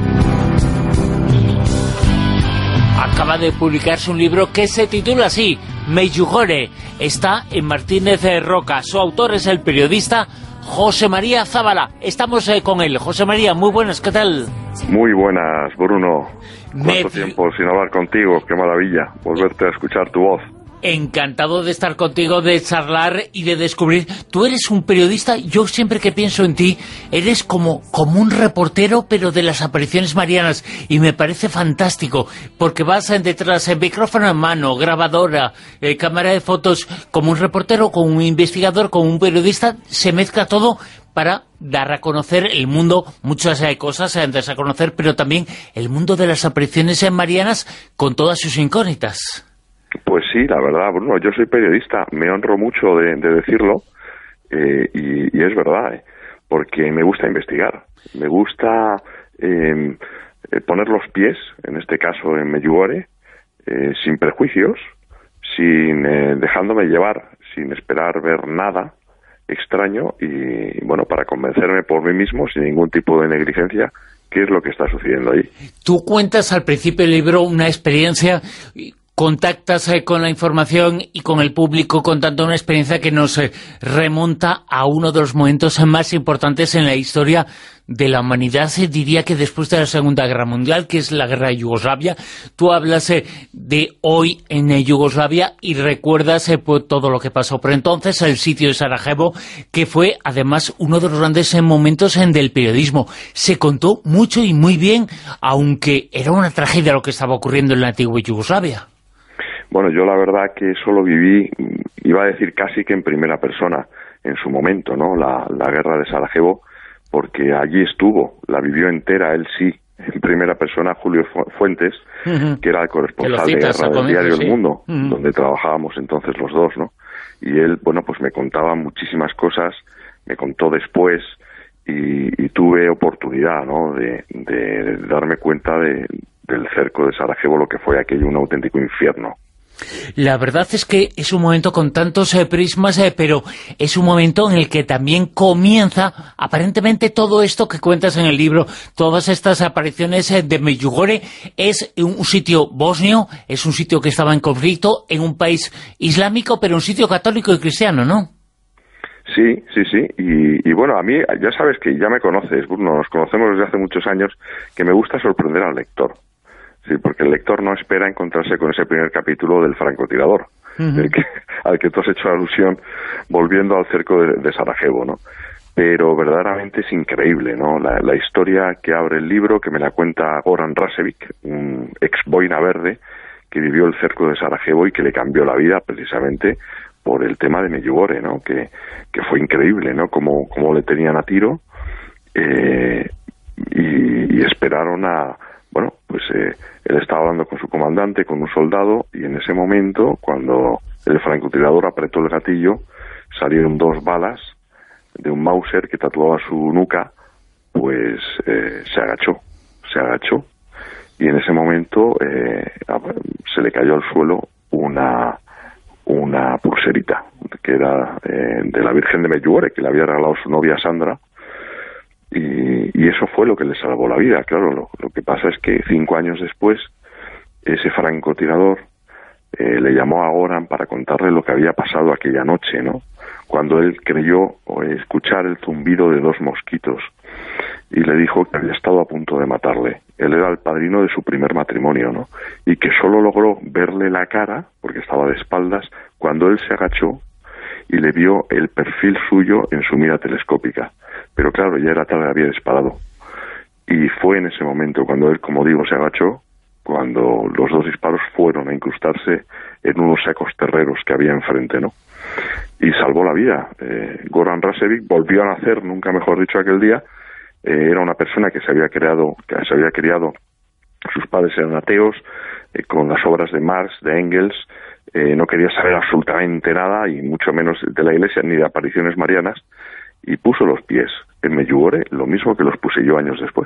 Acaba de publicarse un libro que se titula así, Medjugorje, está en Martínez de Roca. Su autor es el periodista José María Zabala. Estamos eh, con él. José María, muy buenas, ¿qué tal? Muy buenas, Bruno. ¿Cuánto Me... tiempo sin hablar contigo? Qué maravilla volverte a escuchar tu voz. Encantado de estar contigo, de charlar y de descubrir. Tú eres un periodista, yo siempre que pienso en ti, eres como, como un reportero, pero de las apariciones marianas, y me parece fantástico, porque vas detrás, en micrófono en mano, grabadora, eh, cámara de fotos, como un reportero, como un investigador, como un periodista, se mezcla todo para dar a conocer el mundo, muchas eh, cosas antes a conocer, pero también el mundo de las apariciones marianas con todas sus incógnitas. Pues sí, la verdad, Bruno, yo soy periodista, me honro mucho de, de decirlo, eh, y, y es verdad, eh, porque me gusta investigar, me gusta eh, poner los pies, en este caso en Medjugorje, eh, sin prejuicios, sin eh, dejándome llevar, sin esperar ver nada extraño, y bueno, para convencerme por mí mismo, sin ningún tipo de negligencia, qué es lo que está sucediendo ahí. Tú cuentas al principio del libro una experiencia... Contactas eh, con la información y con el público contando una experiencia que nos eh, remonta a uno de los momentos más importantes en la historia de la humanidad, se diría que después de la Segunda Guerra Mundial, que es la guerra de Yugoslavia, tú hablas eh, de hoy en eh, Yugoslavia y recuerdas eh, pues, todo lo que pasó. Pero entonces el sitio de Sarajevo, que fue además uno de los grandes eh, momentos en del periodismo, se contó mucho y muy bien, aunque era una tragedia lo que estaba ocurriendo en la antigua Yugoslavia. Bueno, yo la verdad que eso lo viví, iba a decir casi que en primera persona, en su momento, ¿no? La, la guerra de Sarajevo, porque allí estuvo, la vivió entera, él sí, en primera persona, Julio Fuentes, uh-huh. que era el corresponsal de guerra del diario sí. El Mundo, uh-huh. donde trabajábamos entonces los dos, ¿no? Y él, bueno, pues me contaba muchísimas cosas, me contó después, y, y tuve oportunidad, ¿no?, de, de, de darme cuenta de, del cerco de Sarajevo, lo que fue aquello, un auténtico infierno. La verdad es que es un momento con tantos eh, prismas, eh, pero es un momento en el que también comienza aparentemente todo esto que cuentas en el libro, todas estas apariciones eh, de Medjugorje. Es un sitio bosnio, es un sitio que estaba en conflicto, en un país islámico, pero un sitio católico y cristiano, ¿no? Sí, sí, sí, y, y bueno, a mí, ya sabes que ya me conoces, Bruno, nos conocemos desde hace muchos años, que me gusta sorprender al lector. Sí, porque el lector no espera encontrarse con ese primer capítulo del francotirador, uh-huh. del que, al que tú has hecho alusión, volviendo al cerco de, de Sarajevo, ¿no? Pero verdaderamente es increíble, ¿no? La, la historia que abre el libro, que me la cuenta Goran Rasevic, un ex boina verde, que vivió el cerco de Sarajevo y que le cambió la vida precisamente por el tema de Medjugorje, ¿no? Que, que fue increíble, ¿no? Como, como le tenían a tiro eh, y, y esperaron a... Bueno, pues eh, él estaba hablando con su comandante, con un soldado, y en ese momento, cuando el francotirador apretó el gatillo, salieron dos balas de un Mauser que tatuaba su nuca, pues eh, se agachó, se agachó, y en ese momento eh, se le cayó al suelo una una pulserita, que era eh, de la Virgen de Medjugorje, que le había regalado su novia Sandra, Y, y eso fue lo que le salvó la vida. Claro, lo, lo que pasa es que cinco años después, ese francotirador eh, le llamó a Goran para contarle lo que había pasado aquella noche, ¿no? Cuando él creyó escuchar el zumbido de dos mosquitos, y le dijo que había estado a punto de matarle. Él era el padrino de su primer matrimonio, ¿no? Y que solo logró verle la cara, porque estaba de espaldas, cuando él se agachó y le vio el perfil suyo en su mira telescópica. Pero claro, ya era tarde, había disparado. Y fue en ese momento cuando él, como digo, se agachó, cuando los dos disparos fueron a incrustarse en unos sacos terreros que había enfrente, ¿no? Y salvó la vida. Eh, Goran Rasevic volvió a nacer, nunca mejor dicho, aquel día. Eh, era una persona que se había creado, que se había criado, sus padres eran ateos, eh, con las obras de Marx, de Engels, eh, no quería saber absolutamente nada, y mucho menos de la Iglesia, ni de apariciones marianas, y puso los pies en Medjugorje, lo mismo que los puse yo años después.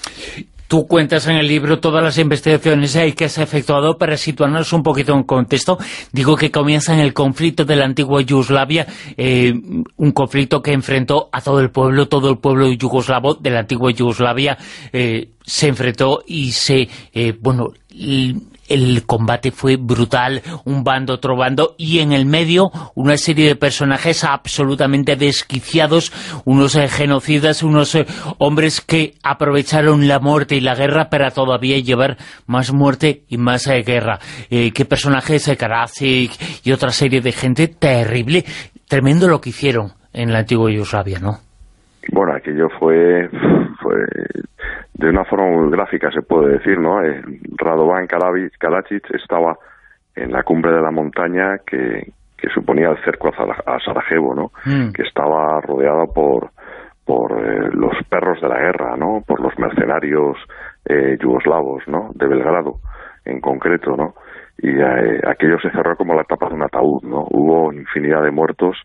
Tú cuentas en el libro todas las investigaciones que has efectuado para situarnos un poquito en contexto. Digo que comienza en el conflicto de la antigua Yugoslavia, eh, un conflicto que enfrentó a todo el pueblo, todo el pueblo yugoslavo de la antigua Yugoslavia eh, se enfrentó y se, eh, bueno... Y, el combate fue brutal, un bando, otro bando, y en el medio una serie de personajes absolutamente desquiciados, unos eh, genocidas, unos eh, hombres que aprovecharon la muerte y la guerra para todavía llevar más muerte y más eh, guerra. Eh, ¿Qué personajes? Eh, Karadzic y otra serie de gente terrible, tremendo lo que hicieron en la antigua Yugoslavia, ¿no? Bueno, aquello fue... fue... de una forma muy gráfica se puede decir, ¿no? Eh, Radovan Karadzic estaba en la cumbre de la montaña que, que suponía el cerco a Sarajevo, ¿no? Mm. Que estaba rodeado por, por eh, los perros de la guerra, ¿no? Por los mercenarios eh, yugoslavos, ¿no? De Belgrado, en concreto, ¿no? Y eh, aquello se cerró como la tapa de un ataúd, ¿no? Hubo infinidad de muertos.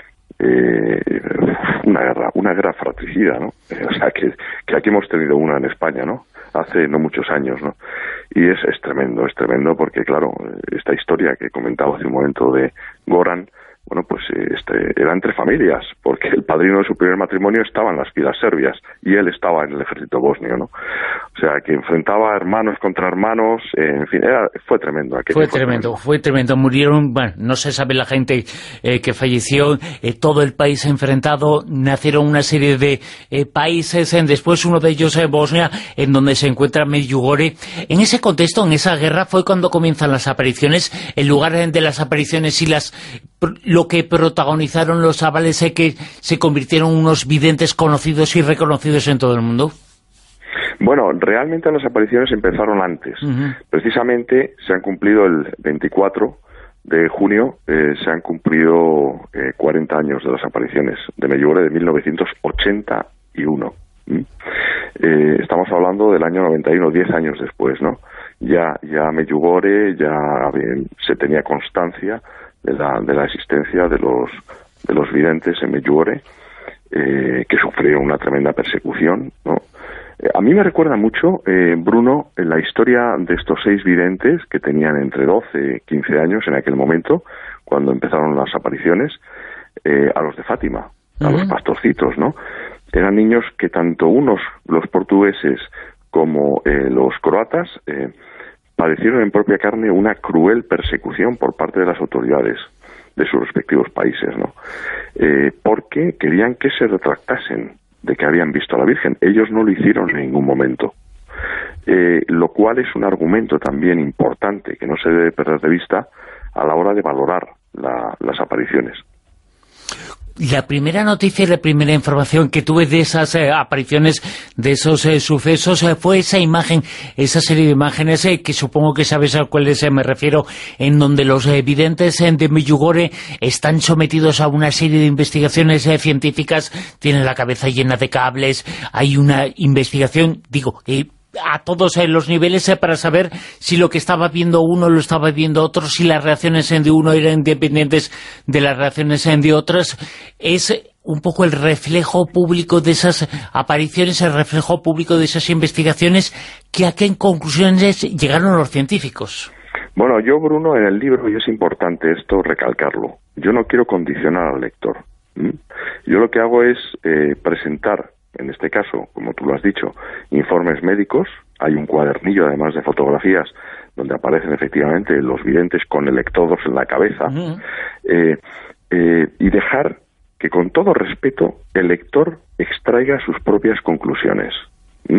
Eh, una guerra, una guerra fratricida, ¿no? Eh, o sea, que, que aquí hemos tenido una en España, ¿no? Hace no muchos años, ¿no? Y es, es tremendo, es tremendo porque, claro, esta historia que comentaba hace un momento de Goran, bueno, pues este, era entre familias, porque el padrino de su primer matrimonio estaba en las filas serbias y él estaba en el ejército bosnio, ¿no? O sea, que enfrentaba hermanos contra hermanos, eh, en fin, era, fue tremendo. Fue, fue tremendo, tremendo, fue tremendo. Murieron, bueno, no se sabe la gente eh, que falleció, eh, todo el país enfrentado, nacieron una serie de eh, países, en, después uno de ellos en Bosnia, en donde se encuentra Medjugorje. En ese contexto, en esa guerra, fue cuando comienzan las apariciones, en lugar de las apariciones y las lo que protagonizaron los chavales eh, que se convirtieron en unos videntes conocidos y reconocidos en todo el mundo. Bueno, realmente las apariciones empezaron antes. Uh-huh. Precisamente se han cumplido el veinticuatro de junio, eh, se han cumplido eh, cuarenta años de las apariciones de Medjugorje de mil novecientos ochenta y uno. ¿Mm? Eh, estamos hablando del año noventa y uno, diez años después, ¿no? Ya, ya Medjugorje, ya bien, se tenía constancia de la, de la existencia de los, de los videntes en Medjugorje, eh, que sufrieron una tremenda persecución, ¿no? Eh, a mí me recuerda mucho, eh, Bruno, en la historia de estos seis videntes que tenían entre doce y quince años en aquel momento, cuando empezaron las apariciones, eh, a los de Fátima, a uh-huh. los pastorcitos, ¿no? Eran niños que tanto unos, los portugueses, como eh, los croatas, eh, padecieron en propia carne una cruel persecución por parte de las autoridades de sus respectivos países, ¿no? Eh, porque querían que se retractasen de que habían visto a la Virgen. Ellos no lo hicieron en ningún momento. Eh, lo cual es un argumento también importante que no se debe perder de vista a la hora de valorar la, las apariciones. La primera noticia y la primera información que tuve de esas eh, apariciones, de esos eh, sucesos, eh, fue esa imagen, esa serie de imágenes eh, que supongo que sabes a cuáles eh, me refiero, en donde los eh, videntes eh, de Medjugorje están sometidos a una serie de investigaciones eh, científicas, tienen la cabeza llena de cables, hay una investigación, digo, eh, a todos eh, los niveles eh, para saber si lo que estaba viendo uno lo estaba viendo otro, si las reacciones eh, de uno eran independientes de las reacciones eh, de otras. Es un poco el reflejo público de esas apariciones, el reflejo público de esas investigaciones, que a qué conclusiones llegaron los científicos. Bueno, yo, Bruno, en el libro, y es importante esto recalcarlo, yo no quiero condicionar al lector. ¿Mm? Yo lo que hago es eh, presentar, en este caso, como tú lo has dicho, informes médicos. Hay un cuadernillo, además de fotografías, donde aparecen efectivamente los videntes con electrodos en la cabeza. Uh-huh. eh, eh, y dejar que, con todo respeto, el lector extraiga sus propias conclusiones. ¿Mm?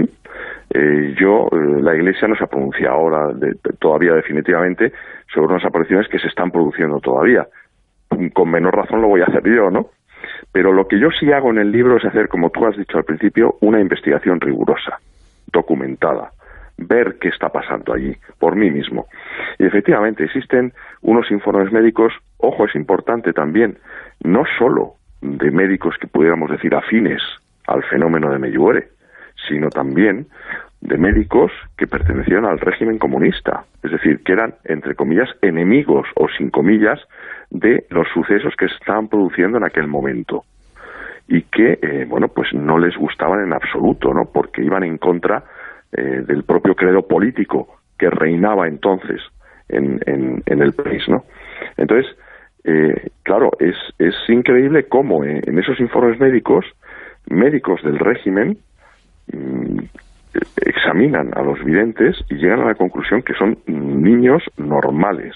Eh, yo, eh, la Iglesia no se ha pronunciado ahora de, de, todavía definitivamente sobre unas apariciones que se están produciendo todavía. Con menor razón lo voy a hacer yo, ¿no? Pero lo que yo sí hago en el libro es hacer, como tú has dicho al principio, una investigación rigurosa, documentada, ver qué está pasando allí, por mí mismo. Y efectivamente existen unos informes médicos, ojo, es importante también, no solo de médicos que pudiéramos decir afines al fenómeno de Medjugorje, sino también de médicos que pertenecían al régimen comunista, es decir, que eran, entre comillas, enemigos o sin comillas, de los sucesos que se estaban produciendo en aquel momento y que, eh, bueno, pues no les gustaban en absoluto, ¿no? Porque iban en contra eh, del propio credo político que reinaba entonces en, en, en el país, ¿no? Entonces, eh, claro, es, es increíble cómo eh, en esos informes médicos, médicos del régimen mmm, examinan a los videntes y llegan a la conclusión que son niños normales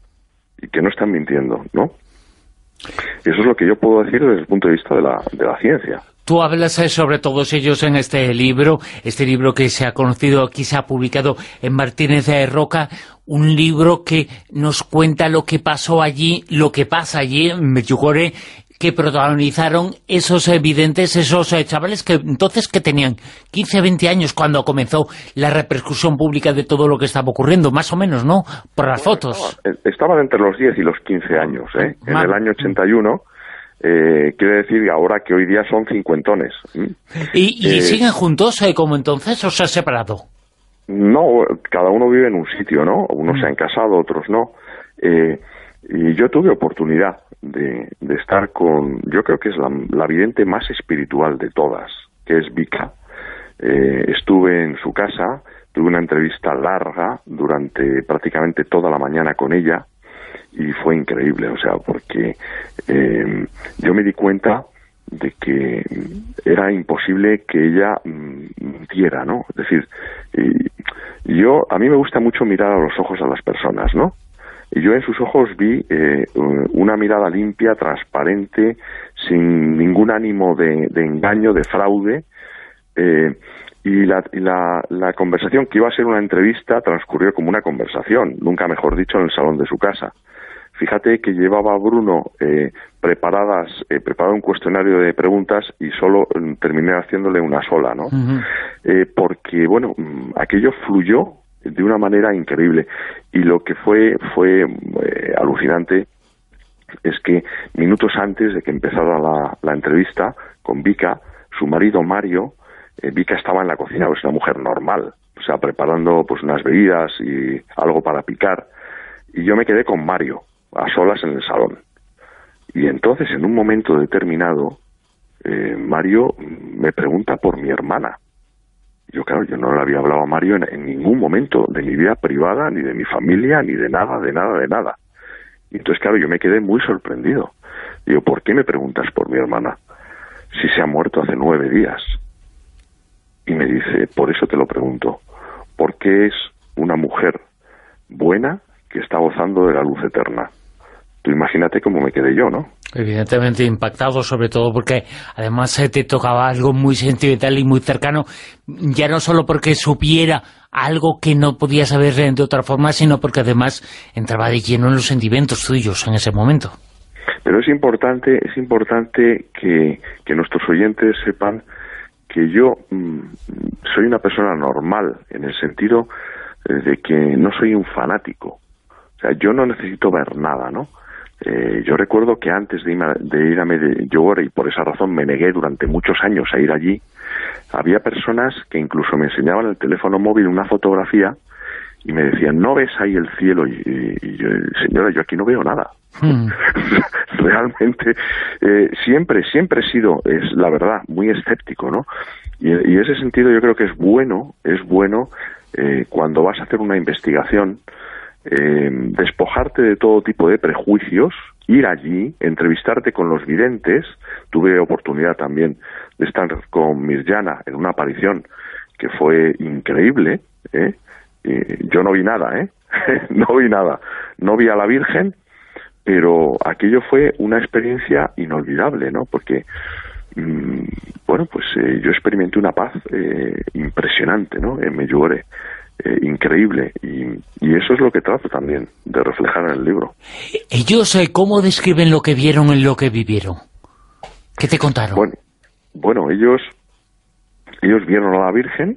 y que no están mintiendo, ¿no? Eso es lo que yo puedo decir desde el punto de vista de la, de la ciencia. Tú hablas sobre todos ellos en este libro, este libro que se ha conocido, aquí se ha publicado en Martínez de Roca, un libro que nos cuenta lo que pasó allí, lo que pasa allí en Medjugorje, que protagonizaron esos videntes, esos eh, chavales que entonces que tenían quince, veinte años cuando comenzó la repercusión pública de todo lo que estaba ocurriendo, más o menos, ¿no? Por las bueno, fotos. Estaban, estaban entre los diez y los quince años, ¿eh? En Man. el año ochenta y uno, eh, quiere decir ahora que hoy día son cincuentones. ¿Mm? ¿Y, y eh, siguen juntos eh, como entonces o se han separado? No, cada uno vive en un sitio, ¿no? Unos mm. se han casado, otros no. Eh, y yo tuve oportunidad De, de estar con, yo creo que es la, la vidente más espiritual de todas, que es Vika. Eh, estuve en su casa, tuve una entrevista larga durante prácticamente toda la mañana con ella, y fue increíble, o sea, porque eh, yo me di cuenta de que era imposible que ella mintiera, ¿no? Es decir, yo, a mí me gusta mucho mirar a los ojos a las personas, ¿no? Y yo en sus ojos vi eh, una mirada limpia, transparente, sin ningún ánimo de, de engaño, de fraude, eh, y, la, y la, la conversación, que iba a ser una entrevista, transcurrió como una conversación, nunca mejor dicho, en el salón de su casa. Fíjate que llevaba a Bruno eh, preparadas, eh, preparado un cuestionario de preguntas y solo eh, terminé haciéndole una sola, ¿no? Uh-huh. Eh, porque, bueno, aquello fluyó de una manera increíble. Y lo que fue, fue eh, alucinante es que minutos antes de que empezara la, la entrevista con Vika, su marido Mario, eh, Vika estaba en la cocina, es una mujer normal, o sea, preparando pues unas bebidas y algo para picar, y yo me quedé con Mario, a solas en el salón. Y entonces, en un momento determinado, eh, Mario me pregunta por mi hermana. Yo, claro, yo no le había hablado a Mario en, en ningún momento de mi vida privada, ni de mi familia, ni de nada, de nada, de nada. Y entonces, claro, yo me quedé muy sorprendido. Digo, ¿por qué me preguntas por mi hermana? Si se ha muerto hace nueve días. Y me dice, por eso te lo pregunto. Porque es una mujer buena que está gozando de la luz eterna. Tú imagínate cómo me quedé yo, ¿no? Evidentemente impactado, sobre todo porque además eh, te tocaba algo muy sentimental y muy cercano, ya no solo porque supiera algo que no podía saber de otra forma, sino porque además entraba de lleno en los sentimientos tuyos en ese momento. Pero es importante, es importante que, que nuestros oyentes sepan que yo mmm, soy una persona normal, en el sentido de que no soy un fanático. O sea, yo no necesito ver nada, ¿no? Eh, yo recuerdo que antes de, irme, de ir a Medjugorje, y por esa razón me negué durante muchos años a ir allí, había personas que incluso me enseñaban el teléfono móvil una fotografía y me decían, ¿no ves ahí el cielo? Y, y, y yo, señora, yo aquí no veo nada. Hmm. Realmente, eh, siempre, siempre he sido, es la verdad, muy escéptico, ¿no? Y, y en ese sentido yo creo que es bueno, es bueno eh, cuando vas a hacer una investigación, Eh, despojarte de todo tipo de prejuicios, ir allí, entrevistarte con los videntes. Tuve oportunidad también de estar con Mirjana en una aparición que fue increíble, ¿eh? Y yo no vi nada, ¿eh? no vi nada, no vi a la Virgen, pero aquello fue una experiencia inolvidable, ¿no? Porque mmm, bueno, pues eh, yo experimenté una paz eh, impresionante, ¿no? En Medjugorje. Eh, increíble, y, y eso es lo que trato también de reflejar en el libro. ¿Ellos eh, cómo describen lo que vieron en lo que vivieron? ¿Qué te contaron? Bueno, bueno ellos ellos vieron a la Virgen.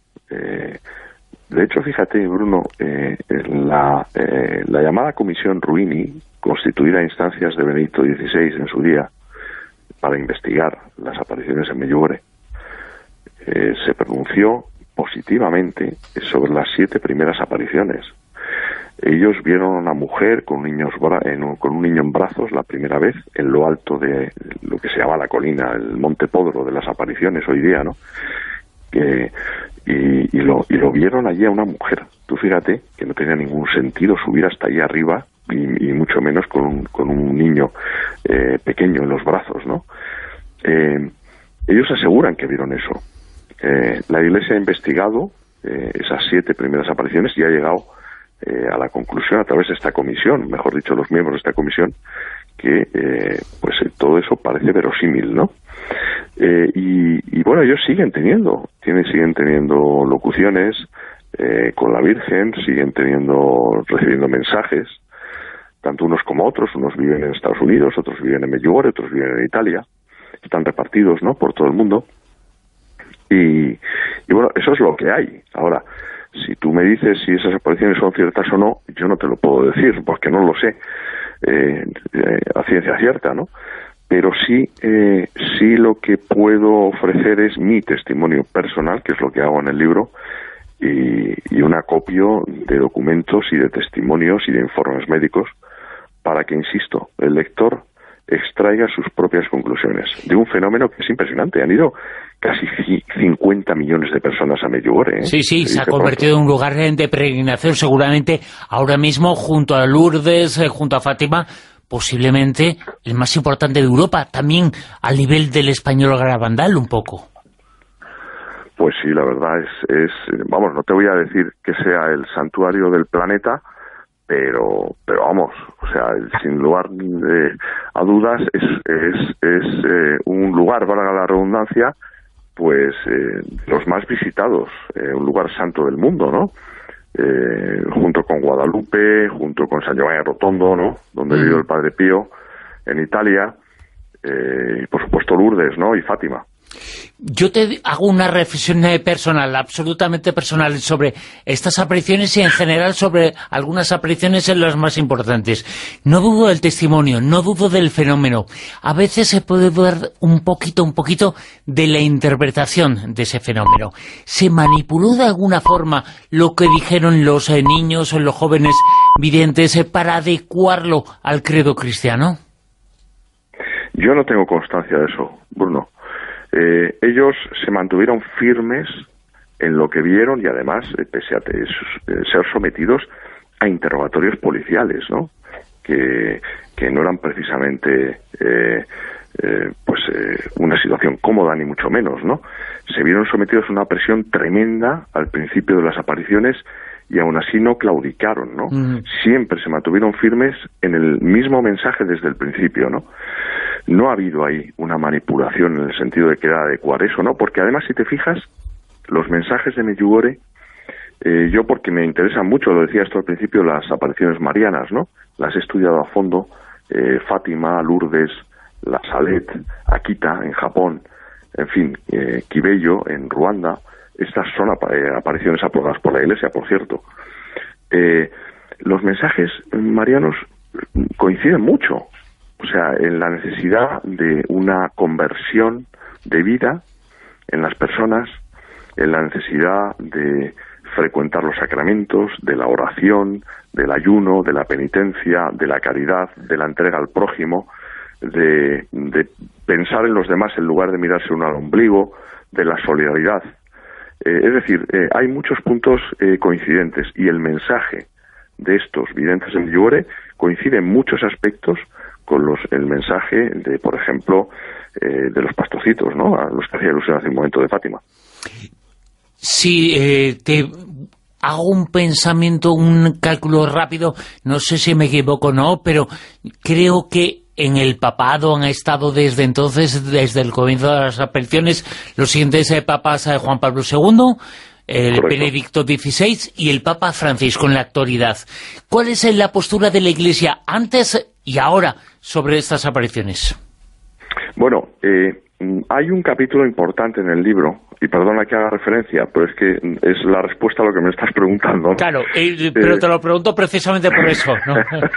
Eh, de hecho, fíjate, Bruno, eh, la, eh, la llamada Comisión Ruini, constituida a instancias de Benedicto dieciséis en su día, para investigar las apariciones en Medjugorje, eh, se pronunció positivamente sobre las siete primeras apariciones. Ellos vieron a una mujer con, niños en un, con un niño en brazos la primera vez en lo alto de lo que se llama la colina, el Monte Podro de las apariciones hoy día, ¿no? Que, y, y, lo, y lo vieron allí a una mujer. Tú fíjate que no tenía ningún sentido subir hasta allí arriba y, y mucho menos con un, con un niño eh, pequeño en los brazos, ¿no? Eh, ellos aseguran que vieron eso. Eh, la Iglesia ha investigado eh, esas siete primeras apariciones y ha llegado eh, a la conclusión, a través de esta comisión, mejor dicho, los miembros de esta comisión, que eh, pues eh, todo eso parece verosímil, ¿no? Eh, y, y bueno, ellos siguen teniendo, tienen, siguen teniendo locuciones eh, con la Virgen, siguen teniendo, recibiendo mensajes, tanto unos como otros. Unos viven en Estados Unidos, otros viven en Medjugorje, otros viven en Italia, están repartidos, ¿no?, por todo el mundo. Y, y bueno, eso es lo que hay. Ahora, si tú me dices si esas apariciones son ciertas o no, yo no te lo puedo decir, porque no lo sé eh, eh, a ciencia cierta, ¿no? Pero sí, eh, sí lo que puedo ofrecer es mi testimonio personal, que es lo que hago en el libro, y, y un acopio de documentos y de testimonios y de informes médicos, para que, insisto, el lector extraiga sus propias conclusiones de un fenómeno que es impresionante. Han ido casi cincuenta millones de personas a Medjugorje, ¿eh? Sí, sí, se, se ha convertido en un lugar de peregrinación, seguramente ahora mismo junto a Lourdes, eh, junto a Fátima, posiblemente el más importante de Europa, también al nivel del Español Garabandal un poco. Pues sí, la verdad es, es, vamos, no te voy a decir que sea el santuario del planeta, pero pero vamos, o sea, sin lugar eh, a dudas es es, es eh, un lugar, valga la redundancia, pues eh, los más visitados, eh, un lugar santo del mundo, ¿no? Eh, junto con Guadalupe, junto con San Giovanni Rotondo, ¿no? Donde mm. vivió el Padre Pío, en Italia, eh, y por supuesto Lourdes, ¿no? Y Fátima. Yo te hago una reflexión personal, absolutamente personal, sobre estas apariciones y en general sobre algunas apariciones en las más importantes. No dudo del testimonio, no dudo del fenómeno. A veces se puede ver un poquito, un poquito de la interpretación de ese fenómeno. ¿Se manipuló de alguna forma lo que dijeron los eh, niños o los jóvenes videntes eh, para adecuarlo al credo cristiano? Yo no tengo constancia de eso, Bruno. Eh, ellos se mantuvieron firmes en lo que vieron y además, eh, pese a te, eh, ser sometidos a interrogatorios policiales, ¿no? Que, que no eran precisamente eh, eh, pues eh, una situación cómoda, ni mucho menos, ¿no? Se vieron sometidos a una presión tremenda al principio de las apariciones y aún así no claudicaron, ¿no? Mm. Siempre se mantuvieron firmes en el mismo mensaje desde el principio, ¿no? No ha habido ahí una manipulación en el sentido de querer adecuar eso, ¿no? Porque además, si te fijas, los mensajes de Medjugorje, eh, yo porque me interesan mucho, lo decía esto al principio, las apariciones marianas, ¿no? Las he estudiado a fondo, eh, Fátima, Lourdes, la Salet, Akita en Japón, en fin, eh, Kibeyo en Ruanda. Estas son ap eh, apariciones aprobadas por la Iglesia, por cierto. Eh, los mensajes marianos coinciden mucho. O sea, en la necesidad de una conversión de vida en las personas, en la necesidad de frecuentar los sacramentos, de la oración, del ayuno, de la penitencia, de la caridad, de la entrega al prójimo, de, de pensar en los demás en lugar de mirarse uno al ombligo, de la solidaridad. Eh, es decir, eh, hay muchos puntos eh, coincidentes y el mensaje de estos videntes en Medjugorje coincide en muchos aspectos con los, el mensaje de, por ejemplo, eh, de los pastorcitos, ¿no? A los que hacía alusión hace un momento de Fátima. Sí, eh, te hago un pensamiento, un cálculo rápido, no sé si me equivoco o no, pero creo que en el papado han estado desde entonces, desde el comienzo de las apariciones, los siguientes eh, papas, eh, Juan Pablo segundo, el Correcto. Benedicto dieciséis y el Papa Francisco en la actualidad. ¿Cuál es la postura de la Iglesia antes y ahora sobre estas apariciones? Bueno, eh, hay un capítulo importante en el libro, y perdona que haga referencia, pero es que es la respuesta a lo que me estás preguntando, ¿no? Claro, eh, pero eh... te lo pregunto precisamente por eso, ¿no?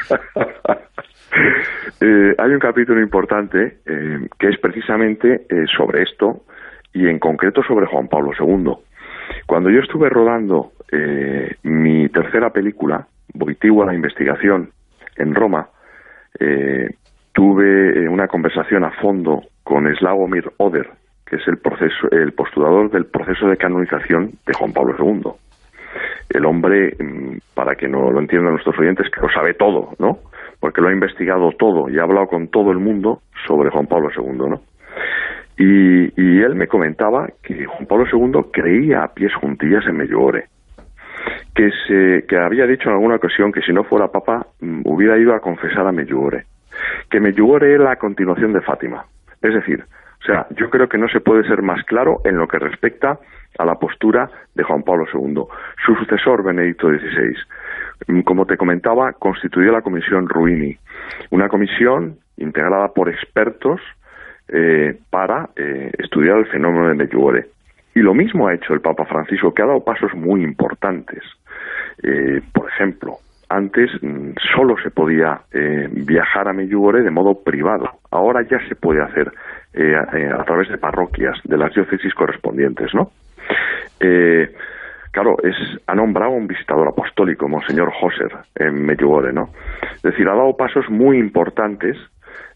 eh, hay un capítulo importante eh, que es precisamente eh, sobre esto, y en concreto sobre Juan Pablo segundo. Cuando yo estuve rodando eh, mi tercera película, Wojtyła, la investigación, en Roma, eh, tuve una conversación a fondo con Sławomir Oder, que es el proceso, el postulador del proceso de canonización de Juan Pablo segundo. El hombre, para que no lo entiendan nuestros oyentes, que lo sabe todo, ¿no? Porque lo ha investigado todo y ha hablado con todo el mundo sobre Juan Pablo segundo, ¿no? Y, y él me comentaba que Juan Pablo segundo creía a pies juntillas en Medjugorje, que, se, que había dicho en alguna ocasión que si no fuera papa hubiera ido a confesar a Medjugorje, que Medjugorje era la continuación de Fátima. Es decir, o sea, yo creo que no se puede ser más claro en lo que respecta a la postura de Juan Pablo segundo. Su sucesor, Benedicto dieciséis, como te comentaba, constituyó la Comisión Ruini, una comisión integrada por expertos eh, para eh, estudiar el fenómeno de Medjugorje. Y lo mismo ha hecho el Papa Francisco, que ha dado pasos muy importantes. Eh, por ejemplo, antes mmm, solo se podía eh, viajar a Medjugorje de modo privado. Ahora ya se puede hacer eh, a, a través de parroquias, de las diócesis correspondientes, ¿no? Eh, claro, es, ha nombrado un visitador apostólico, Monseñor Hauser, en Medjugorje, ¿no? Es decir, ha dado pasos muy importantes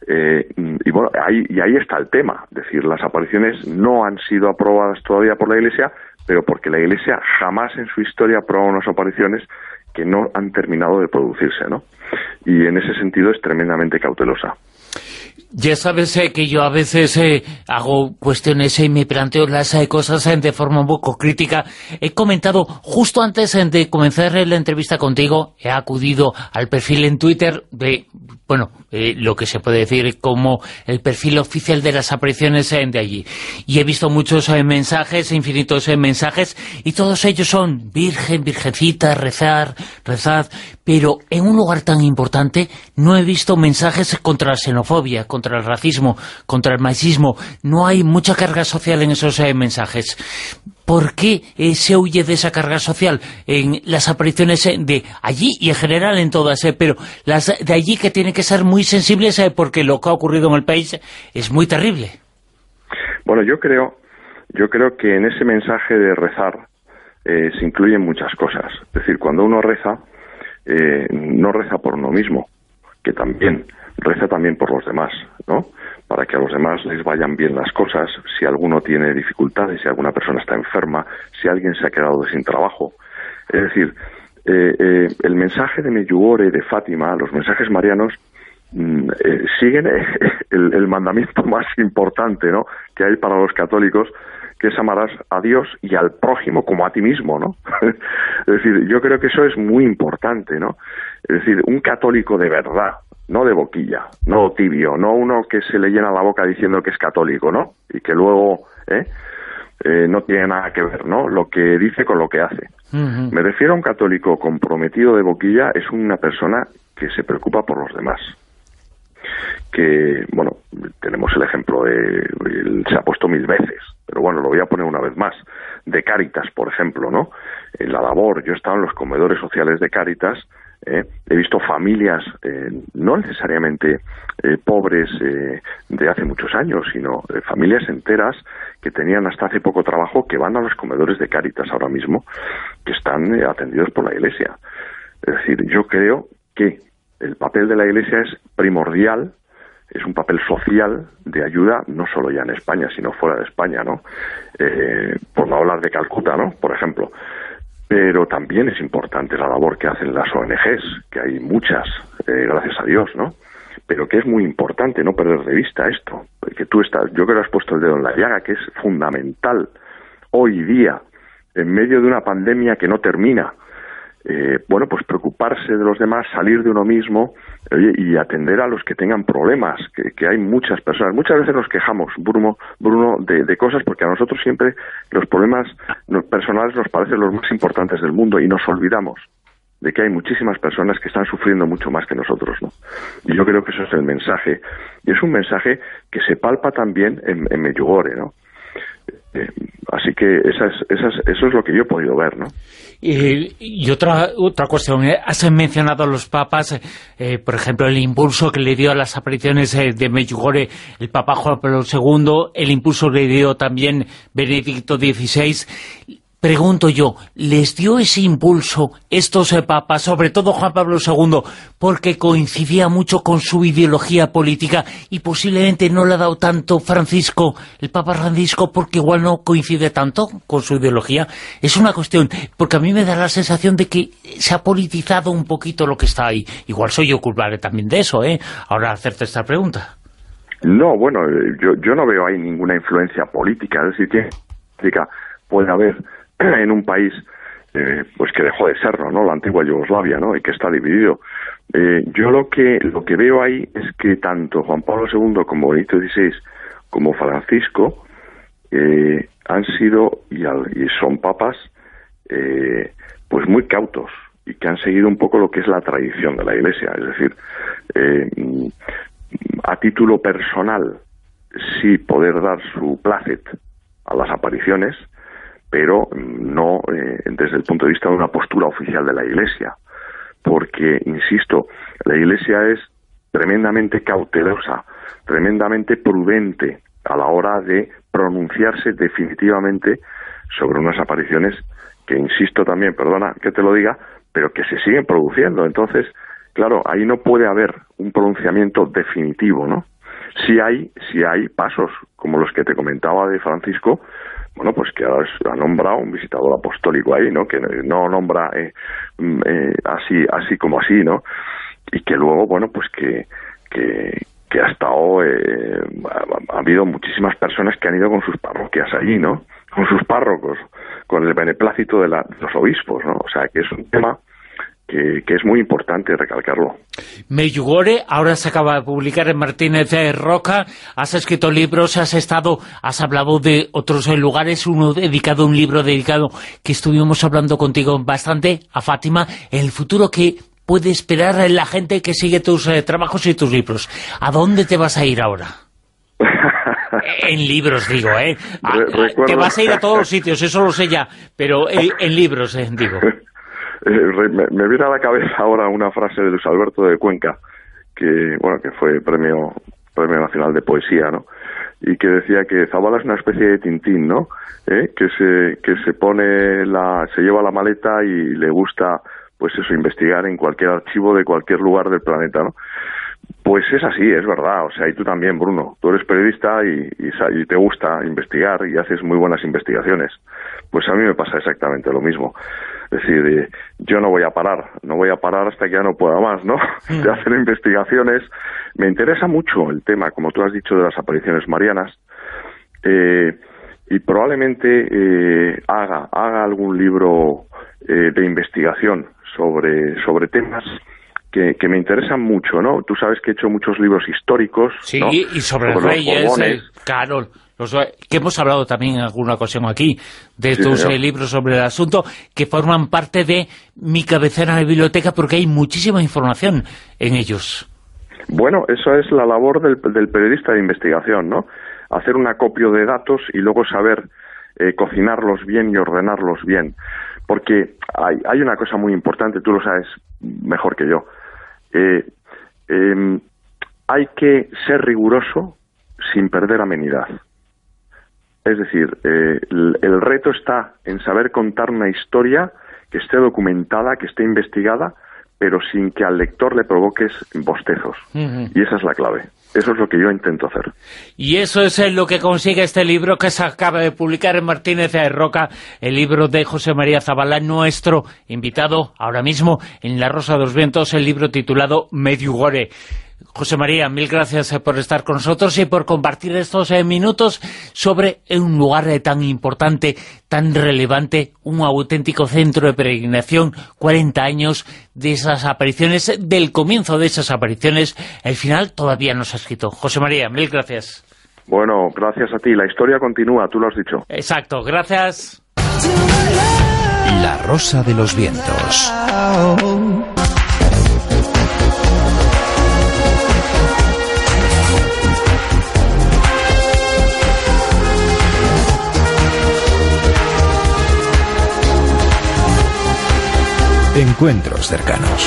Eh, y bueno, ahí, y ahí está el tema. Es decir, las apariciones no han sido aprobadas todavía por la Iglesia, pero porque la Iglesia jamás en su historia ha aprobado unas apariciones que no han terminado de producirse, ¿no? Y en ese sentido es tremendamente cautelosa. Ya sabes eh, que yo a veces eh, hago cuestiones y me planteo las eh, cosas eh, de forma un poco crítica. He comentado, justo antes eh, de comenzar la entrevista contigo, he acudido al perfil en Twitter de, bueno, eh, lo que se puede decir como el perfil oficial de las apariciones eh, de allí. Y he visto muchos eh, mensajes, infinitos eh, mensajes, y todos ellos son Virgen, Virgencita, rezar, rezad, pero en un lugar tan importante no he visto mensajes contra la xenofobia, contra el racismo, contra el machismo. No hay mucha carga social en esos eh, mensajes. ¿Por qué eh, se huye de esa carga social en las apariciones eh, de allí y en general en todas? Eh, pero las de allí que tienen que ser muy sensibles eh, porque lo que ha ocurrido en el país es muy terrible. Bueno, yo creo, yo creo que en ese mensaje de rezar eh, se incluyen muchas cosas. Es decir, cuando uno reza, eh, no reza por uno mismo, que también reza también por los demás, ¿no? Para que a los demás les vayan bien las cosas, si alguno tiene dificultades, si alguna persona está enferma, si alguien se ha quedado sin trabajo. Es decir, eh, eh, el mensaje de Medjugorje, de Fátima, los mensajes marianos, mm, eh, siguen eh, el, el mandamiento más importante, ¿no?, que hay para los católicos, que es amarás a Dios y al prójimo como a ti mismo, ¿no? Es decir, yo creo que eso es muy importante, ¿no? Es decir, un católico de verdad, no de boquilla, no tibio, no uno que se le llena la boca diciendo que es católico, ¿no? Y que luego ¿eh? Eh, no tiene nada que ver, ¿no?, lo que dice con lo que hace. Uh-huh. Me refiero a un católico comprometido de boquilla, es una persona que se preocupa por los demás. Que, bueno, tenemos el ejemplo de, el, se ha puesto mil veces, pero bueno, lo voy a poner una vez más, de Cáritas, por ejemplo, ¿no? En la labor, yo he estado en los comedores sociales de Cáritas, eh, he visto familias, eh, no necesariamente eh, pobres eh, de hace muchos años, sino eh, familias enteras que tenían hasta hace poco trabajo, que van a los comedores de Cáritas ahora mismo, que están eh, atendidos por la Iglesia. Es decir, yo creo que el papel de la Iglesia es primordial, es un papel social de ayuda, no solo ya en España, sino fuera de España, ¿no? Eh, por no hablar de Calcuta, ¿no?, por ejemplo. Pero también es importante la labor que hacen las O N Ges, que hay muchas, eh, gracias a Dios, ¿no? Pero que es muy importante no perder de vista esto, porque tú estás, yo creo que has puesto el dedo en la llaga, que es fundamental hoy día, en medio de una pandemia que no termina. Eh, bueno, pues preocuparse de los demás, salir de uno mismo, oye, y atender a los que tengan problemas, que, que hay muchas personas. Muchas veces nos quejamos, Bruno, Bruno de, de cosas, porque a nosotros siempre los problemas personales nos parecen los más importantes del mundo y nos olvidamos de que hay muchísimas personas que están sufriendo mucho más que nosotros, ¿no? Y yo creo que eso es el mensaje, y es un mensaje que se palpa también en, en Medjugorje, ¿no? Eh, así que esas, esas, eso es lo que yo he podido ver, ¿no? Y, y otra otra cuestión, ¿eh? Has mencionado a los papas, eh, por ejemplo, el impulso que le dio a las apariciones eh, de Medjugorje el Papa Juan Pablo segundo, el impulso que le dio también Benedicto dieciséis. Pregunto yo, ¿les dio ese impulso estos eh, papas, sobre todo Juan Pablo segundo, porque coincidía mucho con su ideología política y posiblemente no le ha dado tanto Francisco, el Papa Francisco, porque igual no coincide tanto con su ideología? Es una cuestión, porque a mí me da la sensación de que se ha politizado un poquito lo que está ahí. Igual soy yo culpable también de eso, ¿eh? Ahora hacerte esta pregunta. No, bueno, yo, yo no veo ahí ninguna influencia política, es decir, que puede haber en un país eh, pues que dejó de serlo, ¿no?, la antigua Yugoslavia, ¿no?, y que está dividido. Eh, yo lo que lo que veo ahí es que tanto Juan Pablo segundo como Benedicto dieciséis como Francisco eh, han sido y, al, y son papas eh, pues muy cautos y que han seguido un poco lo que es la tradición de la Iglesia, es decir, eh, a título personal sí poder dar su plácet a las apariciones, pero no eh, desde el punto de vista de una postura oficial de la Iglesia, porque, insisto, la Iglesia es tremendamente cautelosa, tremendamente prudente a la hora de pronunciarse definitivamente sobre unas apariciones que, insisto también, perdona que te lo diga, pero que se siguen produciendo. Entonces, claro, ahí no puede haber un pronunciamiento definitivo, ¿no? sí hay, sí hay pasos, como los que te comentaba de Francisco, bueno, pues que ahora ha nombrado un visitador apostólico ahí, ¿no? Que no nombra eh, eh, así, así como así, ¿no? Y que luego, bueno, pues que, que, que ha estado, eh, ha, ha habido muchísimas personas que han ido con sus parroquias allí, ¿no? Con sus párrocos, con el beneplácito de, la, de los obispos, ¿no? O sea, que es un tema que, que es muy importante recalcarlo. Medjugorje, ahora se acaba de publicar en Martínez de Roca, has escrito libros, has estado, has hablado de otros lugares, uno dedicado, un libro dedicado, que estuvimos hablando contigo bastante, a Fátima, el futuro que puede esperar la gente que sigue tus eh, trabajos y tus libros. ¿A dónde te vas a ir ahora? En libros, digo, ¿eh? A, a, que vas a ir a todos los sitios, eso lo sé ya, pero eh, en libros, eh, digo. Me, me viene a la cabeza ahora una frase de Luis Alberto de Cuenca, que bueno, que fue premio premio nacional de poesía, ¿no? Y que decía que Zabala es una especie de Tintín, ¿no? ¿Eh? Que se que se pone la se lleva la maleta y le gusta, pues eso, investigar en cualquier archivo de cualquier lugar del planeta, ¿no? Pues es así, es verdad, o sea, y tú también, Bruno, tú eres periodista y, y, y te gusta investigar y haces muy buenas investigaciones. Pues a mí me pasa exactamente lo mismo. Es decir, eh, yo no voy a parar, no voy a parar hasta que ya no pueda más, ¿no? Mm. De hacer investigaciones. Me interesa mucho el tema, como tú has dicho, de las apariciones marianas, eh, y probablemente eh, haga, haga algún libro eh, de investigación sobre, sobre temas que, que me interesan mucho, ¿no? Tú sabes que he hecho muchos libros históricos, sí, ¿no? Y sobre, sobre reyes, eh, claro, los, que hemos hablado también en alguna ocasión aquí, de sí, tus eh, libros sobre el asunto, que forman parte de mi cabecera de biblioteca, porque hay muchísima información en ellos. Bueno, eso es la labor del, del periodista de investigación, ¿no? Hacer un acopio de datos y luego saber eh, cocinarlos bien y ordenarlos bien. Porque hay, hay una cosa muy importante, tú lo sabes mejor que yo. Eh, eh, hay que ser riguroso sin perder amenidad. Es decir, eh, el, el reto está en saber contar una historia que esté documentada, que esté investigada, pero sin que al lector le provoques bostezos. Uh-huh. Y esa es la clave. Eso es lo que yo intento hacer. Y eso es lo que consigue este libro que se acaba de publicar en Martínez de Roca, el libro de José María Zabala, nuestro invitado ahora mismo en La Rosa de los Vientos, el libro titulado Medjugorje. José María, mil gracias por estar con nosotros y por compartir estos eh, minutos sobre un lugar eh, tan importante, tan relevante, un auténtico centro de peregrinación, cuarenta años de esas apariciones, del comienzo de esas apariciones, el final todavía no se ha escrito. José María, mil gracias. Bueno, gracias a ti, la historia continúa, tú lo has dicho. Exacto, gracias. La Rosa de los Vientos. Encuentros cercanos.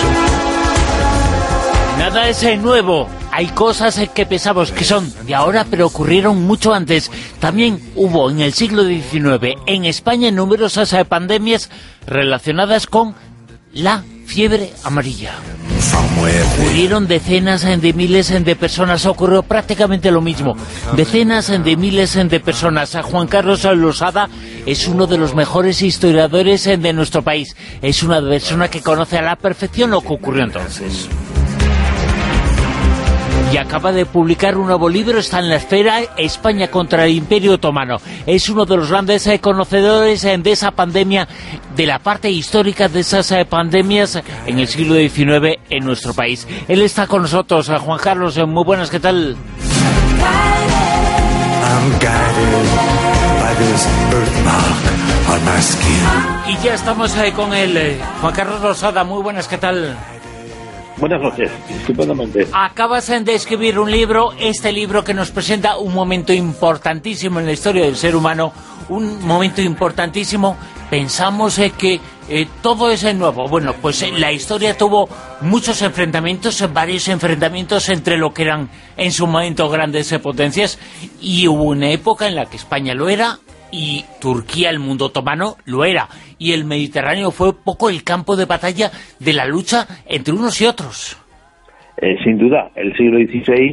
Nada es nuevo. Hay cosas que pensamos que son de ahora, pero ocurrieron mucho antes. También hubo en el siglo diecinueve en España numerosas pandemias relacionadas con la fiebre amarilla. Murieron decenas de miles de personas, ocurrió prácticamente lo mismo. Decenas de miles de personas. Juan Carlos Losada es uno de los mejores historiadores de nuestro país. Es una persona que conoce a la perfección lo que ocurrió entonces. Y acaba de publicar un nuevo libro, está en la esfera, España contra el Imperio Otomano. Es uno de los grandes eh, conocedores eh, de esa pandemia, de la parte histórica de esas eh, pandemias en el siglo diecinueve en nuestro país. Él está con nosotros, eh, Juan Carlos, eh, muy buenas, ¿qué tal? Y ya estamos eh, con él, eh, Juan Carlos Losada, muy buenas, ¿qué tal? Buenas noches, estupendamente. Acabas de escribir un libro, este libro que nos presenta un momento importantísimo en la historia del ser humano, un momento importantísimo. Pensamos eh, que eh, todo es nuevo. Bueno, pues eh, la historia tuvo muchos enfrentamientos, varios enfrentamientos entre lo que eran en su momento grandes eh, potencias, y hubo una época en la que España lo era, y Turquía, el mundo otomano, lo era, y el Mediterráneo fue poco el campo de batalla de la lucha entre unos y otros. Eh, sin duda, el siglo dieciséis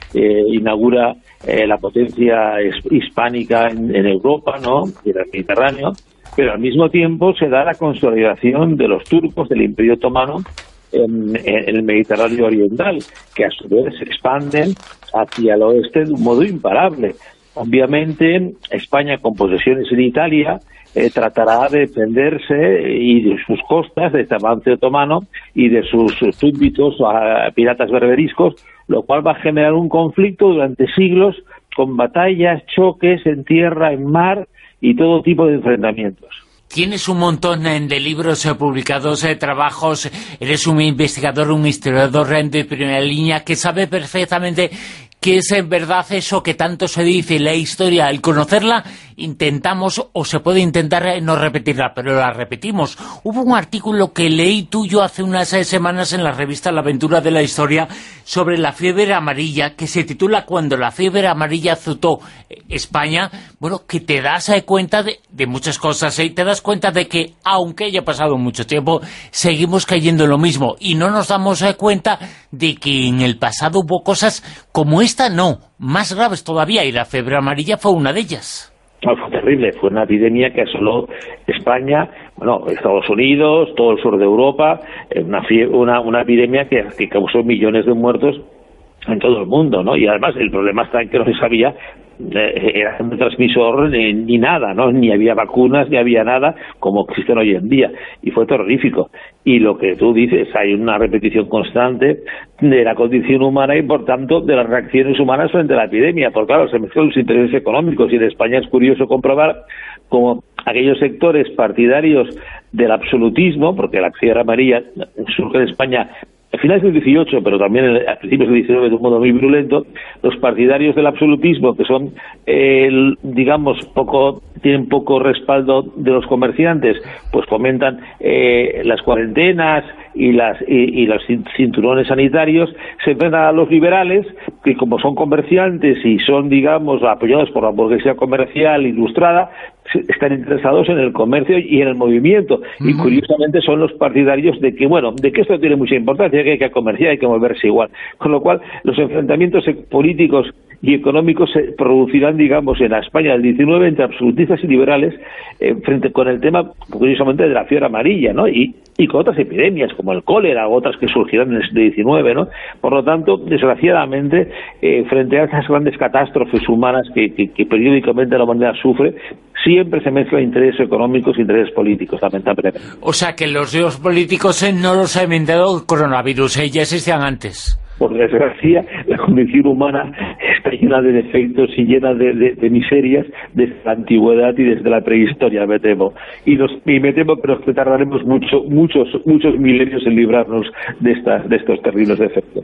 eh, inaugura eh, la potencia hispánica en, en Europa, ¿no?, y en el Mediterráneo, pero al mismo tiempo se da la consolidación de los turcos, del Imperio Otomano, en, en el Mediterráneo oriental, que a su vez se expanden hacia el oeste de un modo imparable. Obviamente, España, con posesiones en Italia, eh, tratará de defenderse y de sus costas de este avance otomano y de sus súbditos a piratas berberiscos, lo cual va a generar un conflicto durante siglos con batallas, choques en tierra, en mar y todo tipo de enfrentamientos. Tienes un montón de libros eh, publicados, eh, trabajos, eres un investigador, un historiador de primera línea que sabe perfectamente que es en verdad eso que tanto se dice, la historia, al conocerla intentamos, o se puede intentar no repetirla, pero la repetimos. Hubo un artículo que leí tuyo hace unas semanas en la revista La Aventura de la Historia sobre la fiebre amarilla, que se titula Cuando la fiebre amarilla azotó España. Bueno, que te das cuenta de, de muchas cosas, ¿eh? Te das cuenta de que, aunque haya pasado mucho tiempo, seguimos cayendo en lo mismo, y no nos damos cuenta de que en el pasado hubo cosas como esta, no, más graves todavía, y la fiebre amarilla fue una de ellas. No, fue terrible, fue una epidemia que asoló España, bueno, Estados Unidos, todo el sur de Europa, una, una, una epidemia que, que causó millones de muertos en todo el mundo, ¿no? Y además el problema está en que no se sabía, eh, era un transmisor ni, ni nada, ¿no? Ni había vacunas, ni había nada como existen hoy en día, y fue terrorífico. Y lo que tú dices, hay una repetición constante de la condición humana y, por tanto, de las reacciones humanas frente a la epidemia, porque claro, se mezclan los intereses económicos, y en España es curioso comprobar como aquellos sectores partidarios del absolutismo, porque la fiebre amarilla surge en España a finales del dieciocho, pero también a principios del diecinueve de un modo muy virulento, los partidarios del absolutismo, que son, eh, digamos, poco tienen poco respaldo de los comerciantes, pues fomentan eh, las cuarentenas y las y, y los cinturones sanitarios, se enfrentan a los liberales, que como son comerciantes y son, digamos, apoyados por la burguesía comercial ilustrada, están interesados en el comercio y en el movimiento, y uh-huh. curiosamente son los partidarios de que, bueno, de que esto tiene mucha importancia, que hay que comerciar, hay que moverse igual, con lo cual los enfrentamientos políticos y económicos se producirán, digamos, en la España del diecinueve entre absolutistas y liberales, eh, frente con el tema, curiosamente, de la fiebre amarilla, ¿no? Y, y con otras epidemias, como el cólera, o otras que surgirán en el diecinueve, ¿no? Por lo tanto, desgraciadamente, eh, frente a estas grandes catástrofes humanas que, que, que periódicamente la humanidad sufre, siempre se mezclan intereses económicos e intereses políticos, lamentablemente. O sea, que los líos políticos eh, no los ha inventado el coronavirus, eh, ya existían antes. Por desgracia, la condición humana está llena de defectos y llena de, de, de miserias desde la antigüedad y desde la prehistoria, me temo. Y, nos, y me temo que nos tardaremos mucho, muchos muchos milenios en librarnos de, estas, de estos terribles defectos.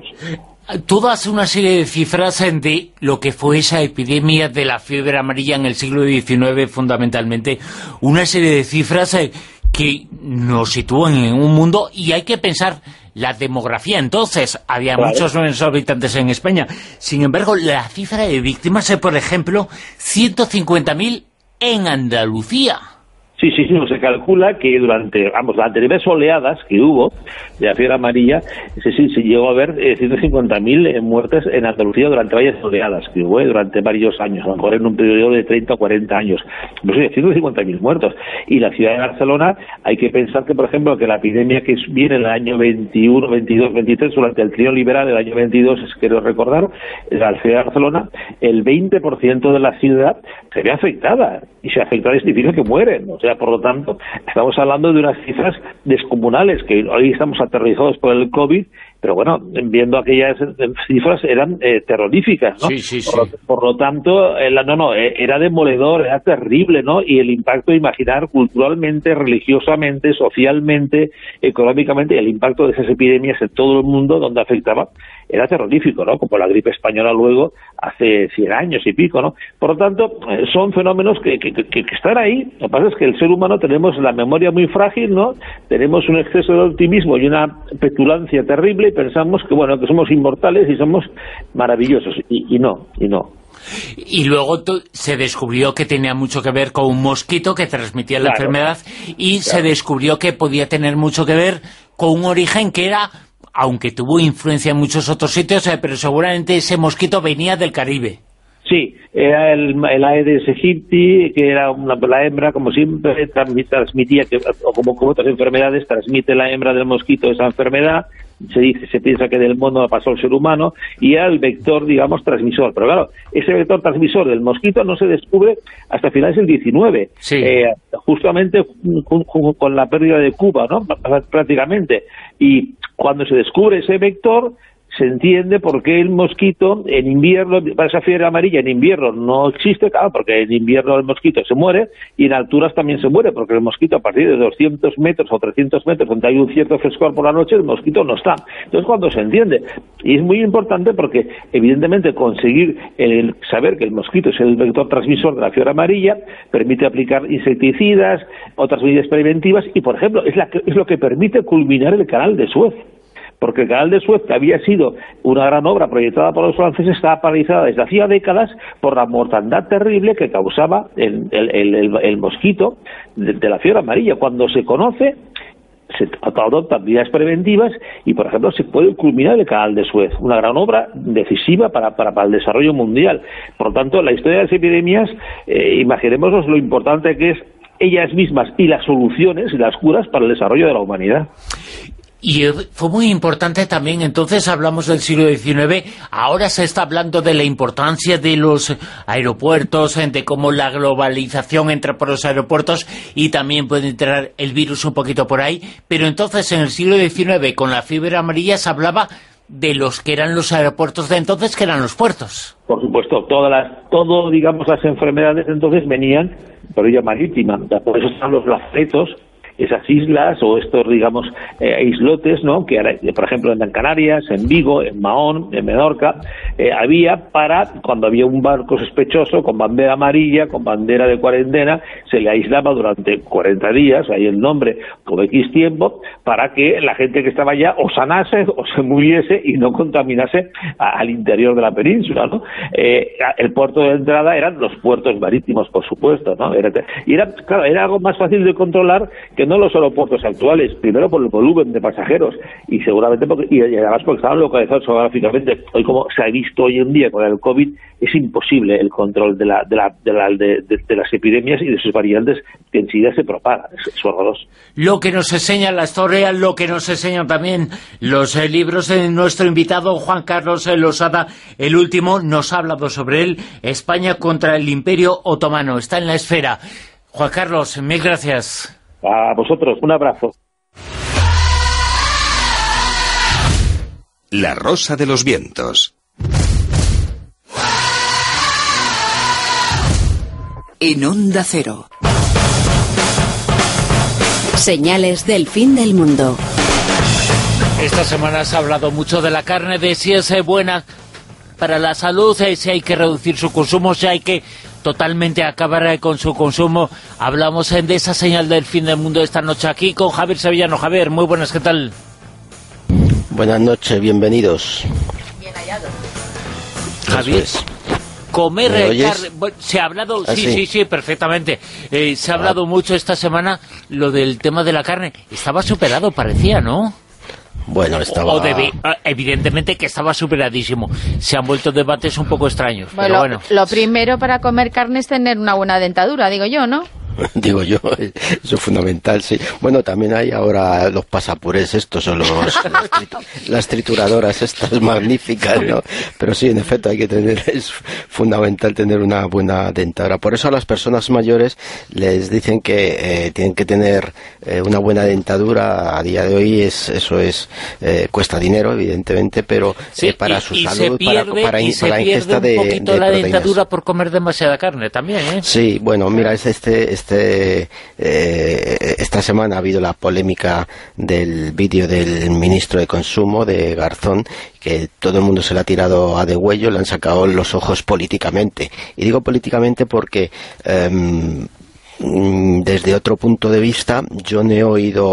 Tú das una serie de cifras de lo que fue esa epidemia de la fiebre amarilla en el siglo diecinueve, fundamentalmente. Una serie de cifras eh, que nos sitúan en un mundo, y hay que pensar la demografía. Entonces, había claro. muchos menos habitantes en España. Sin embargo, la cifra de víctimas es, por ejemplo, ciento cincuenta mil en Andalucía. Sí, sí, sí, se calcula que durante, vamos, las anteriores oleadas que hubo de la fiebre amarilla, sí, sí, se llegó a ver eh, ciento cincuenta mil eh, muertes en Andalucía durante varias oleadas que hubo eh, durante varios años, a lo mejor en un periodo de treinta o cuarenta años. Pues sí, ciento cincuenta mil muertos. Y la ciudad de Barcelona, hay que pensar que, por ejemplo, que la epidemia que viene en el año veintiuno, veintidós, veintitrés, durante el trío liberal del año veintidós, quiero recordar, en la ciudad de Barcelona, el veinte por ciento de la ciudad se ve afectada. Y se afecta significa que mueren. O sea, por lo tanto, estamos hablando de unas cifras descomunales, que hoy estamos aterrorizados por el COVID, pero bueno, viendo aquellas cifras eran eh, terroríficas, ¿no? Sí, sí, sí. Por, por lo tanto, eh, no, no, eh, era demoledor, era terrible, ¿no? Y el impacto, imaginar culturalmente, religiosamente, socialmente, económicamente, el impacto de esas epidemias en todo el mundo donde afectaba, era terrorífico, ¿no? Como la gripe española luego, hace cien años y pico, ¿no? Por lo tanto, eh, son fenómenos que, que, que, que están ahí. Lo que pasa es que el ser humano tenemos la memoria muy frágil, ¿no? Tenemos un exceso de optimismo y una petulancia terrible, y pensamos que, bueno, que somos inmortales y somos maravillosos, y, y no, y no. Y luego se descubrió que tenía mucho que ver con un mosquito que transmitía la claro, enfermedad, y claro. se descubrió que podía tener mucho que ver con un origen que era aunque tuvo influencia en muchos otros sitios, eh, pero seguramente ese mosquito venía del Caribe. Sí, era el, el Aedes aegypti, que era una, la hembra, como siempre, transmitía, que, o como, como otras enfermedades, transmite la hembra del mosquito esa enfermedad. Se dice, se piensa que del mono pasó al ser humano, y era el vector, digamos, transmisor. Pero claro, ese vector transmisor del mosquito no se descubre hasta finales del diecinueve, sí. eh, justamente con, con, con la pérdida de Cuba, ¿no? Prácticamente. Y cuando se descubre ese vector, se entiende por qué el mosquito en invierno, esa fiebre amarilla en invierno no existe, claro, porque en invierno el mosquito se muere, y en alturas también se muere, porque el mosquito a partir de doscientos metros o trescientos metros, donde hay un cierto frescor por la noche, el mosquito no está. Entonces, cuando se entiende, y es muy importante porque, evidentemente, conseguir el, saber que el mosquito es el vector transmisor de la fiebre amarilla, permite aplicar insecticidas, otras medidas preventivas, y, por ejemplo, es, la, es lo que permite culminar el canal de Suez. Porque el canal de Suez, que había sido una gran obra proyectada por los franceses, estaba paralizada desde hacía décadas por la mortandad terrible que causaba el, el, el, el mosquito de, de la fiebre amarilla. Cuando se conoce, se adoptan medidas preventivas y, por ejemplo, se puede culminar el canal de Suez, una gran obra decisiva para, para, para el desarrollo mundial. Por lo tanto, la historia de las epidemias, eh, imaginémonos lo importante que es ellas mismas y las soluciones y las curas para el desarrollo de la humanidad. Y fue muy importante también, entonces hablamos del siglo diecinueve, ahora se está hablando de la importancia de los aeropuertos, de cómo la globalización entra por los aeropuertos y también puede entrar el virus un poquito por ahí, pero entonces en el siglo diecinueve con la fiebre amarilla se hablaba de los que eran los aeropuertos de entonces, que eran los puertos. Por supuesto, todas las, todo, digamos, las enfermedades entonces venían por vía marítima, por eso están los lazaretos, esas islas o estos, digamos, eh, islotes, ¿no?, que por ejemplo en Canarias, en Vigo, en Mahón, en Menorca, eh, había para, cuando había un barco sospechoso con bandera amarilla, con bandera de cuarentena, se le aislaba durante cuarenta días, ahí el nombre, con X tiempo, para que la gente que estaba allá o sanase o se muriese y no contaminase a, al interior de la península, ¿no? Eh, el puerto de entrada eran los puertos marítimos, por supuesto, ¿no? Era, y era, claro, era algo más fácil de controlar que no los aeropuertos actuales, primero por el volumen de pasajeros y seguramente porque, y además porque estaban localizados geográficamente. Hoy, como se ha visto hoy en día con el COVID, es imposible el control de, la, de, la, de, la, de, de, de las epidemias y de sus variantes que enseguida se propagan. Es, es horroroso. Lo que nos enseña la historia, lo que nos enseñan también los eh, libros de nuestro invitado Juan Carlos Losada, el último, nos ha hablado sobre él, España contra el Imperio Otomano. Está en La Esfera. Juan Carlos, mil gracias. A vosotros, un abrazo. La Rosa de los Vientos. En Onda Cero. Señales del fin del mundo. Esta semana se ha hablado mucho de la carne, de si es buena para la salud, si hay que reducir su consumo, si hay que totalmente acabar con su consumo. Hablamos de esa señal del fin del mundo esta noche aquí con Javier Sevillano. Javier, muy buenas, ¿qué tal? Buenas noches, bienvenidos. Bien hallado. Javier, comer carne, bueno, se ha hablado, ¿Ah, sí, sí, sí, sí, perfectamente. Eh, se ha hablado ah. mucho esta semana lo del tema de la carne. Estaba superado, parecía, ¿no? Bueno, estaba... O debe, evidentemente que estaba superadísimo. Se han vuelto debates un poco extraños, bueno, pero bueno. Lo primero para comer carne es tener una buena dentadura, digo yo, ¿no? Digo yo, eso es fundamental, sí. Bueno, también hay ahora los pasapurés estos, o los, las, tritu las trituradoras estas magníficas, ¿no? Pero sí, en efecto, hay que tener, es fundamental tener una buena dentadura. Por eso a las personas mayores les dicen que eh, tienen que tener eh, una buena dentadura. A día de hoy es eso es eh, cuesta dinero, evidentemente, pero sí, eh, para y, su y salud, pierde, para, para, y para ingesta de, un poquito de la proteínas. Dentadura por comer demasiada carne también, ¿eh? Sí, bueno, mira, es este... este Este, eh, esta semana ha habido la polémica del vídeo del ministro de Consumo, de Garzón, que todo el mundo se le ha tirado a degüello, le han sacado los ojos políticamente. Y digo políticamente porque eh, desde otro punto de vista yo no he oído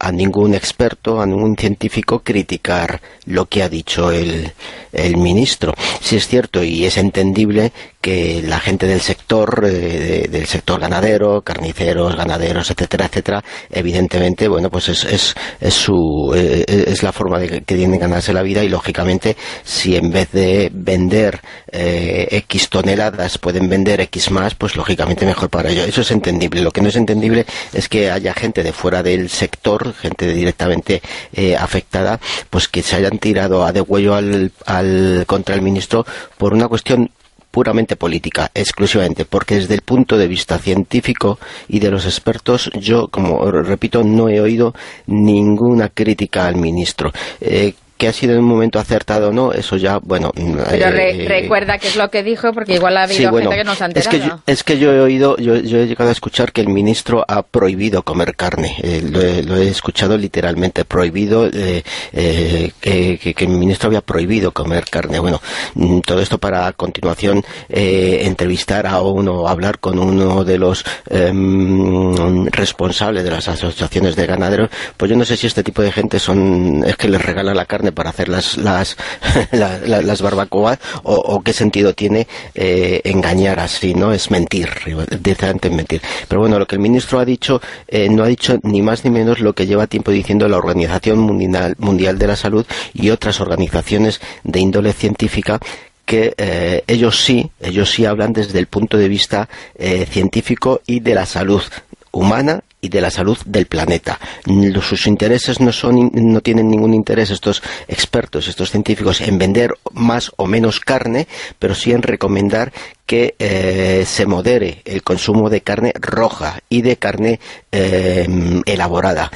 a ningún experto, a ningún científico criticar lo que ha dicho el, el ministro. Sí es cierto y es entendible que la gente del sector, eh, de, del sector ganadero, carniceros, ganaderos, etcétera, etcétera, evidentemente, bueno, pues es, es, es su, eh, es la forma de que tienen de ganarse la vida y lógicamente si en vez de vender eh, X toneladas pueden vender X más, pues lógicamente mejor para ellos. Eso es entendible. Lo que no es entendible es que haya gente de fuera del sector, gente directamente eh, afectada, pues que se hayan tirado a degüello al, al, contra el ministro por una cuestión puramente política, exclusivamente, porque desde el punto de vista científico y de los expertos, yo, como repito, no he oído ninguna crítica al ministro. Eh, que ha sido en un momento acertado o no, eso ya, bueno... Pero re eh, recuerda qué es lo que dijo, porque igual ha habido sí, bueno, gente que no se ha enterado. Es que yo, es que yo he oído, yo, yo he llegado a escuchar que el ministro ha prohibido comer carne, eh, lo, he, lo he escuchado literalmente, prohibido, eh, eh, que, que, que el ministro había prohibido comer carne. Bueno, todo esto para a continuación eh, entrevistar a uno, hablar con uno de los eh, responsables de las asociaciones de ganaderos, pues yo no sé si este tipo de gente son, es que les regalan la carne para hacer las las, la, la, las barbacoas o, o qué sentido tiene eh, engañar así, ¿no? Es mentir, directamente mentir. Pero bueno, lo que el ministro ha dicho eh, no ha dicho ni más ni menos lo que lleva tiempo diciendo la Organización Mundial, Mundial de la Salud y otras organizaciones de índole científica, que eh, ellos sí, ellos sí hablan desde el punto de vista eh, científico y de la salud humana y de la salud del planeta. Sus intereses no son, no tienen ningún interés estos expertos, estos científicos, en vender más o menos carne, pero sí en recomendar que eh, se modere el consumo de carne roja y de carne eh, elaborada.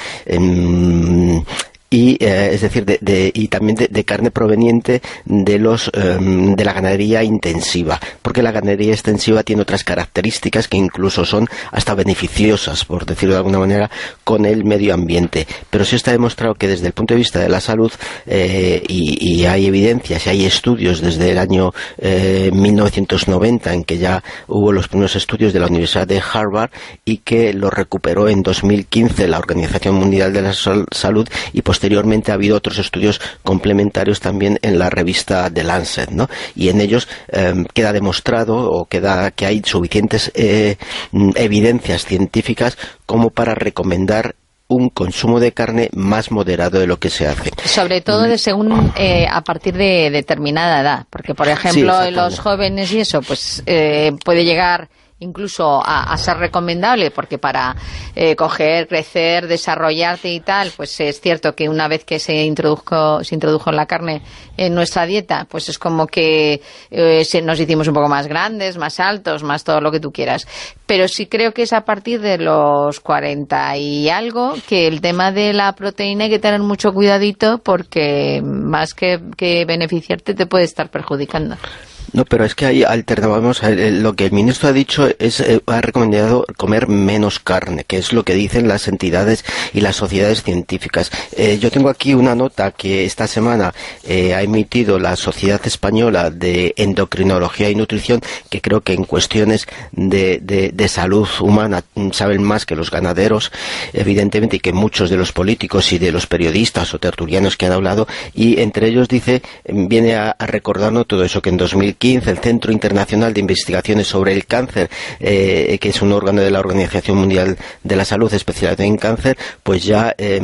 Eh, y eh, es decir de, de, y también de, de carne proveniente de los um, de la ganadería intensiva, porque la ganadería extensiva tiene otras características que incluso son hasta beneficiosas, por decirlo de alguna manera, con el medio ambiente. Pero sí está demostrado que desde el punto de vista de la salud eh, y, y hay evidencias y hay estudios desde el año eh, mil novecientos noventa en que ya hubo los primeros estudios de la Universidad de Harvard y que lo recuperó en dos mil quince la Organización Mundial de la Salud, y posteriormente ha habido otros estudios complementarios también en la revista The Lancet, ¿no? Y en ellos eh, queda demostrado o queda que hay suficientes eh, evidencias científicas como para recomendar un consumo de carne más moderado de lo que se hace. Sobre todo de según eh, a partir de determinada edad, porque por ejemplo sí, los jóvenes y eso, pues eh, puede llegar incluso a, a ser recomendable, porque para eh, coger, crecer, desarrollarte y tal, pues es cierto que una vez que se introdujo, se introdujo la carne en nuestra dieta, pues es como que eh, se, nos hicimos un poco más grandes, más altos, más todo lo que tú quieras. Pero sí creo que es a partir de los cuarenta y algo que el tema de la proteína hay que tener mucho cuidadito, porque más que, que beneficiarte te puede estar perjudicando. No, pero es que hay alternativas. Lo que el ministro ha dicho es, eh, ha recomendado comer menos carne, que es lo que dicen las entidades y las sociedades científicas. Eh, yo tengo aquí una nota que esta semana eh, ha emitido la Sociedad Española de Endocrinología y Nutrición, que creo que en cuestiones de, de, de salud humana saben más que los ganaderos, evidentemente, y que muchos de los políticos y de los periodistas o tertulianos que han hablado, y entre ellos dice, viene a, a recordarnos todo eso, que en dos mil quince el Centro Internacional de Investigaciones sobre el Cáncer, eh, que es un órgano de la Organización Mundial de la Salud especializado en cáncer, pues ya eh,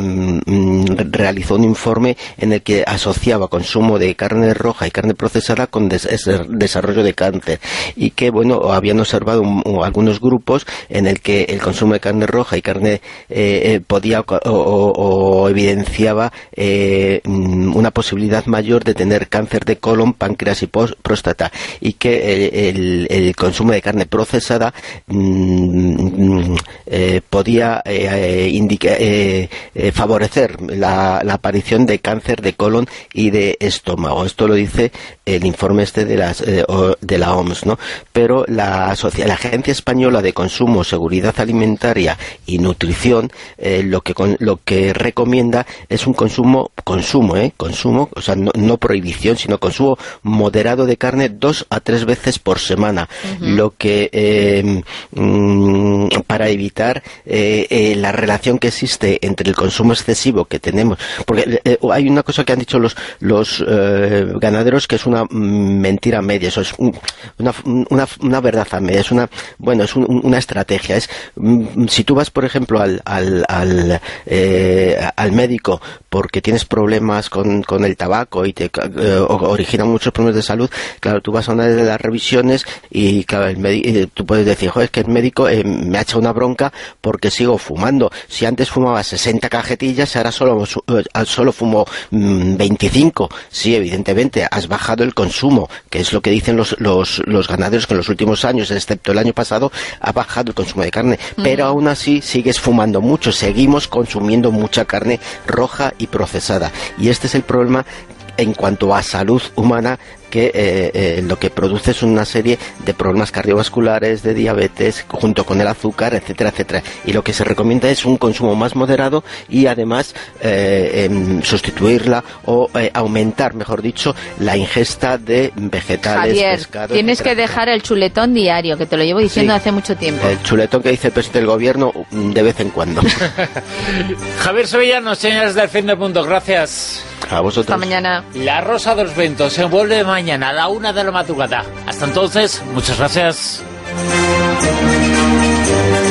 realizó un informe en el que asociaba consumo de carne roja y carne procesada con des desarrollo de cáncer, y que, bueno, habían observado un, un, algunos grupos en el que el consumo de carne roja y carne eh, podía o, o, o evidenciaba eh, una posibilidad mayor de tener cáncer de colon, páncreas y próstata, y que el, el, el consumo de carne procesada mmm, eh, podía eh, indica, eh, eh, favorecer la, la aparición de cáncer de colon y de estómago. Esto lo dice el informe este de, las, eh, de la O M S, ¿no? Pero la, la Agencia Española de Consumo, Seguridad Alimentaria y Nutrición eh, lo que con, lo que recomienda es un consumo, consumo, ¿eh? Consumo, o sea, no, no prohibición, sino consumo moderado de carne dos a tres veces por semana, uh-huh. lo que eh, mm, para evitar eh, eh, la relación que existe entre el consumo excesivo que tenemos, porque eh, hay una cosa que han dicho los los eh, ganaderos que es una mentira media, eso es un, una, una, una verdad a media, es una bueno es un, una estrategia, es si tú vas por ejemplo al al al, eh, al médico porque tienes problemas con, con el tabaco y te eh, origina muchos problemas de salud, claro, tú vas a una de las revisiones y claro, el médico, tú puedes decir, joder, es que el médico eh, me ha echado una bronca porque sigo fumando. Si antes fumaba sesenta cajetillas, ahora solo, solo fumo mmm, veinticinco. Sí, evidentemente, has bajado el consumo, que es lo que dicen los, los, los ganaderos, que en los últimos años, excepto el año pasado, ha bajado el consumo de carne. Mm. Pero aún así sigues fumando mucho, seguimos consumiendo mucha carne roja y procesada. Y este es el problema en cuanto a salud humana, que eh, eh, lo que produce es una serie de problemas cardiovasculares, de diabetes, junto con el azúcar, etcétera, etcétera. Y lo que se recomienda es un consumo más moderado y además eh, eh, sustituirla o eh, aumentar, mejor dicho, la ingesta de vegetales, Javier, pescado, tienes etcétera. que dejar el chuletón diario, que te lo llevo diciendo sí. hace mucho tiempo. El chuletón que dice el presidente del gobierno de vez en cuando. Javier Sevillano, señores del Fin del Mundo, gracias. A vosotros. Hasta mañana. La Rosa de los Vientos se vuelve mañana a la una de la madrugada. Hasta entonces, muchas gracias.